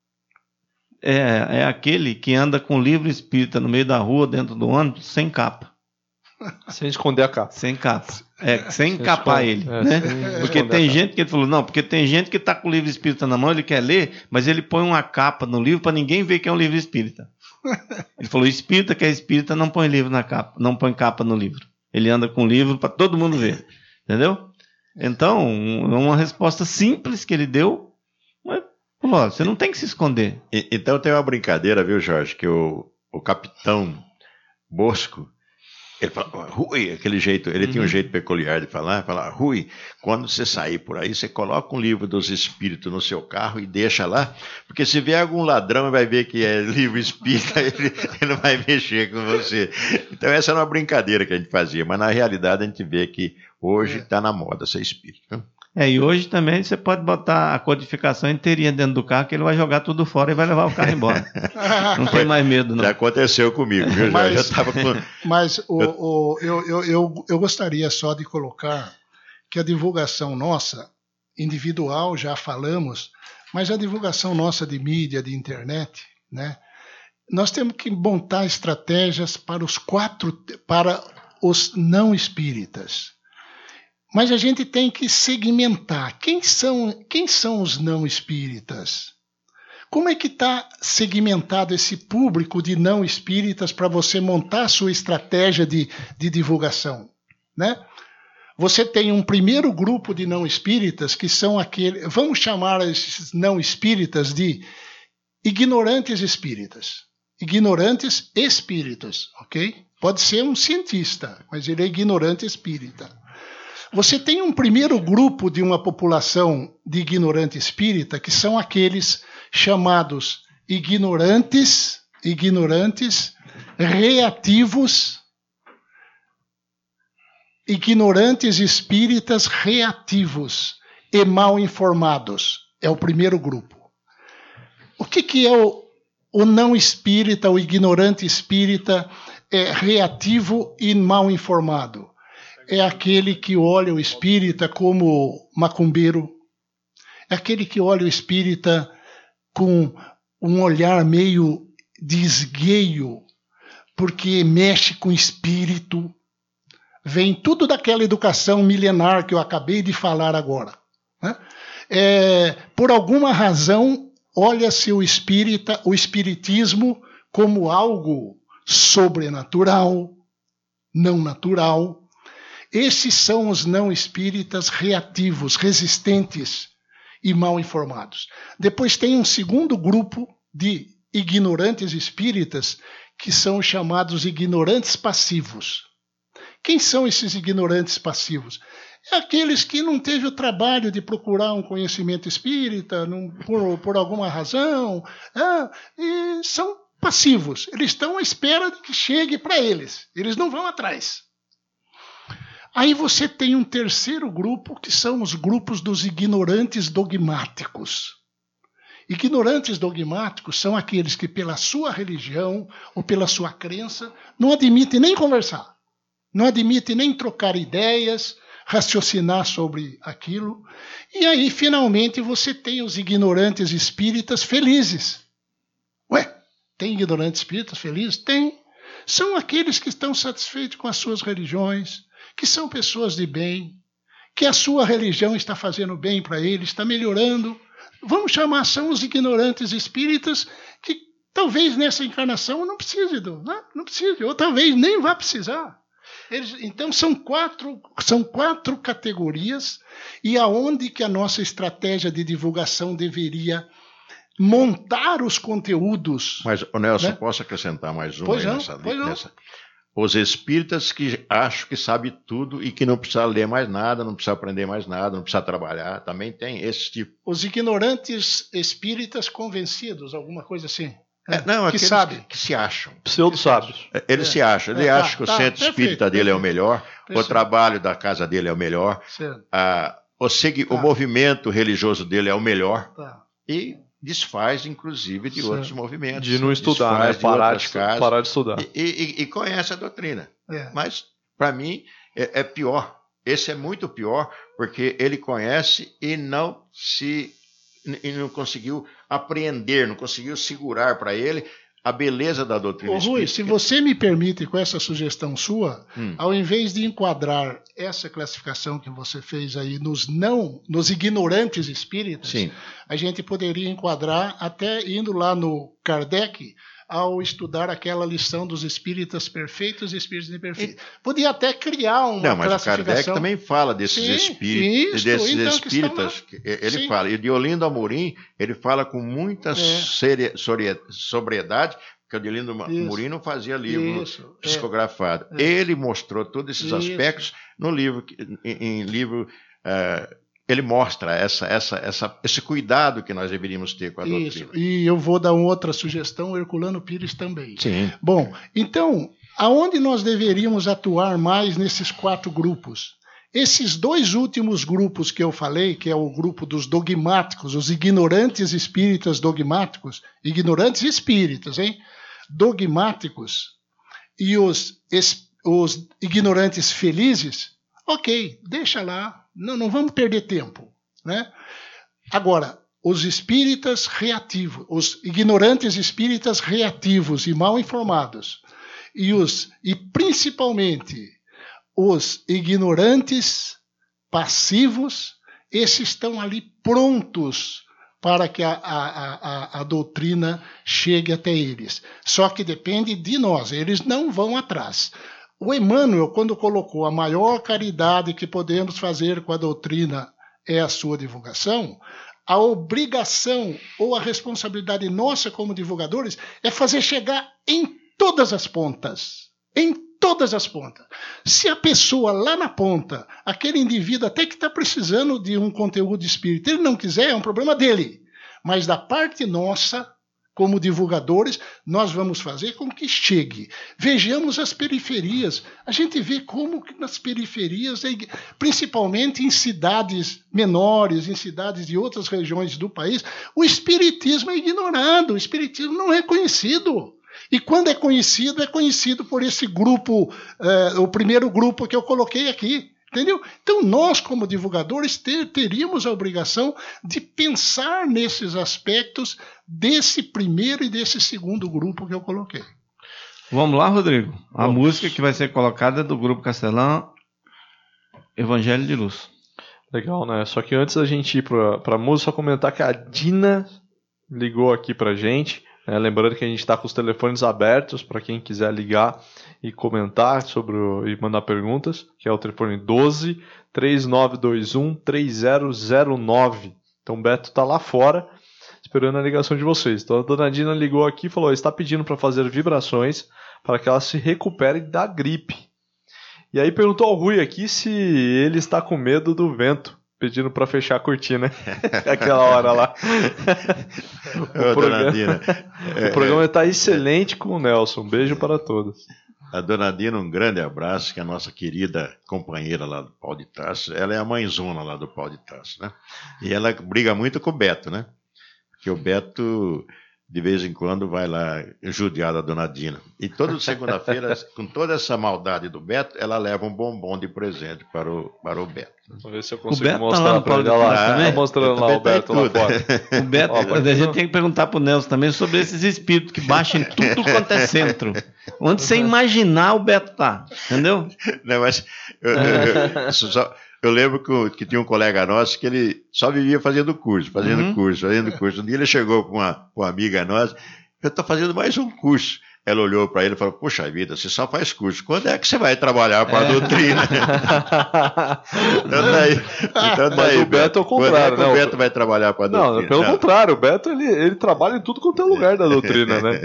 é, é aquele que anda com livro espírita no meio da rua, dentro do ônibus, sem capa. Sem esconder a capa. Sem capa. É, sem encapar ele. É, né? Porque sem tem gente que ele falou, não, porque tem gente que está com o livro espírita na mão, ele quer ler, mas ele põe uma capa no livro para ninguém ver que é um livro espírita. Ele falou, espírita que é espírita não põe livro na capa, não põe capa no livro. Ele anda com o livro para todo mundo ver. Entendeu? Então, uma resposta simples que ele deu, mas falou, você não tem que se esconder. E, então tem uma brincadeira, viu, Jorge, que o, o capitão Bosco, ele fala, Rui, aquele jeito, ele uhum. tinha um jeito peculiar de falar, falar, Rui, quando você sair por aí, você coloca um livro dos espíritos no seu carro e deixa lá, porque se vier algum ladrão e vai ver que é livro espírita, ele, ele não vai mexer com você. Então essa era uma brincadeira que a gente fazia, mas na realidade a gente vê que hoje está na moda ser espírita. É, e hoje também você pode botar a codificação inteirinha dentro do carro, que ele vai jogar tudo fora e vai levar o carro embora. Não tem mais medo, não. Já aconteceu comigo, viu? Mas, já, já tava com... mas o, o, eu, eu, eu, eu gostaria só de colocar que a divulgação nossa, individual, já falamos, mas a divulgação nossa de mídia, de internet, né? Nós temos que montar estratégias para os quatro, para os não espíritas. Mas a gente tem que segmentar. Quem são, quem são os não espíritas? Como é que está segmentado esse público de não espíritas para você montar a sua estratégia de, de divulgação, né? Você tem um primeiro grupo de não espíritas que são aqueles, vamos chamar esses não espíritas de ignorantes espíritas. Ignorantes espíritas, ok? Pode ser um cientista, mas ele é ignorante espírita. Você tem um primeiro grupo de uma população de ignorante espírita, que são aqueles chamados ignorantes, ignorantes, reativos, ignorantes espíritas reativos e mal informados. É o primeiro grupo. O que, que é o, o não espírita, o ignorante espírita é reativo e mal informado? É aquele que olha o espírita como macumbeiro, é aquele que olha o espírita com um olhar meio de esgueio, porque mexe com o espírito. Vem tudo daquela educação milenar que eu acabei de falar agora, né? É, por alguma razão, olha-se o espírita, o espiritismo como algo sobrenatural, não natural. Esses são os não espíritas reativos, resistentes e mal informados. Depois tem um segundo grupo de ignorantes espíritas, que são chamados ignorantes passivos. Quem são esses ignorantes passivos? É aqueles que não teve o trabalho de procurar um conhecimento espírita não, por, por alguma razão, é, e são passivos. Eles estão à espera de que chegue para eles. Eles não vão atrás. Aí você tem um terceiro grupo, que são os grupos dos ignorantes dogmáticos. Ignorantes dogmáticos são aqueles que, pela sua religião ou pela sua crença, não admitem nem conversar, não admitem nem trocar ideias, raciocinar sobre aquilo. E aí, finalmente, você tem os ignorantes espíritas felizes. Ué, tem ignorantes espíritas felizes? Tem. São aqueles que estão satisfeitos com as suas religiões, que são pessoas de bem, que a sua religião está fazendo bem para eles, está melhorando. Vamos chamar, são os ignorantes espíritas que talvez nessa encarnação não precise, do, né? não precise, ou talvez nem vá precisar. Eles, então são quatro, são quatro categorias, e aonde que a nossa estratégia de divulgação deveria montar os conteúdos. Mas, ô Nelson, né? Posso acrescentar mais uma pois aí não, nessa, pois não. nessa? Os espíritas que acham que sabem tudo e que não precisa ler mais nada, não precisa aprender mais nada, não precisa trabalhar, também tem esse tipo. Os ignorantes espíritas convencidos, alguma coisa assim. É, não, que aqueles sabe. que, que se acham. Pseudo-sábios. Ele É. se acha, ele É, acha tá, que o tá, centro perfeito, espírita dele é o perfeito. melhor, o Perfeito. trabalho da casa dele é o melhor, Certo. a, o, segui, Tá. o movimento religioso dele é o melhor, Tá. e desfaz, inclusive, de Certo. outros movimentos. De não estudar, né? Desfaz de Parar de, outras casas, parar de estudar. E, e, e conhece a doutrina. É. Mas, para mim, é, é pior. Esse é muito pior, porque ele conhece e não se e não conseguiu apreender, não conseguiu segurar para ele a beleza da doutrina Ô, Rui, espírita. se você me permite, com essa sugestão sua, Hum. ao invés de enquadrar essa classificação que você fez aí nos não, nos ignorantes espíritas, Sim. a gente poderia enquadrar até indo lá no Kardec, ao estudar aquela lição dos espíritas perfeitos e espíritos imperfeitos. Podia até criar uma Não, mas o classificação. Kardec também fala desses Sim, espíritos, isso, desses então, que espíritas. estão que Ele Sim. fala. E de Olindo Amorim, ele fala com muita É. seri- sorie- sobriedade, porque o de Olindo Isso. Amorim não fazia livro Isso, é. psicografado. É. Ele mostrou todos esses Isso. aspectos no livro, que- em, em livro. eh, ele mostra essa, essa, essa, esse cuidado que nós deveríamos ter com a Isso. doutrina. E eu vou dar uma outra sugestão, Herculano Pires também. Sim. Bom, então, aonde nós deveríamos atuar mais nesses quatro grupos? Esses dois últimos grupos que eu falei, que é o grupo dos dogmáticos, os ignorantes espíritas dogmáticos, ignorantes espíritas, hein? Dogmáticos, e os, es- os ignorantes felizes, ok, deixa lá, não, não vamos perder tempo, né? Agora, os espíritas reativos, os ignorantes espíritas reativos e mal informados, e, os, e principalmente os ignorantes passivos, esses estão ali prontos para que a, a, a, a doutrina chegue até eles. Só que depende de nós, eles não vão atrás. O Emmanuel, quando colocou a maior caridade que podemos fazer com a doutrina é a sua divulgação, a obrigação ou a responsabilidade nossa como divulgadores é fazer chegar em todas as pontas. Em todas as pontas. Se a pessoa lá na ponta, aquele indivíduo até que está precisando de um conteúdo espírita, ele não quiser, é um problema dele. Mas da parte nossa, como divulgadores, nós vamos fazer com que chegue. Vejamos as periferias. A gente vê como que nas periferias, principalmente em cidades menores, em cidades de outras regiões do país, o espiritismo é ignorado, o espiritismo não é conhecido. E quando é conhecido, é conhecido por esse grupo, eh, o primeiro grupo que eu coloquei aqui, entendeu? Então nós, como divulgadores, ter, teríamos a obrigação de pensar nesses aspectos desse primeiro e desse segundo grupo que eu coloquei. Vamos lá, Rodrigo? A Vamos. música que vai ser colocada é do Grupo Castelão, Evangelho de Luz. Legal, né? Só que antes da gente ir para a música, só comentar que a Dina ligou aqui para gente. É, lembrando que a gente está com os telefones abertos para quem quiser ligar e comentar sobre o, e mandar perguntas, que é o telefone doze, três nove dois um, três zero zero nove. Então o Beto está lá fora esperando a ligação de vocês. Então a dona Dina ligou aqui e falou: está pedindo para fazer vibrações para que ela se recupere da gripe. E aí perguntou ao Rui aqui se ele está com medo do vento, pedindo para fechar a cortina aquela hora lá. o, Ô, programa... Dina, o programa está excelente com o Nelson. Um beijo para todos. A dona Dina, um grande abraço, que é a nossa querida companheira lá do Pau de Tarso. Ela é a mãezona lá do Pau de Tarso, né? E ela briga muito com o Beto, né? Porque o Beto, de vez em quando, vai lá judiar da dona Dina. E toda segunda-feira, com toda essa maldade do Beto, ela leva um bombom de presente para o, para o Beto. Vamos ver se eu O consigo Beto tá mostrar lá no para ele. Paulo de Olha Tarso lá, também? tá mostrando lá o Beto lá fora. O Beto, Ó, a gente tem que perguntar pro Nelson também sobre esses espíritos que baixam em tudo quanto é centro. Onde você imaginar, o Beto tá. Entendeu? Não, mas eu, eu, eu, só, eu lembro que, que tinha um colega nosso que ele só vivia fazendo curso, fazendo Uhum. curso, fazendo curso. Um dia ele chegou com uma, com uma amiga nossa: eu estou fazendo mais um curso. Ela olhou para ele e falou: puxa vida, você só faz curso. Quando é que você vai trabalhar para a É. doutrina? Então daí, então Mas daí, o Beto é o contrário, quando é que né? o Beto vai trabalhar para a doutrina? Não, pelo contrário, o Beto ele, ele trabalha em tudo quanto é lugar da doutrina, né?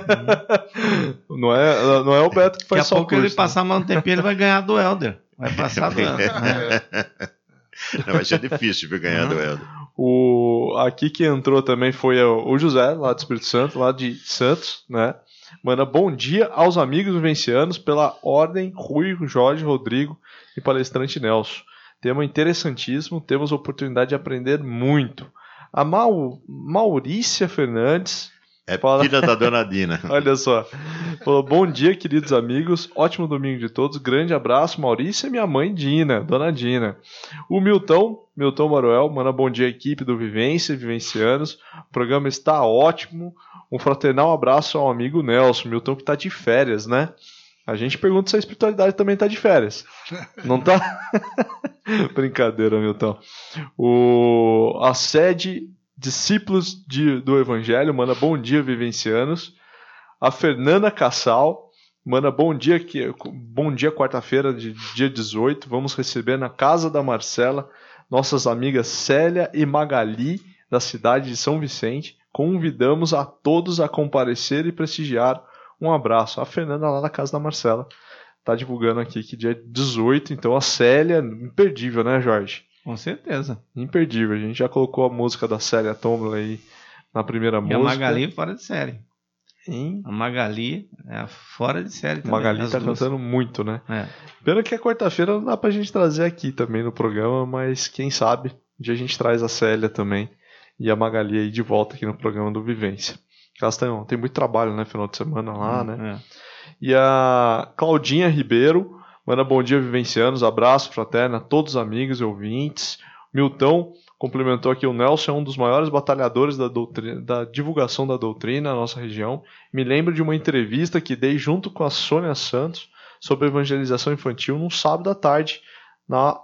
não, é, não é o Beto que Daqui a faz só pouco curso, ele passar mais um tempinho, ele vai ganhar do Helder. Vai passar do Helder. né? Não, vai ser difícil viu, ganhar Uhum. do Helder. O, aqui que entrou também foi o, o José, lá do Espírito Santo, lá de Santos, né? Manda bom dia aos amigos vivencianos pela ordem Rui, Jorge, Rodrigo e palestrante Nelson. Tema interessantíssimo, temos a oportunidade de aprender muito. A Mau, Maurícia Fernandes, É Fala. filha da dona Dina. olha só, falou: bom dia, queridos amigos, ótimo domingo de todos, grande abraço, Maurícia e minha mãe Dina, dona Dina. O Milton, Milton Maruel, manda bom dia, equipe do Vivência, Vivencianos, o programa está ótimo, um fraternal abraço ao amigo Nelson, Milton que está de férias, né? A gente pergunta se a espiritualidade também está de férias, não tá? Brincadeira, Milton. O, a sede Discípulos de, do Evangelho, manda bom dia, vivencianos. A Fernanda Cassal manda bom dia, que, bom dia, quarta-feira, de dia dezoito. Vamos receber na casa da Marcela nossas amigas Célia e Magali, da cidade de São Vicente. Convidamos a todos a comparecer e prestigiar. Um abraço. A Fernanda lá na casa da Marcela está divulgando aqui que dia dezoito. Então a Célia, imperdível, né, Jorge? Com certeza. Imperdível. A gente já colocou a música da Célia Tomlin aí na primeira E música. a Magali fora de série. Hein? A Magali é fora de série A também. Magali as tá duas. cantando muito, né? É. Pena que a quarta-feira não dá pra gente trazer aqui também no programa, mas quem sabe um dia a gente traz a Célia também e a Magali aí de volta aqui no programa do Vivência. Elas têm, tem muito trabalho, né? Final de semana lá, Hum, né? é. E a Claudinha Ribeiro manda bom dia, vivencianos. Abraço fraterno a todos os amigos e ouvintes. Milton complementou aqui: o Nelson é um dos maiores batalhadores da, doutrina, da divulgação da doutrina na nossa região. Me lembro de uma entrevista que dei junto com a Sônia Santos sobre evangelização infantil num sábado à tarde na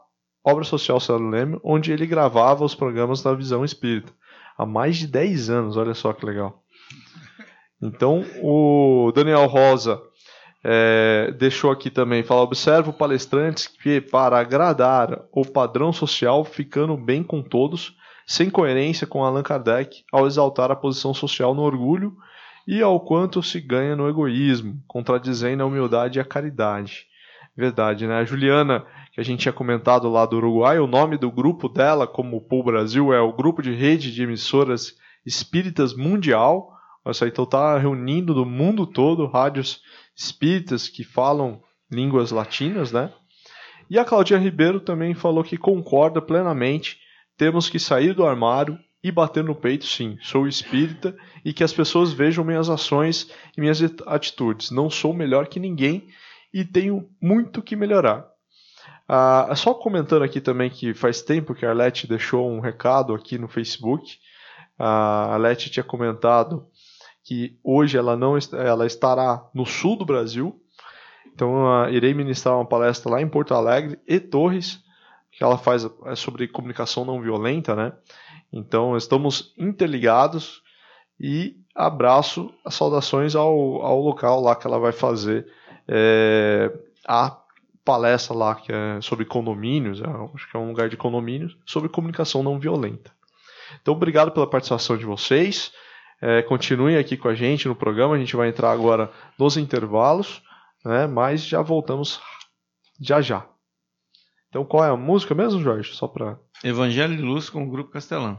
Obra Social Célio Leme, onde ele gravava os programas da Visão Espírita. Há mais de dez anos, olha só que legal. Então, o Daniel Rosa é, deixou aqui também, fala, observo palestrantes que, para agradar o padrão social, ficando bem com todos, sem coerência com Allan Kardec, ao exaltar a posição social no orgulho e ao quanto se ganha no egoísmo, contradizendo a humildade e a caridade. Verdade, né? A Juliana, que a gente tinha comentado lá do Uruguai, o nome do grupo dela, como o P U Brasil, é o Grupo de Rede de Emissoras Espíritas Mundial. Nossa, então está reunindo do mundo todo rádios espíritas que falam línguas latinas, né? E a Claudinha Ribeiro também falou que concorda plenamente, temos que sair do armário e bater no peito, sim, sou espírita, e que as pessoas vejam minhas ações e minhas atitudes. Não sou melhor que ninguém e tenho muito que melhorar. Ah, só comentando aqui também que faz tempo que a Arlete deixou um recado aqui no Facebook. A Arlete tinha comentado que hoje ela, não, ela estará no sul do Brasil. Então uh, irei ministrar uma palestra lá em Porto Alegre e Torres, que ela faz é sobre comunicação não violenta, né? Então estamos interligados e abraço, as saudações ao, ao local lá que ela vai fazer é, a palestra lá, que é sobre condomínios, é, acho que é um lugar de condomínios, sobre comunicação não violenta. Então obrigado pela participação de vocês. É, continuem aqui com a gente no programa, a gente vai entrar agora nos intervalos, né, mas já voltamos já já. Então qual é a música mesmo, Jorge? Só para Evangelho de Luz com o Grupo Castelã.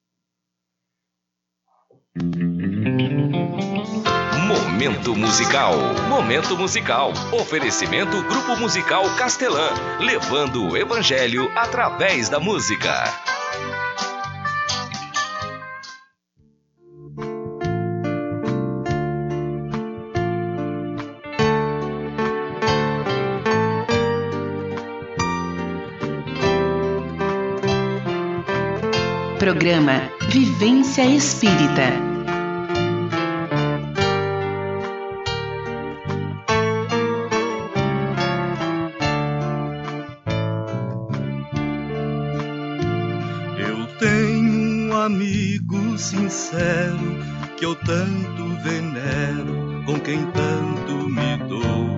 Momento musical. Momento musical. Oferecimento Grupo Musical Castelã, levando o Evangelho através da música. Programa Vivência Espírita. Eu tenho um amigo sincero que eu tanto venero, com quem tanto me dou.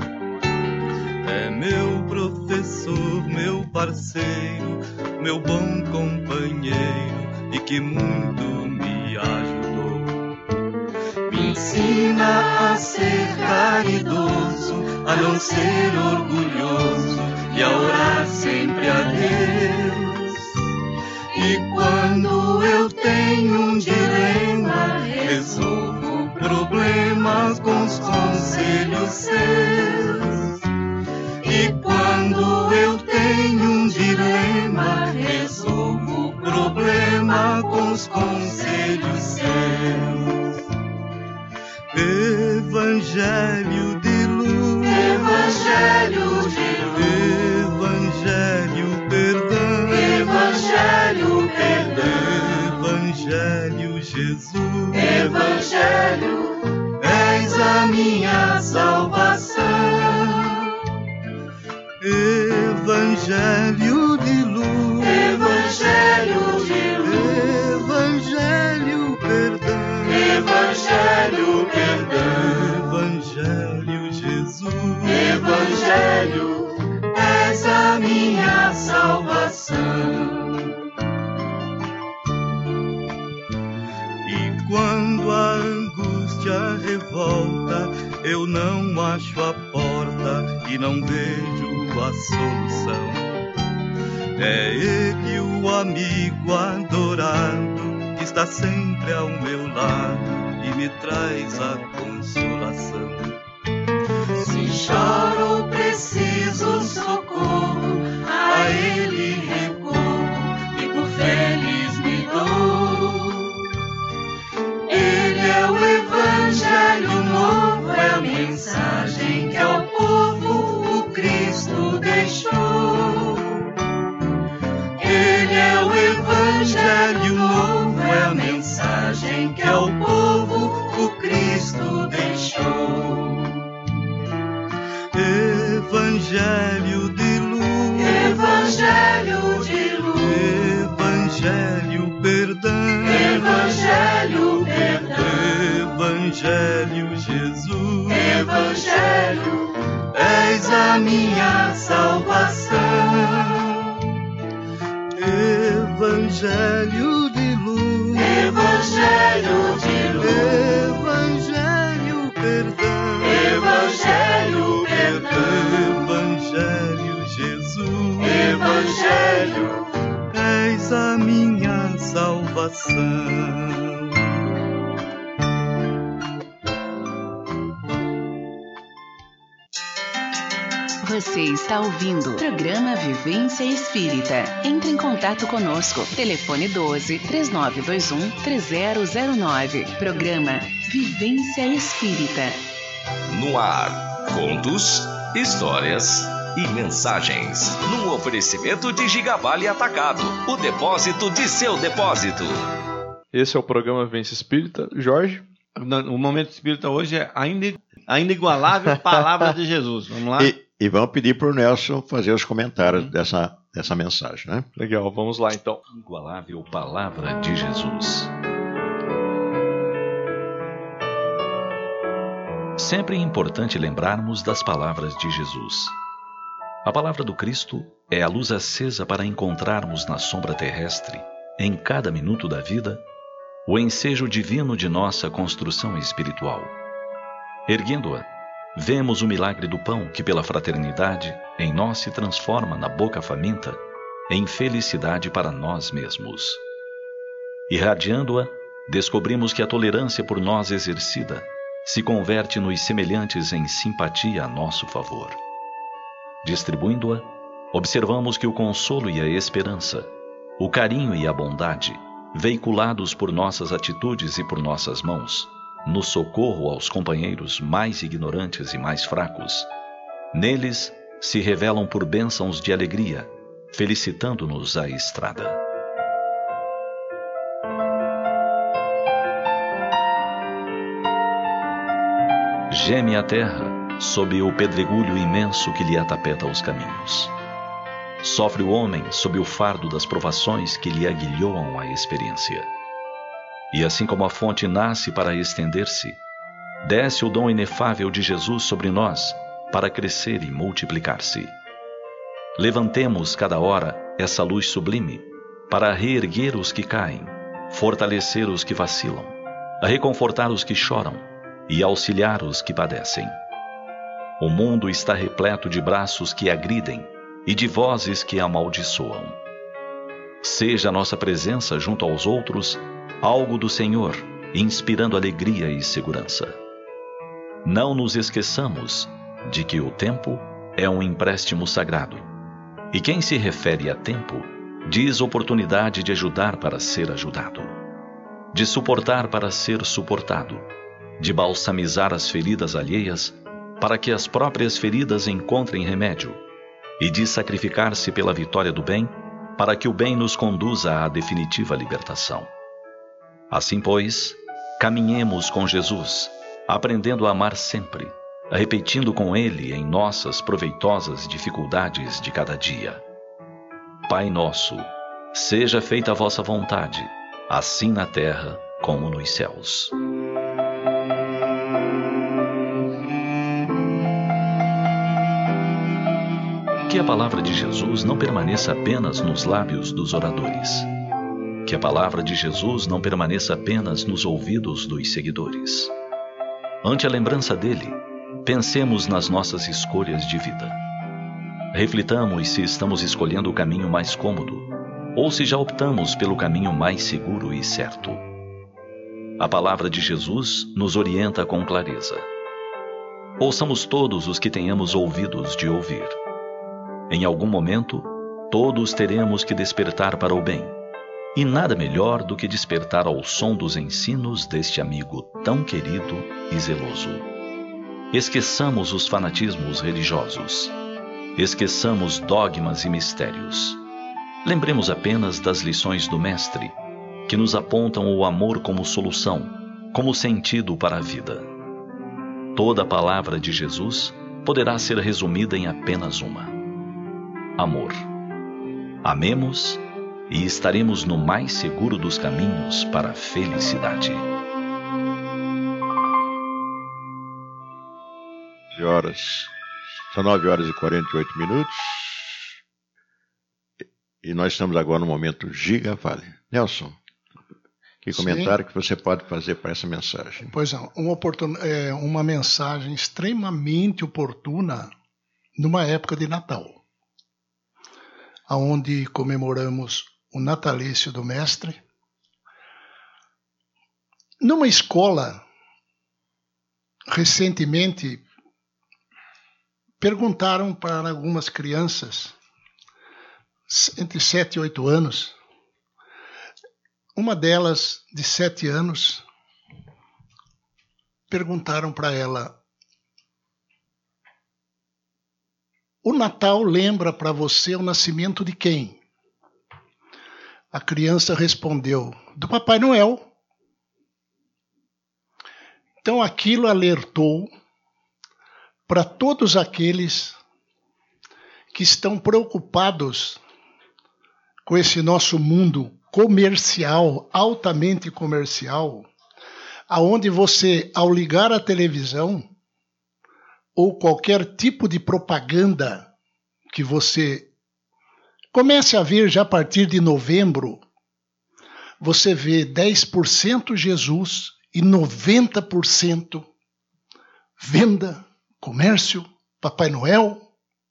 É meu professor, meu parceiro, meu bom companheiro e que muito me ajudou. Me ensina a ser caridoso, a não ser orgulhoso e a orar sempre a Deus. E quando eu tenho um dilema, resolvo problemas com os conselhos seus. E quando eu tenho um dilema, resolvo o problema com os conselhos seus. Evangelho de luz, Evangelho de luz, Evangelho perdão, Evangelho perdão, Evangelho Jesus, Evangelho, és a minha salvação. Evangelho de luz, Evangelho de luz, Evangelho perdão, Evangelho perdão, Evangelho Jesus, Evangelho, és a minha salvação. E quando a angústia revolta, eu não acho a porta e não vejo a solução. É ele o amigo adorado que está sempre ao meu lado e me traz a consolação. Se choro ou preciso socorro, a ele recorro e por feliz me dou. Ele é o Evangelho novo, é a mensagem que ao povo o Cristo deixou. Ele é o Evangelho novo, é a mensagem que ao povo o Cristo deixou. Evangelho de luz, Evangelho Evangelho, Jesus. Evangelho, és a minha salvação. Evangelho de luz, Evangelho de luz, Evangelho perdão, Evangelho perdão, Evangelho Jesus, Evangelho, és a minha salvação. Você está ouvindo o programa Vivência Espírita. Entre em contato conosco. Telefone doze, três nove dois um, três zero zero nove. Programa Vivência Espírita. No ar, contos, histórias e mensagens. Num oferecimento de Gigavale Atacado, o depósito de seu depósito. Esse é o programa Vivência Espírita. Jorge? O momento espírita hoje é a, ine... a inigualável palavra de Jesus. Vamos lá? E, e vamos pedir para o Nelson fazer os comentários hum. dessa, dessa mensagem, né? Legal, vamos lá então. Inigualável palavra de Jesus. Sempre é importante lembrarmos das palavras de Jesus. A palavra do Cristo é a luz acesa para encontrarmos na sombra terrestre, em cada minuto da vida, o ensejo divino de nossa construção espiritual. Erguendo-a, vemos o milagre do pão que, pela fraternidade, em nós se transforma na boca faminta em felicidade para nós mesmos. Irradiando-a, descobrimos que a tolerância por nós exercida se converte nos semelhantes em simpatia a nosso favor. Distribuindo-a, observamos que o consolo e a esperança, o carinho e a bondade, veiculados por nossas atitudes e por nossas mãos, no socorro aos companheiros mais ignorantes e mais fracos, neles se revelam por bênçãos de alegria, felicitando-nos a estrada. Geme a terra sob o pedregulho imenso que lhe atapeta os caminhos. Sofre o homem sob o fardo das provações que lhe aguilhoam a experiência. E assim como a fonte nasce para estender-se, desce o dom inefável de Jesus sobre nós para crescer e multiplicar-se. Levantemos cada hora essa luz sublime para reerguer os que caem, fortalecer os que vacilam, reconfortar os que choram e auxiliar os que padecem. O mundo está repleto de braços que agridem e de vozes que amaldiçoam. Seja a nossa presença junto aos outros algo do Senhor, inspirando alegria e segurança. Não nos esqueçamos de que o tempo é um empréstimo sagrado, e quem se refere a tempo diz oportunidade de ajudar para ser ajudado, de suportar para ser suportado, de balsamizar as feridas alheias para que as próprias feridas encontrem remédio, e de sacrificar-se pela vitória do bem para que o bem nos conduza à definitiva libertação. Assim, pois, caminhemos com Jesus, aprendendo a amar sempre, repetindo com Ele em nossas proveitosas dificuldades de cada dia. Pai nosso, seja feita a vossa vontade, assim na terra como nos céus. Que a palavra de Jesus não permaneça apenas nos lábios dos oradores. Que a palavra de Jesus não permaneça apenas nos ouvidos dos seguidores. Ante a lembrança dele, pensemos nas nossas escolhas de vida. Reflitamos se estamos escolhendo o caminho mais cômodo ou se já optamos pelo caminho mais seguro e certo. A palavra de Jesus nos orienta com clareza. Ouçamos todos os que tenhamos ouvidos de ouvir. Em algum momento, todos teremos que despertar para o bem, e nada melhor do que despertar ao som dos ensinos deste amigo tão querido e zeloso. Esqueçamos os fanatismos religiosos. Esqueçamos dogmas e mistérios. Lembremos apenas das lições do Mestre, que nos apontam o amor como solução, como sentido para a vida. Toda a palavra de Jesus poderá ser resumida em apenas uma: amor. Amemos e estaremos no mais seguro dos caminhos para a felicidade. nove horas. São nove horas e quarenta e oito minutos. E nós estamos agora no momento Giga Vale. Nelson, que comentário Sim. que você pode fazer para essa mensagem? Pois não, uma, oportun... é, uma mensagem extremamente oportuna numa época de Natal, onde comemoramos o natalício do Mestre. Numa escola, recentemente, perguntaram para algumas crianças, entre sete e oito anos, uma delas, de sete anos, perguntaram para ela: o Natal lembra para você o nascimento de quem? A criança respondeu: do Papai Noel. Então aquilo alertou para todos aqueles que estão preocupados com esse nosso mundo comercial, altamente comercial, aonde você, ao ligar a televisão, ou qualquer tipo de propaganda que você comece a ver já a partir de novembro, você vê dez por cento Jesus e noventa por cento venda, comércio, Papai Noel.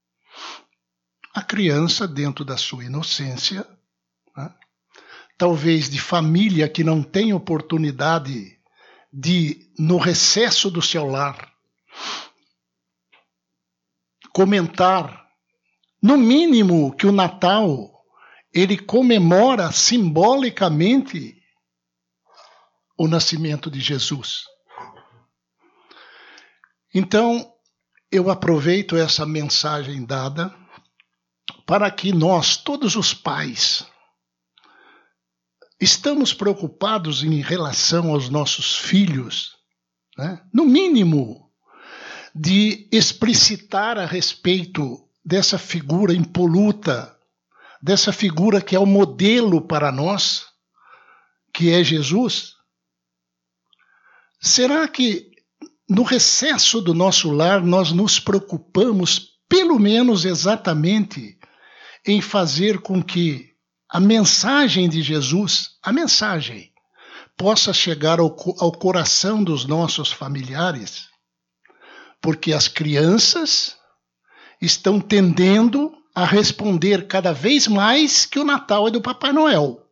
A criança, dentro da sua inocência, né, talvez de família que não tem oportunidade de, no recesso do seu lar, comentar, no mínimo, que o Natal ele comemora simbolicamente o nascimento de Jesus. Então, eu aproveito essa mensagem dada para que nós, todos os pais, estamos preocupados em relação aos nossos filhos, né? No mínimo, de explicitar a respeito dessa figura impoluta, dessa figura que é o modelo para nós, que é Jesus. Será que no recesso do nosso lar nós nos preocupamos, pelo menos exatamente, em fazer com que a mensagem de Jesus, a mensagem, possa chegar ao, ao coração dos nossos familiares? Porque as crianças estão tendendo a responder cada vez mais que o Natal é do Papai Noel.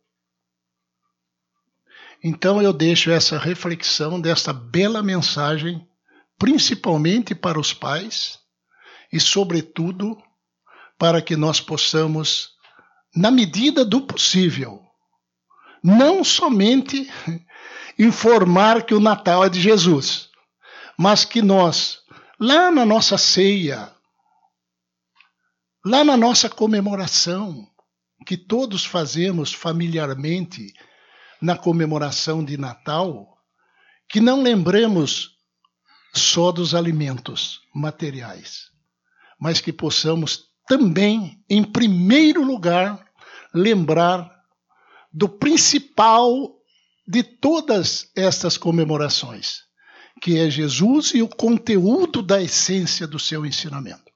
Então eu deixo essa reflexão desta bela mensagem, principalmente para os pais e, sobretudo, para que nós possamos, na medida do possível, não somente informar que o Natal é de Jesus, mas que nós, lá na nossa ceia, lá na nossa comemoração, que todos fazemos familiarmente na comemoração de Natal, que não lembremos só dos alimentos materiais, mas que possamos também, em primeiro lugar, lembrar do principal de todas estas comemorações, que é Jesus e o conteúdo da essência do seu ensinamento.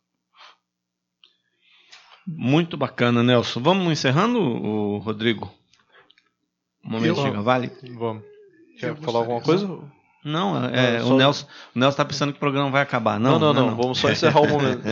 Muito bacana, Nelson. Vamos encerrando, o Rodrigo? Um momento Eu, Giga Vale. Vamos. Quer falar alguma coisa? Não, é, não o, só... Nelson, o Nelson tá pensando que o programa vai acabar. Não, não, não. não, não. Vamos só encerrar o momento.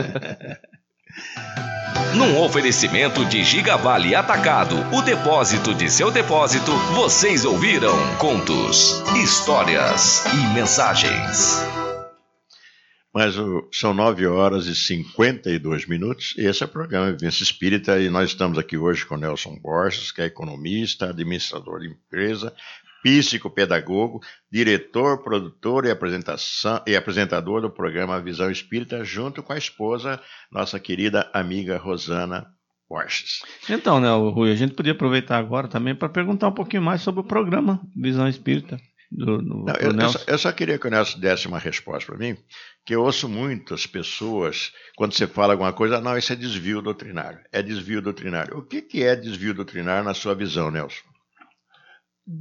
Num oferecimento de Giga Vale Atacado, o depósito de seu depósito, vocês ouviram contos, histórias e mensagens. Mas uh, são nove horas e cinquenta e dois minutos e esse é o programa Vivência Espírita e nós estamos aqui hoje com Nelson Borges, que é economista, administrador de empresa, psicopedagogo, diretor, produtor e, apresentação, e apresentador do programa Visão Espírita, junto com a esposa, nossa querida amiga Rosana Borges. Então, né, Rui, a gente podia aproveitar agora também para perguntar um pouquinho mais sobre o programa Visão Espírita. Do, do, Não, do eu, eu, Nelson. só, eu só queria que o Nelson desse uma resposta para mim, que eu ouço muitas pessoas, quando você fala alguma coisa, não, isso é desvio doutrinário, é desvio doutrinário. O que, que é desvio doutrinário na sua visão, Nelson?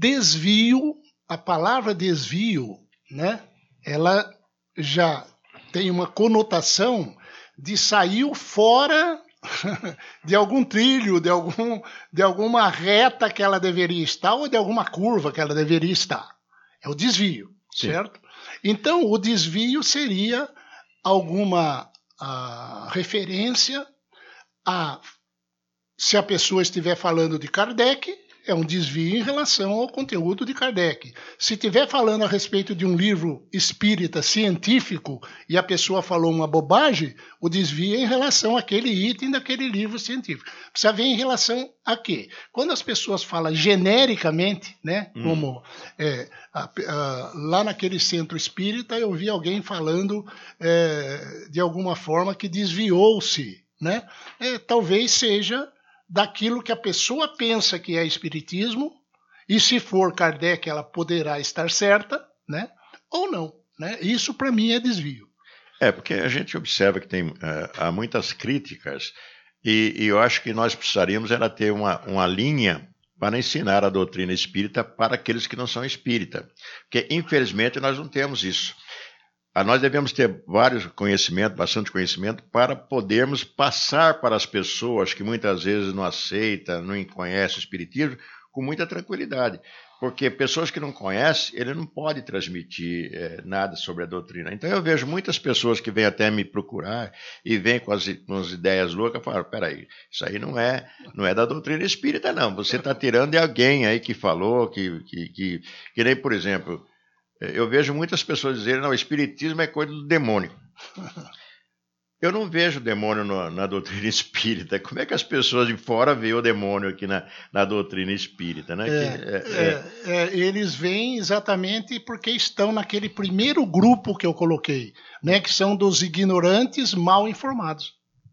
Desvio, a palavra desvio, né, ela já tem uma conotação de saiu fora de algum trilho, de, algum, de alguma reta que ela deveria estar ou de alguma curva que ela deveria estar. É o desvio, Sim. certo? Então, o desvio seria alguma a, referência a, se a pessoa estiver falando de Kardec, é um desvio em relação ao conteúdo de Kardec. Se estiver falando a respeito de um livro espírita científico e a pessoa falou uma bobagem, o desvio é em relação àquele item daquele livro científico. Precisa ver em relação a quê? Quando as pessoas falam genericamente, né, hum. como é, a, a, lá naquele centro espírita eu vi alguém falando é, de alguma forma que desviou-se, né? É, talvez seja daquilo que a pessoa pensa que é espiritismo, e se for Kardec, ela poderá estar certa, né? Ou não. Né? Isso, para mim, é desvio. É, porque a gente observa que tem, uh, há muitas críticas, e, e eu acho que nós precisaríamos era ter uma, uma linha para ensinar a doutrina espírita para aqueles que não são espírita. Porque, infelizmente, nós não temos isso. Nós devemos ter vários conhecimentos, bastante conhecimento, para podermos passar para as pessoas que muitas vezes não aceitam, não conhecem o espiritismo, com muita tranquilidade. Porque pessoas que não conhecem, ele não pode transmitir é, nada sobre a doutrina. Então eu vejo muitas pessoas que vêm até me procurar e vêm com as, com as ideias loucas e falam, peraí, isso aí não é, não é da doutrina espírita, não. Você está tirando de alguém aí que falou, que, que, que, que nem, por exemplo... Eu vejo muitas pessoas dizerem, não, o espiritismo é coisa do demônio. Eu não vejo demônio no, na doutrina espírita. Como é que as pessoas de fora veem o demônio aqui na, na doutrina espírita? Né? É, que, é, é... É, é, eles vêm exatamente porque estão naquele primeiro grupo que eu coloquei, né, que são dos ignorantes mal informados.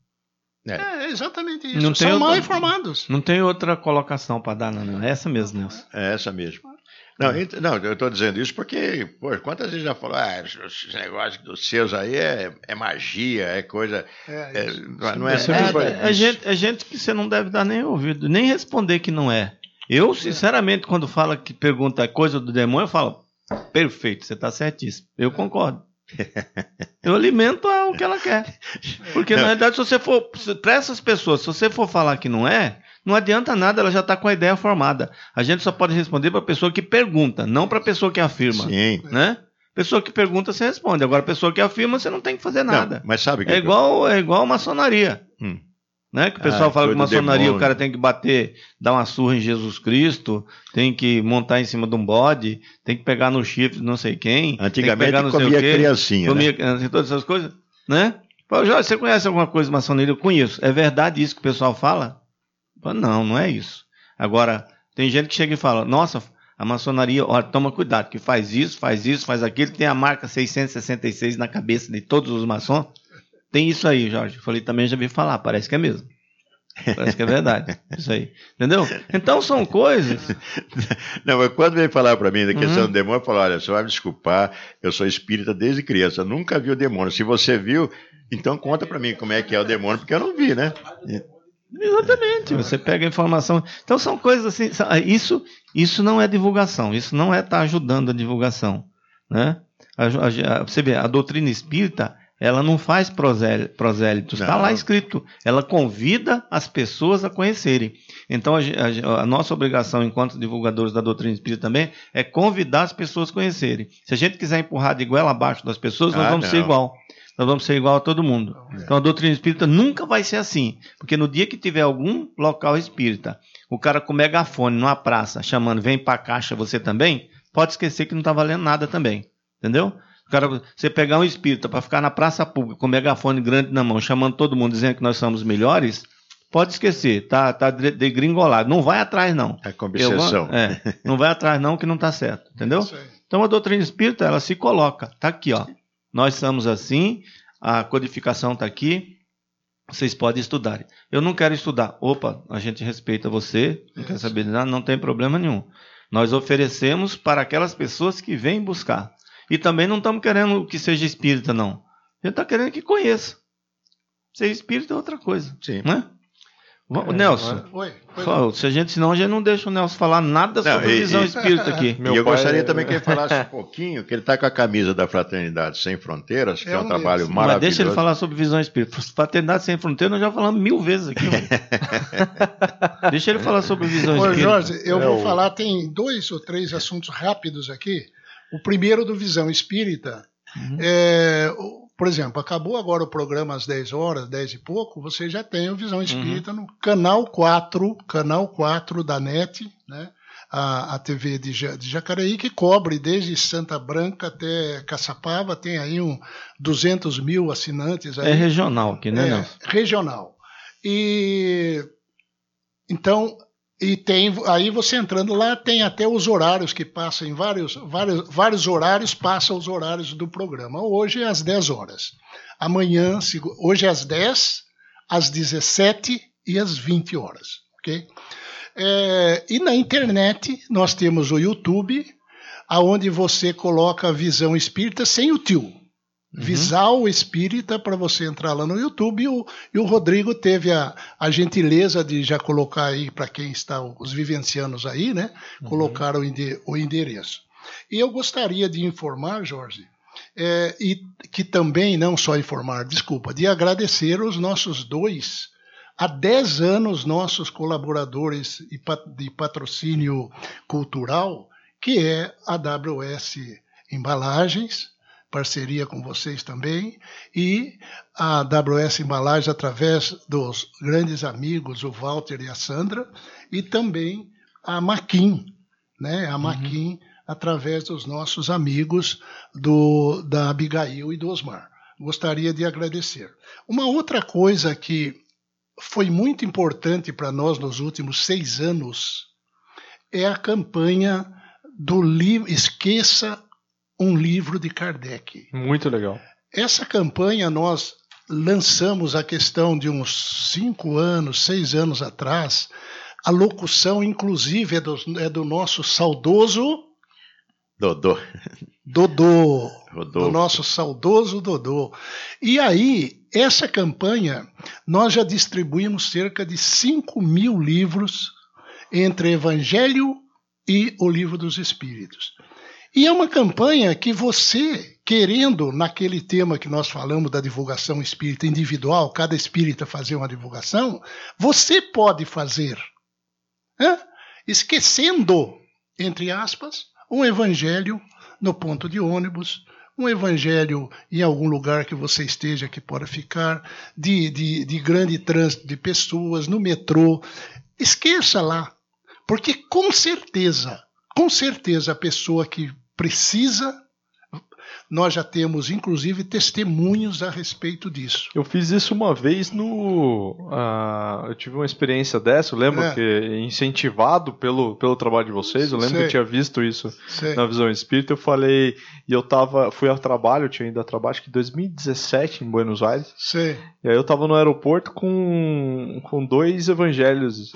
É, é exatamente isso, não são outra, mal informados. Não tem outra colocação para dar, não. É essa mesmo, Nelson. É essa mesmo. Não, não, eu estou dizendo isso porque, pô, quantas vezes já falou, ah, esse negócio dos seus aí é, é magia, é coisa. É, é, não, não é nada. É, é, gente, é gente que você não deve dar nem ouvido, nem responder que não é. Eu, sinceramente, quando fala que pergunta coisa do demônio, eu falo, perfeito, você está certíssimo. Eu concordo. Eu alimento o que ela quer. Porque, na verdade, se você for. Para essas pessoas, se você for falar que não é. Não adianta nada, ela já está com a ideia formada. A gente só pode responder para a pessoa que pergunta, não para a pessoa que afirma. Sim. Né? Pessoa que pergunta, você responde. Agora, pessoa que afirma, você não tem que fazer nada. Não, mas sabe que é, igual, é igual maçonaria. Hum. Né? Que o pessoal ah, fala que maçonaria o cara tem que bater, dar uma surra em Jesus Cristo, tem que montar em cima de um bode, tem que pegar no chifre de não sei quem. Antigamente tem que pegar no comia sei o quê, criancinha. Comia né? todas essas coisas. Né? Fala, Jorge, você conhece alguma coisa de maçonaria? Eu conheço. É verdade isso que o pessoal fala? Não, não é isso. Agora, tem gente que chega e fala, nossa, a maçonaria, olha, toma cuidado, que faz isso, faz isso, faz aquilo, tem a marca seiscentos e sessenta e seis na cabeça de todos os maçons. Tem isso aí, Jorge. Eu falei, também já vi falar, parece que é mesmo. Parece que é verdade. Isso aí. Entendeu? Então são coisas. Não, mas quando vem falar para mim da questão uhum. do demônio, eu falo, olha, você vai me desculpar, eu sou espírita desde criança, eu nunca vi o demônio. Se você viu, então conta para mim como é que é o demônio, porque eu não vi, né? Exatamente, você pega a informação. Então são coisas assim, isso, isso não é divulgação, isso não é estar tá ajudando a divulgação. Né? A, a, a, você vê, a doutrina espírita, ela não faz prosélitos, está lá escrito. Ela convida as pessoas a conhecerem. Então a, a, a nossa obrigação, enquanto divulgadores da doutrina espírita também, é convidar as pessoas a conhecerem. Se a gente quiser empurrar de goela abaixo das pessoas, nós ah, vamos não. ser igual. Nós vamos ser igual a todo mundo. Então a doutrina espírita nunca vai ser assim. Porque no dia que tiver algum local espírita, o cara com megafone numa praça, chamando, vem pra caixa você também, pode esquecer que não está valendo nada também. Entendeu? O cara, você pegar um espírita para ficar na praça pública com megafone grande na mão, chamando todo mundo, dizendo que nós somos melhores, pode esquecer, tá, tá degringolado. Não vai atrás, não. É com obsessão. Eu, é, não vai atrás, não, que não está certo. Entendeu? Então a doutrina espírita, ela se coloca. Está aqui, ó. Nós somos assim, a codificação está aqui, vocês podem estudar. Eu não quero estudar. Opa, a gente respeita você, não quer saber de nada, não tem problema nenhum. Nós oferecemos para aquelas pessoas que vêm buscar. E também não estamos querendo que seja espírita, não. A gente está querendo que conheça. Ser espírita é outra coisa. Sim. Né? É, Nelson, oi, oi. Se a gente, senão a gente não deixa o Nelson falar nada não, sobre e, visão e, espírita aqui. E eu gostaria é... também que ele falasse um pouquinho, que ele está com a camisa da Fraternidade Sem Fronteiras, que é, é um, um trabalho maravilhoso. Mas deixa ele falar sobre visão espírita. Fraternidade Sem Fronteiras nós já falamos mil vezes aqui. Deixa ele falar sobre visão Ô, espírita. Jorge, eu é vou o... falar, tem dois ou três assuntos rápidos aqui. O primeiro do visão espírita. Uhum. É, por exemplo, acabou agora o programa às dez horas, dez e pouco, você já tem o Visão Espírita uhum. no canal quatro, canal quatro da N E T, né? a, a T V de, de Jacareí, que cobre desde Santa Branca até Caçapava, tem aí um duzentos mil assinantes. Aí. É regional aqui, né, é, Nelson? Regional. E então... E tem, aí você entrando lá, tem até os horários que passam em vários, vários, vários horários, passam os horários do programa. Hoje é às dez horas. Amanhã, hoje é às dez, às dezessete e às vinte horas. Okay? É, e na internet, nós temos o YouTube, onde você coloca a Visão Espírita sem o tio. Uhum. Visal Espírita, para você entrar lá no YouTube, e o, e o Rodrigo teve a, a gentileza de já colocar aí, para quem está, os vivencianos aí, né, uhum. colocar o, ende, o endereço. E eu gostaria de informar, Jorge, é, e que também, não só informar, desculpa, de agradecer os nossos dois, há dez anos, nossos colaboradores de patrocínio cultural, que é a W S Embalagens, parceria com vocês também, e a W S Embalagens através dos grandes amigos, o Walter e a Sandra, e também a Maquin, né? A Maquin, uhum. através dos nossos amigos do, da Abigail e do Osmar. Gostaria de agradecer. Uma outra coisa que foi muito importante para nós nos últimos seis anos é a campanha do livro Esqueça um livro de Kardec. Muito legal. Essa campanha nós lançamos a questão de uns cinco anos, seis anos atrás. A locução, inclusive, é do, é do nosso saudoso... Dodô. Dodô. Rodolfo. Do nosso saudoso Dodô. E aí, essa campanha, nós já distribuímos cerca de cinco mil livros entre Evangelho e o Livro dos Espíritos. E é uma campanha que você, querendo, naquele tema que nós falamos da divulgação espírita individual, cada espírita fazer uma divulgação, você pode fazer, né? Esquecendo, entre aspas, um evangelho no ponto de ônibus, um evangelho em algum lugar que você esteja que pode ficar, de, de, de grande trânsito de pessoas, no metrô. Esqueça lá, porque com certeza, com certeza a pessoa que precisa, nós já temos inclusive testemunhos a respeito disso. Eu fiz isso uma vez no... Uh, eu tive uma experiência dessa, eu lembro é. que incentivado pelo, pelo trabalho de vocês, eu lembro Sei. que eu tinha visto isso Sei. na Visão Espírita, eu falei, e eu tava, fui ao trabalho, eu tinha ido a trabalho, acho que em dois mil e dezessete, em Buenos Aires, Sei. e aí eu tava no aeroporto com, com dois evangelhos,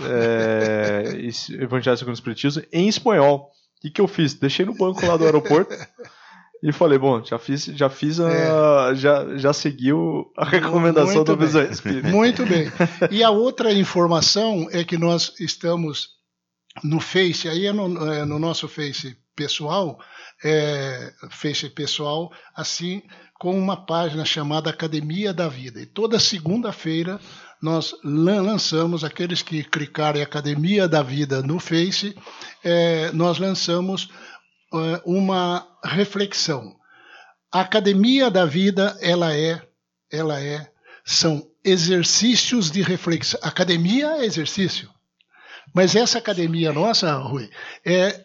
é, evangelhos segundo o Espiritismo, em espanhol. O que, que eu fiz? Deixei no banco lá do aeroporto e falei, bom, já fiz, já fiz a, é. já, já seguiu a recomendação do Visão Espírita. Muito bem. E a outra informação é que nós estamos no Face, aí é no, é no nosso Face pessoal, é, Face pessoal, assim, com uma página chamada Academia da Vida. E toda segunda-feira nós lançamos, aqueles que clicarem Academia da Vida no Face, é, nós lançamos é, uma reflexão. A Academia da Vida, ela é, ela é, são exercícios de reflexão. Academia é exercício. Mas essa academia nossa, Rui, é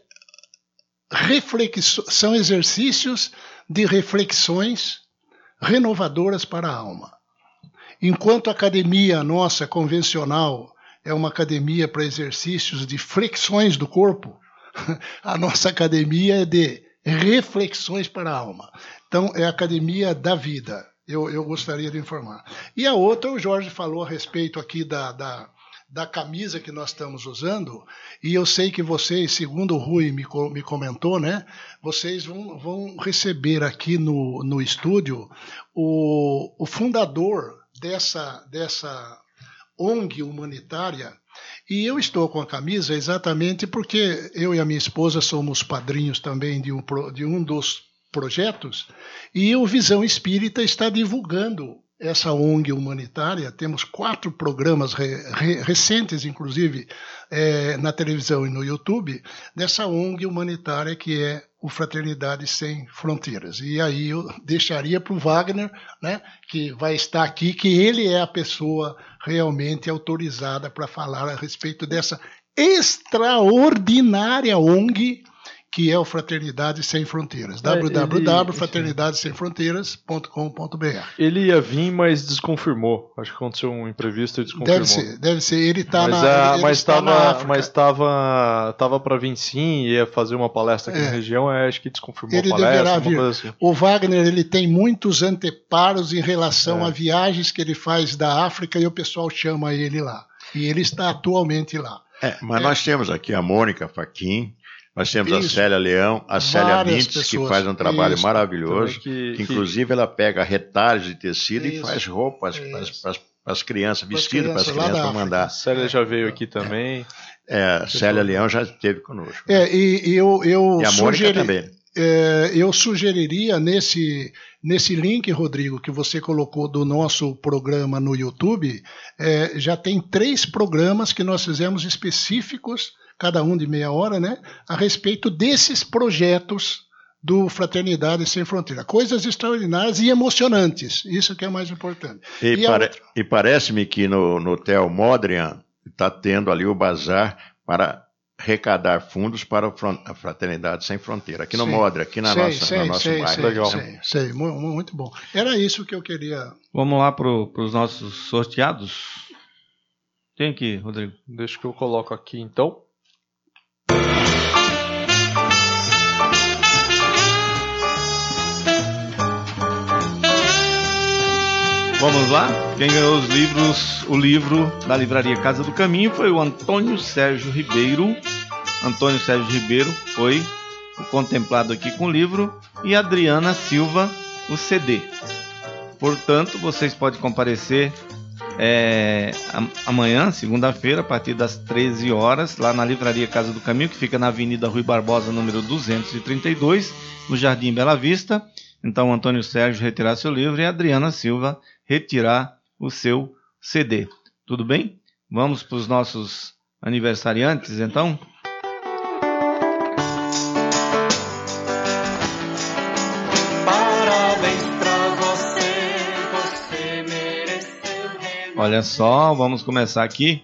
reflexo, são exercícios de reflexões renovadoras para a alma. Enquanto a academia nossa convencional é uma academia para exercícios de flexões do corpo, a nossa academia é de reflexões para a alma. Então, é a academia da vida, eu, eu gostaria de informar. E a outra, o Jorge falou a respeito aqui da, da, da camisa que nós estamos usando, e eu sei que vocês, segundo o Rui me, me comentou, né, vocês vão, vão receber aqui no, no estúdio o, o fundador dessa, dessa O N G humanitária. E eu estou com a camisa exatamente porque eu e a minha esposa somos padrinhos também de um, de um dos projetos, e o Visão Espírita está divulgando essa O N G humanitária. Temos quatro programas re, re, recentes, inclusive, é, na televisão e no YouTube, dessa O N G humanitária que é o Fraternidade Sem Fronteiras. E aí eu deixaria para o Wagner, né, que vai estar aqui, que ele é a pessoa realmente autorizada para falar a respeito dessa extraordinária O N G que é o Fraternidade Sem Fronteiras, é, w w w ponto fraternidade sem fronteiras ponto com ponto b r. Ele ia vir, mas desconfirmou. Acho que aconteceu um imprevisto e desconfirmou. Deve ser, deve ser. Ele está na, a, ele mas está tava, na África. Mas estava tava para vir sim, ia fazer uma palestra aqui é. na região, acho que desconfirmou ele a palestra. Deverá vir. Assim. O Wagner ele tem muitos anteparos em relação é. a viagens que ele faz da África e o pessoal chama ele lá. E ele está atualmente lá. É, mas é. nós temos aqui a Mônica Faquin, nós temos Isso. a Célia Leão, a Célia Mintz, que faz um trabalho Isso. maravilhoso, que, que inclusive que... ela pega retalhos de tecido Isso. e faz roupas para as crianças, vestido para as crianças para mandar. A Célia já veio aqui também. É, a Célia Leão já esteve conosco. É, e, e eu, eu e a Mônica sugeri... também. É, eu sugeriria nesse, nesse link, Rodrigo, que você colocou do nosso programa no YouTube, é, já tem três programas que nós fizemos específicos, cada um de meia hora, né, a respeito desses projetos do Fraternidade Sem Fronteira. Coisas extraordinárias e emocionantes, isso que é mais importante. E, e, pare, outra... e parece-me que no, no Hotel Modrian está tendo ali o bazar para arrecadar fundos para a Fraternidade Sem Fronteira, aqui no sei, Modra, aqui na sei, nossa, sei, no nosso sei, bairro. Sei, Legal. Sei, sei, muito bom. Era isso que eu queria. Vamos lá para os nossos sorteados. Tem aqui, Rodrigo. Deixa que eu coloco aqui, então. Vamos lá? Quem ganhou os livros, o livro da livraria Casa do Caminho foi o Antônio Sérgio Ribeiro. Antônio Sérgio Ribeiro foi o contemplado aqui com o livro, e Adriana Silva, o C D. Portanto, vocês podem comparecer é, amanhã, segunda-feira, a partir das treze horas, lá na livraria Casa do Caminho, que fica na Avenida Rui Barbosa, número duzentos e trinta e dois, no Jardim Bela Vista. Então, o Antônio Sérgio retirar seu livro e a Adriana Silva retirar o seu C D. Tudo bem? Vamos para os nossos aniversariantes, então? Parabéns pra você, você mereceu. Olha só, vamos começar aqui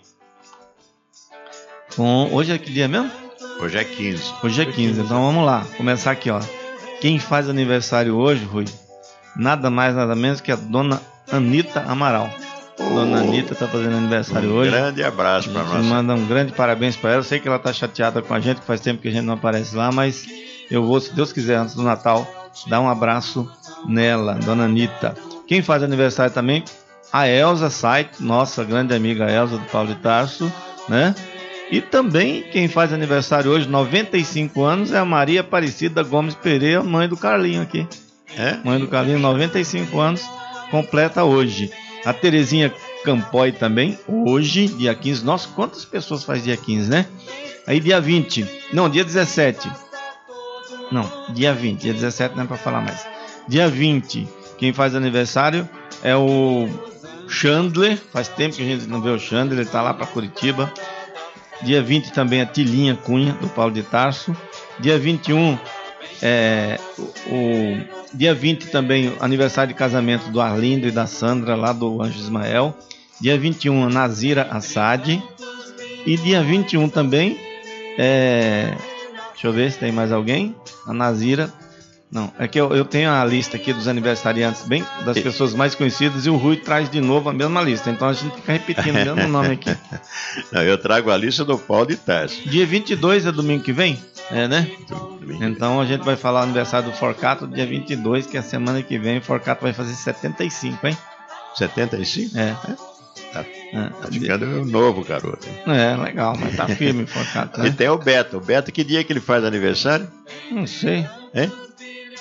com... Hoje é que dia mesmo? Hoje é quinze. Hoje é quinze, então vamos lá. Começar aqui, ó. Quem faz aniversário hoje, Rui, nada mais, nada menos que a dona Anita Amaral. Oh, dona Anita está fazendo aniversário um hoje. Um grande abraço para nós. Manda um grande parabéns para ela. Eu sei que ela está chateada com a gente, que faz tempo que a gente não aparece lá, mas eu vou, se Deus quiser, antes do Natal, dar um abraço nela, dona Anita. Quem faz aniversário também, a Elza Sait, nossa grande amiga Elza do Paulo de Tarso, né? E também quem faz aniversário hoje, noventa e cinco anos, é a Maria Aparecida Gomes Pereira, mãe do Carlinho aqui. É? Mãe do Carlinho, noventa e cinco anos, completa hoje. A Terezinha Campoy também, hoje, dia quinze. Nossa, quantas pessoas faz dia quinze, né? Aí dia vinte, não, dia dezessete. Não, dia vinte, dia dezessete não é para falar mais. Dia vinte, quem faz aniversário é o Chandler. Faz tempo que a gente não vê o Chandler, ele tá lá para Curitiba. Dia vinte também a Tilinha Cunha, do Paulo de Tarso. Dia vinte e um, é, o, o, dia vinte também, aniversário de casamento do Arlindo e da Sandra, lá do Anjo Ismael. Dia vinte e um, a Nazira Assad. E dia vinte e um também, é, deixa eu ver se tem mais alguém. A Nazira... Não, é que eu, eu tenho a lista aqui dos aniversariantes, bem, das pessoas mais conhecidas, e o Rui traz de novo a mesma lista, então a gente fica repetindo o mesmo nome aqui. Não, eu trago a lista do Paulo de Tarso. Dia vinte e dois é domingo que vem? É, né? Então a gente vai falar o aniversário do Forcato dia vinte e dois, que é a semana que vem. O Forcato vai fazer setenta e cinco, hein? setenta e cinco? É. Tá, é. Tá ficando novo, garoto. É, legal, mas tá firme o Forcato. Né? E tem o Beto. O Beto, que dia que ele faz aniversário? Não sei. Hein?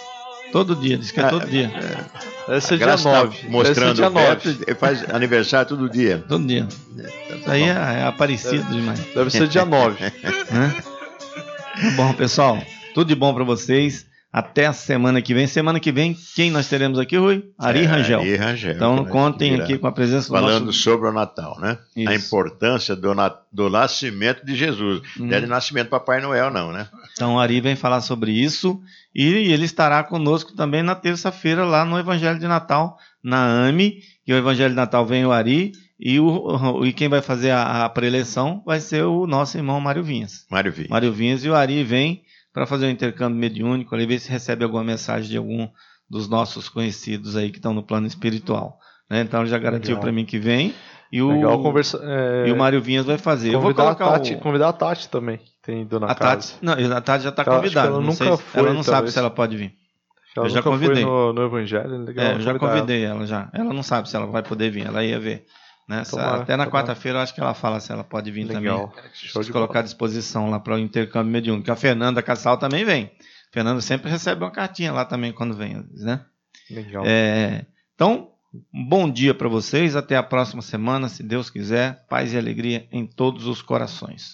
Todo dia, diz que é todo dia. Deve ser dia Graça tá nove. mostrando dia o Beto, ele faz aniversário todo dia. Todo dia. Isso aí é, é aparecido demais. Deve ser dia nove. Né? Tá bom, pessoal. Tudo de bom para vocês. Até a semana que vem. Semana que vem, quem nós teremos aqui, Rui? Ari É, Rangel. Ari Rangel. Então, que contem virá. aqui com a presença do Falando nosso... sobre o Natal, né? Isso. A importância do, na... do nascimento de Jesus. Hum. Não é de nascimento do Papai Noel, não, né? Então, o Ari vem falar sobre isso. E ele estará conosco também na terça-feira, lá no Evangelho de Natal, na A M E. E o Evangelho de Natal vem o Ari. E, o, e quem vai fazer a, a preleção vai ser o nosso irmão Mário Vinhas. Mário Vinhas. Mário Vinhas e o Ari vem para fazer um intercâmbio mediúnico, ali ver se recebe alguma mensagem de algum dos nossos conhecidos aí que estão no plano espiritual. Né? Então ele já garantiu para mim que vem. E o, Legal conversa, é... e o Mário Vinhas vai fazer. Eu vou Convidar, colocar a Tati, o... convidar a Tati também, que tem ido na a casa. Tati, não, a Tati já está Ela- acho convidada. que ela não nunca sei, foi, ela não sabe talvez. se ela pode vir. Ela eu já nunca convidei. foi no, no Evangelho, legal. É, eu já convidar convidei ela já. Ela não sabe se ela vai poder vir, ela ia ver. Né? Se- Tomara, Até na tomara. quarta-feira eu acho que ela fala se ela pode vir Legal. também. Show Se de colocar à bola. disposição lá para o intercâmbio mediúnico. A Fernanda Cassal também vem. A Fernanda sempre recebe uma cartinha lá também quando vem, né? Legal. É, então, um bom dia para vocês. Até a próxima semana, se Deus quiser. Paz e alegria em todos os corações.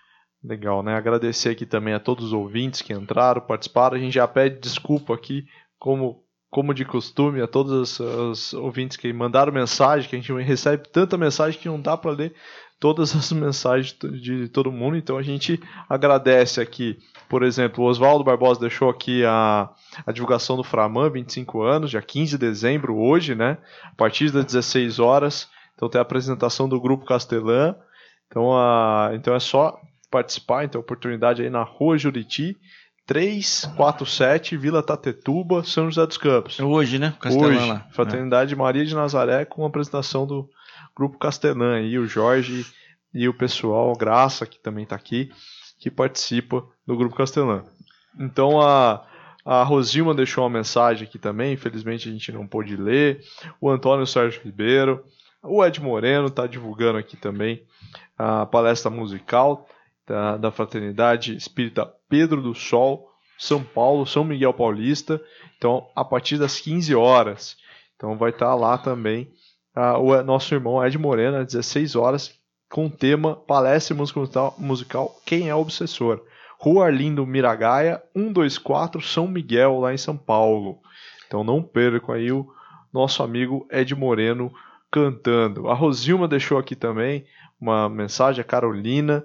Legal, né? Agradecer aqui também a todos os ouvintes que entraram, participaram. A gente já pede desculpa aqui, como, como de costume, a todos os, os ouvintes que mandaram mensagem, que a gente recebe tanta mensagem que não dá para ler todas as mensagens de todo mundo. Então a gente agradece aqui, por exemplo, o Oswaldo Barbosa deixou aqui a, a divulgação do Framan, vinte e cinco anos, dia quinze de dezembro, hoje, né? A partir das dezesseis horas. Então tem a apresentação do Grupo Castelã. Então, a, então é só participar, então oportunidade aí na Rua Juriti, trezentos e quarenta e sete, Vila Tatetuba, São José dos Campos. É hoje, né? Castelã Hoje, lá. Fraternidade Maria de Nazaré, com a apresentação do Grupo Castelã, aí o Jorge e o pessoal, Graça, que também está aqui, que participa do Grupo Castelã. Então a, a Rosilma deixou uma mensagem aqui também, infelizmente a gente não pôde ler, o Antônio Sérgio Ribeiro, o Ed Moreno está divulgando aqui também a palestra musical da, da Fraternidade Espírita Pedro do Sol, São Paulo, São Miguel Paulista. Então, a partir das quinze horas. Então, vai estar lá também uh, o nosso irmão Ed Moreno, às dezesseis horas, com o tema Palestra Musical, musical Quem é o Obsessor? Rua Arlindo Miragaia, cento e vinte e quatro, São Miguel, lá em São Paulo. Então, não percam aí o nosso amigo Ed Moreno cantando. A Rosilma deixou aqui também uma mensagem, a Carolina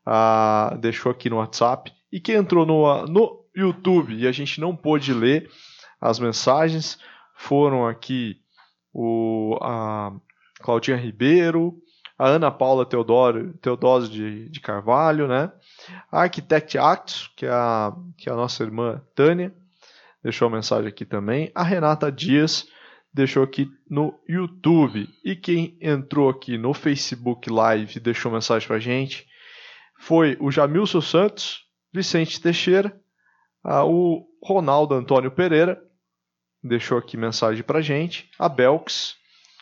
uh, deixou aqui no WhatsApp. E quem entrou no, no YouTube e a gente não pôde ler as mensagens foram aqui o, a Claudinha Ribeiro, a Ana Paula Teodoro, Teodósio de, de Carvalho, né? A Architect Actos, que é a, que é a nossa irmã Tânia, deixou a mensagem aqui também. A Renata Dias deixou aqui no YouTube. E quem entrou aqui no Facebook Live e deixou mensagem pra gente foi o Jamilson Santos, Vicente Teixeira, uh, o Ronaldo Antônio Pereira, deixou aqui mensagem pra gente, a Belks,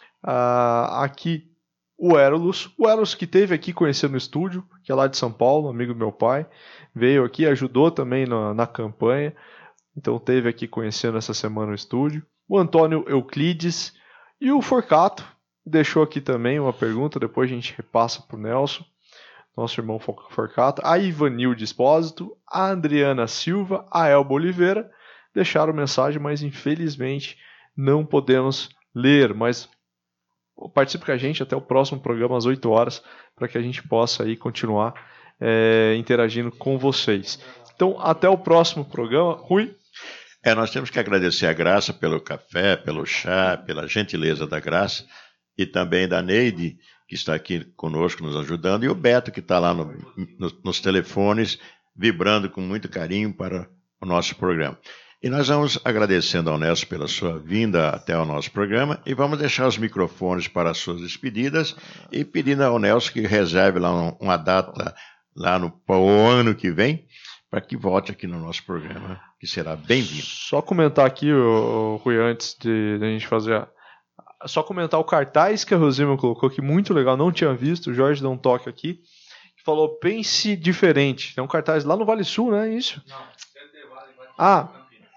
uh, aqui o Erolus, o Erolus que esteve aqui conhecendo o estúdio, que é lá de São Paulo, amigo do meu pai, veio aqui, ajudou também na, na campanha, então esteve aqui conhecendo essa semana o estúdio, o Antônio Euclides e o Forcato, deixou aqui também uma pergunta, depois a gente repassa pro Nelson, nosso irmão Forcato, a Ivanilde Espósito, a Adriana Silva, a Elba Oliveira, deixaram mensagem, mas infelizmente não podemos ler, mas participe com a gente até o próximo programa às oito horas, para que a gente possa aí continuar é, interagindo com vocês. Então, até o próximo programa. Rui? É, nós temos que agradecer a Graça pelo café, pelo chá, pela gentileza da Graça, e também da Neide, que está aqui conosco nos ajudando, e o Beto, que está lá no, no, nos telefones, vibrando com muito carinho para o nosso programa. E nós vamos agradecendo ao Nelson pela sua vinda até o nosso programa, e vamos deixar os microfones para as suas despedidas, e pedindo ao Nelson que reserve lá um, uma data lá no, para o ano que vem, para que volte aqui no nosso programa, que será bem-vindo. Só comentar aqui, o, o Rui, antes de, de a gente fazer a... Só comentar o cartaz que a Rosilma colocou, que muito legal, não tinha visto, o Jorge deu um toque aqui, que falou, pense diferente. É um cartaz lá no Vale Sul, né? Isso? Não, ah,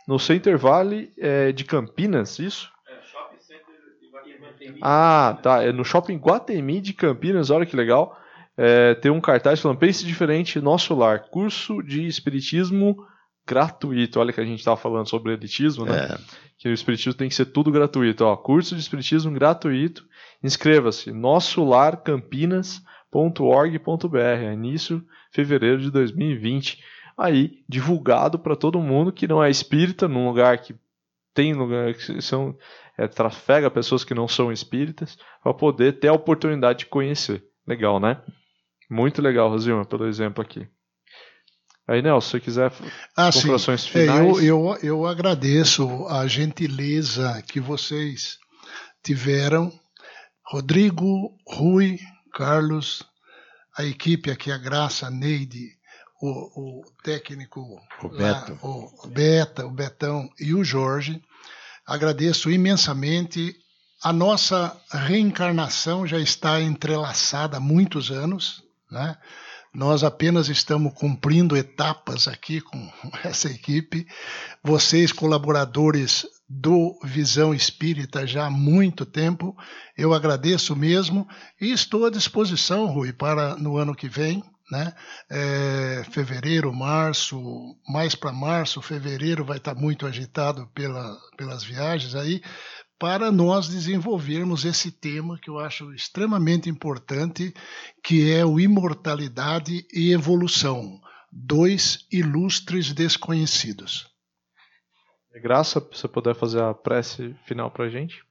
no Center Valley é, de Campinas, isso? É, Shopping Center de Guatemi. Ah, tá. É no Shopping Guatemi de Campinas, olha que legal. É, tem um cartaz falando, pense diferente, nosso lar, curso de espiritismo gratuito. Olha que a gente estava falando sobre elitismo, né? É. Que o espiritismo tem que ser tudo gratuito. Ó, curso de espiritismo gratuito. Inscreva-se, nosso lar campinas ponto org ponto br. É início fevereiro de dois mil e vinte. Aí, divulgado para todo mundo que não é espírita, num lugar que tem lugar que são, é, trafega pessoas que não são espíritas, para poder ter a oportunidade de conhecer. Legal, né? Muito legal, Rosilma, pelo exemplo aqui. Aí, Nelson, se você quiser ah, conclusões sim. finais. É, eu, eu, eu agradeço a gentileza que vocês tiveram. Rodrigo, Rui, Carlos, a equipe aqui, a Graça, a Neide, o, o técnico, o lá, Beto. o Beta, o Betão e o Jorge. Agradeço imensamente. A nossa reencarnação já está entrelaçada há muitos anos, né? Nós apenas estamos cumprindo etapas aqui com essa equipe. Vocês, colaboradores do Visão Espírita, já há muito tempo, eu agradeço mesmo e estou à disposição, Rui, para no ano que vem, né? É, fevereiro, março, mais para março, fevereiro vai estar muito agitado pela, pelas viagens aí, para nós desenvolvermos esse tema que eu acho extremamente importante, que é o imortalidade e evolução, dois ilustres desconhecidos. Graça, se você puder fazer a prece final para a gente.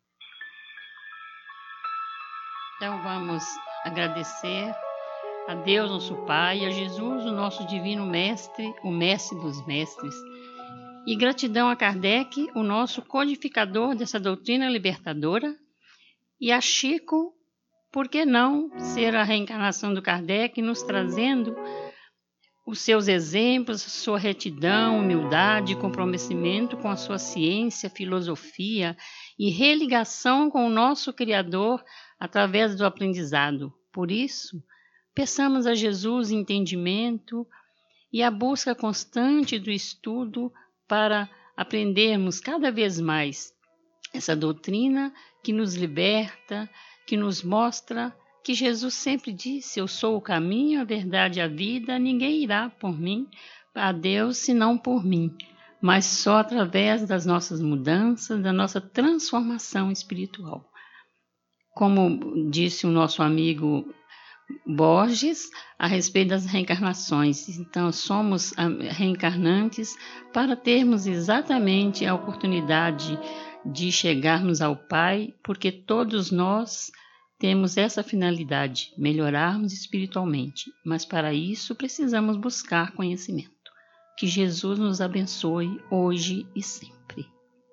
Então vamos agradecer a Deus, nosso Pai, a Jesus, o nosso divino mestre, o mestre dos mestres. E gratidão a Kardec, o nosso codificador dessa doutrina libertadora, e a Chico, por que não ser a reencarnação do Kardec, nos trazendo os seus exemplos, sua retidão, humildade, comprometimento com a sua ciência, filosofia e religação com o nosso Criador através do aprendizado. Por isso, peçamos a Jesus entendimento e a busca constante do estudo para aprendermos cada vez mais essa doutrina que nos liberta, que nos mostra que Jesus sempre disse, eu sou o caminho, a verdade e a vida, ninguém irá por mim, a Deus, senão por mim, mas só através das nossas mudanças, da nossa transformação espiritual. Como disse o nosso amigo Borges, a respeito das reencarnações. Então, somos reencarnantes para termos exatamente a oportunidade de chegarmos ao Pai, porque todos nós temos essa finalidade, melhorarmos espiritualmente. Mas para isso precisamos buscar conhecimento. Que Jesus nos abençoe hoje e sempre.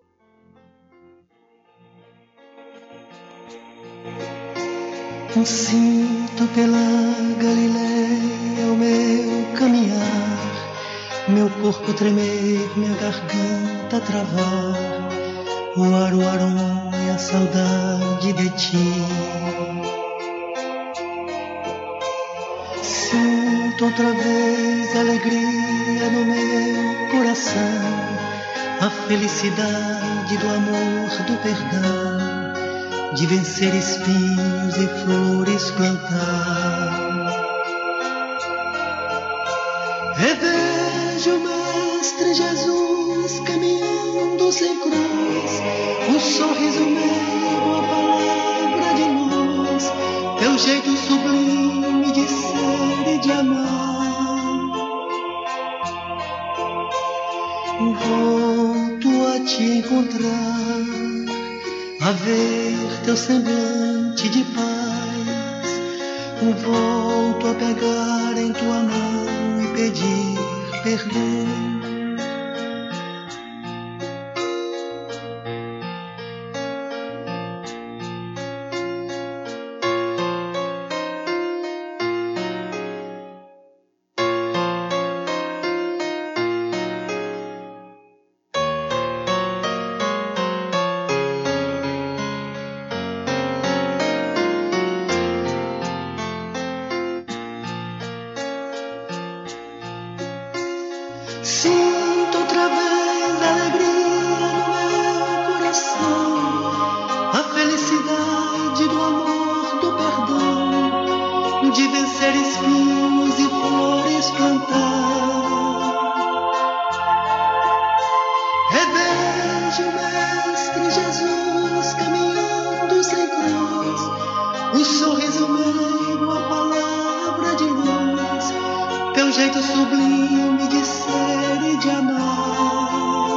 Sinto pela Galileia o meu caminhar, meu corpo tremer, minha garganta travar, o ar, o aroma e a saudade de ti. Sinto outra vez a alegria no meu coração, a felicidade do amor, do perdão, de vencer espinhos e flores plantar. Revejo o Mestre Jesus caminhando sem cruz, um sorriso meigo, a palavra de luz, teu jeito sublime de ser e de amar. Volto a te encontrar, a ver teu semblante de paz, volto a pegar em tua mão e pedir perdão. Sinto outra vez a alegria vencer espinhos e flores plantar. Revejo o Mestre Jesus caminhando sem cruz, o sorriso meigo, a palavra de luz, teu jeito sublime de ser e de amar.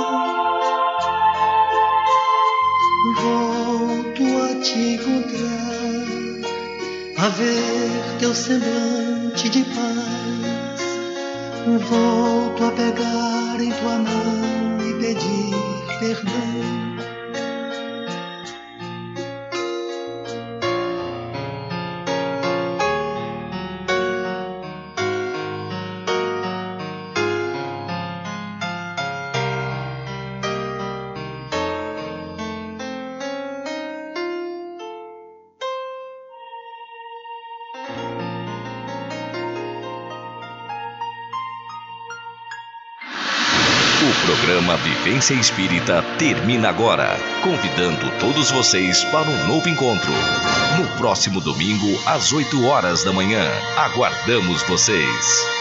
Volto a te encontrar, a ver teu semblante de paz. Volto a pegar em tua mão e pedir perdão. O programa Vivência Espírita termina agora, convidando todos vocês para um novo encontro. No próximo domingo, às oito horas da manhã. Aguardamos vocês!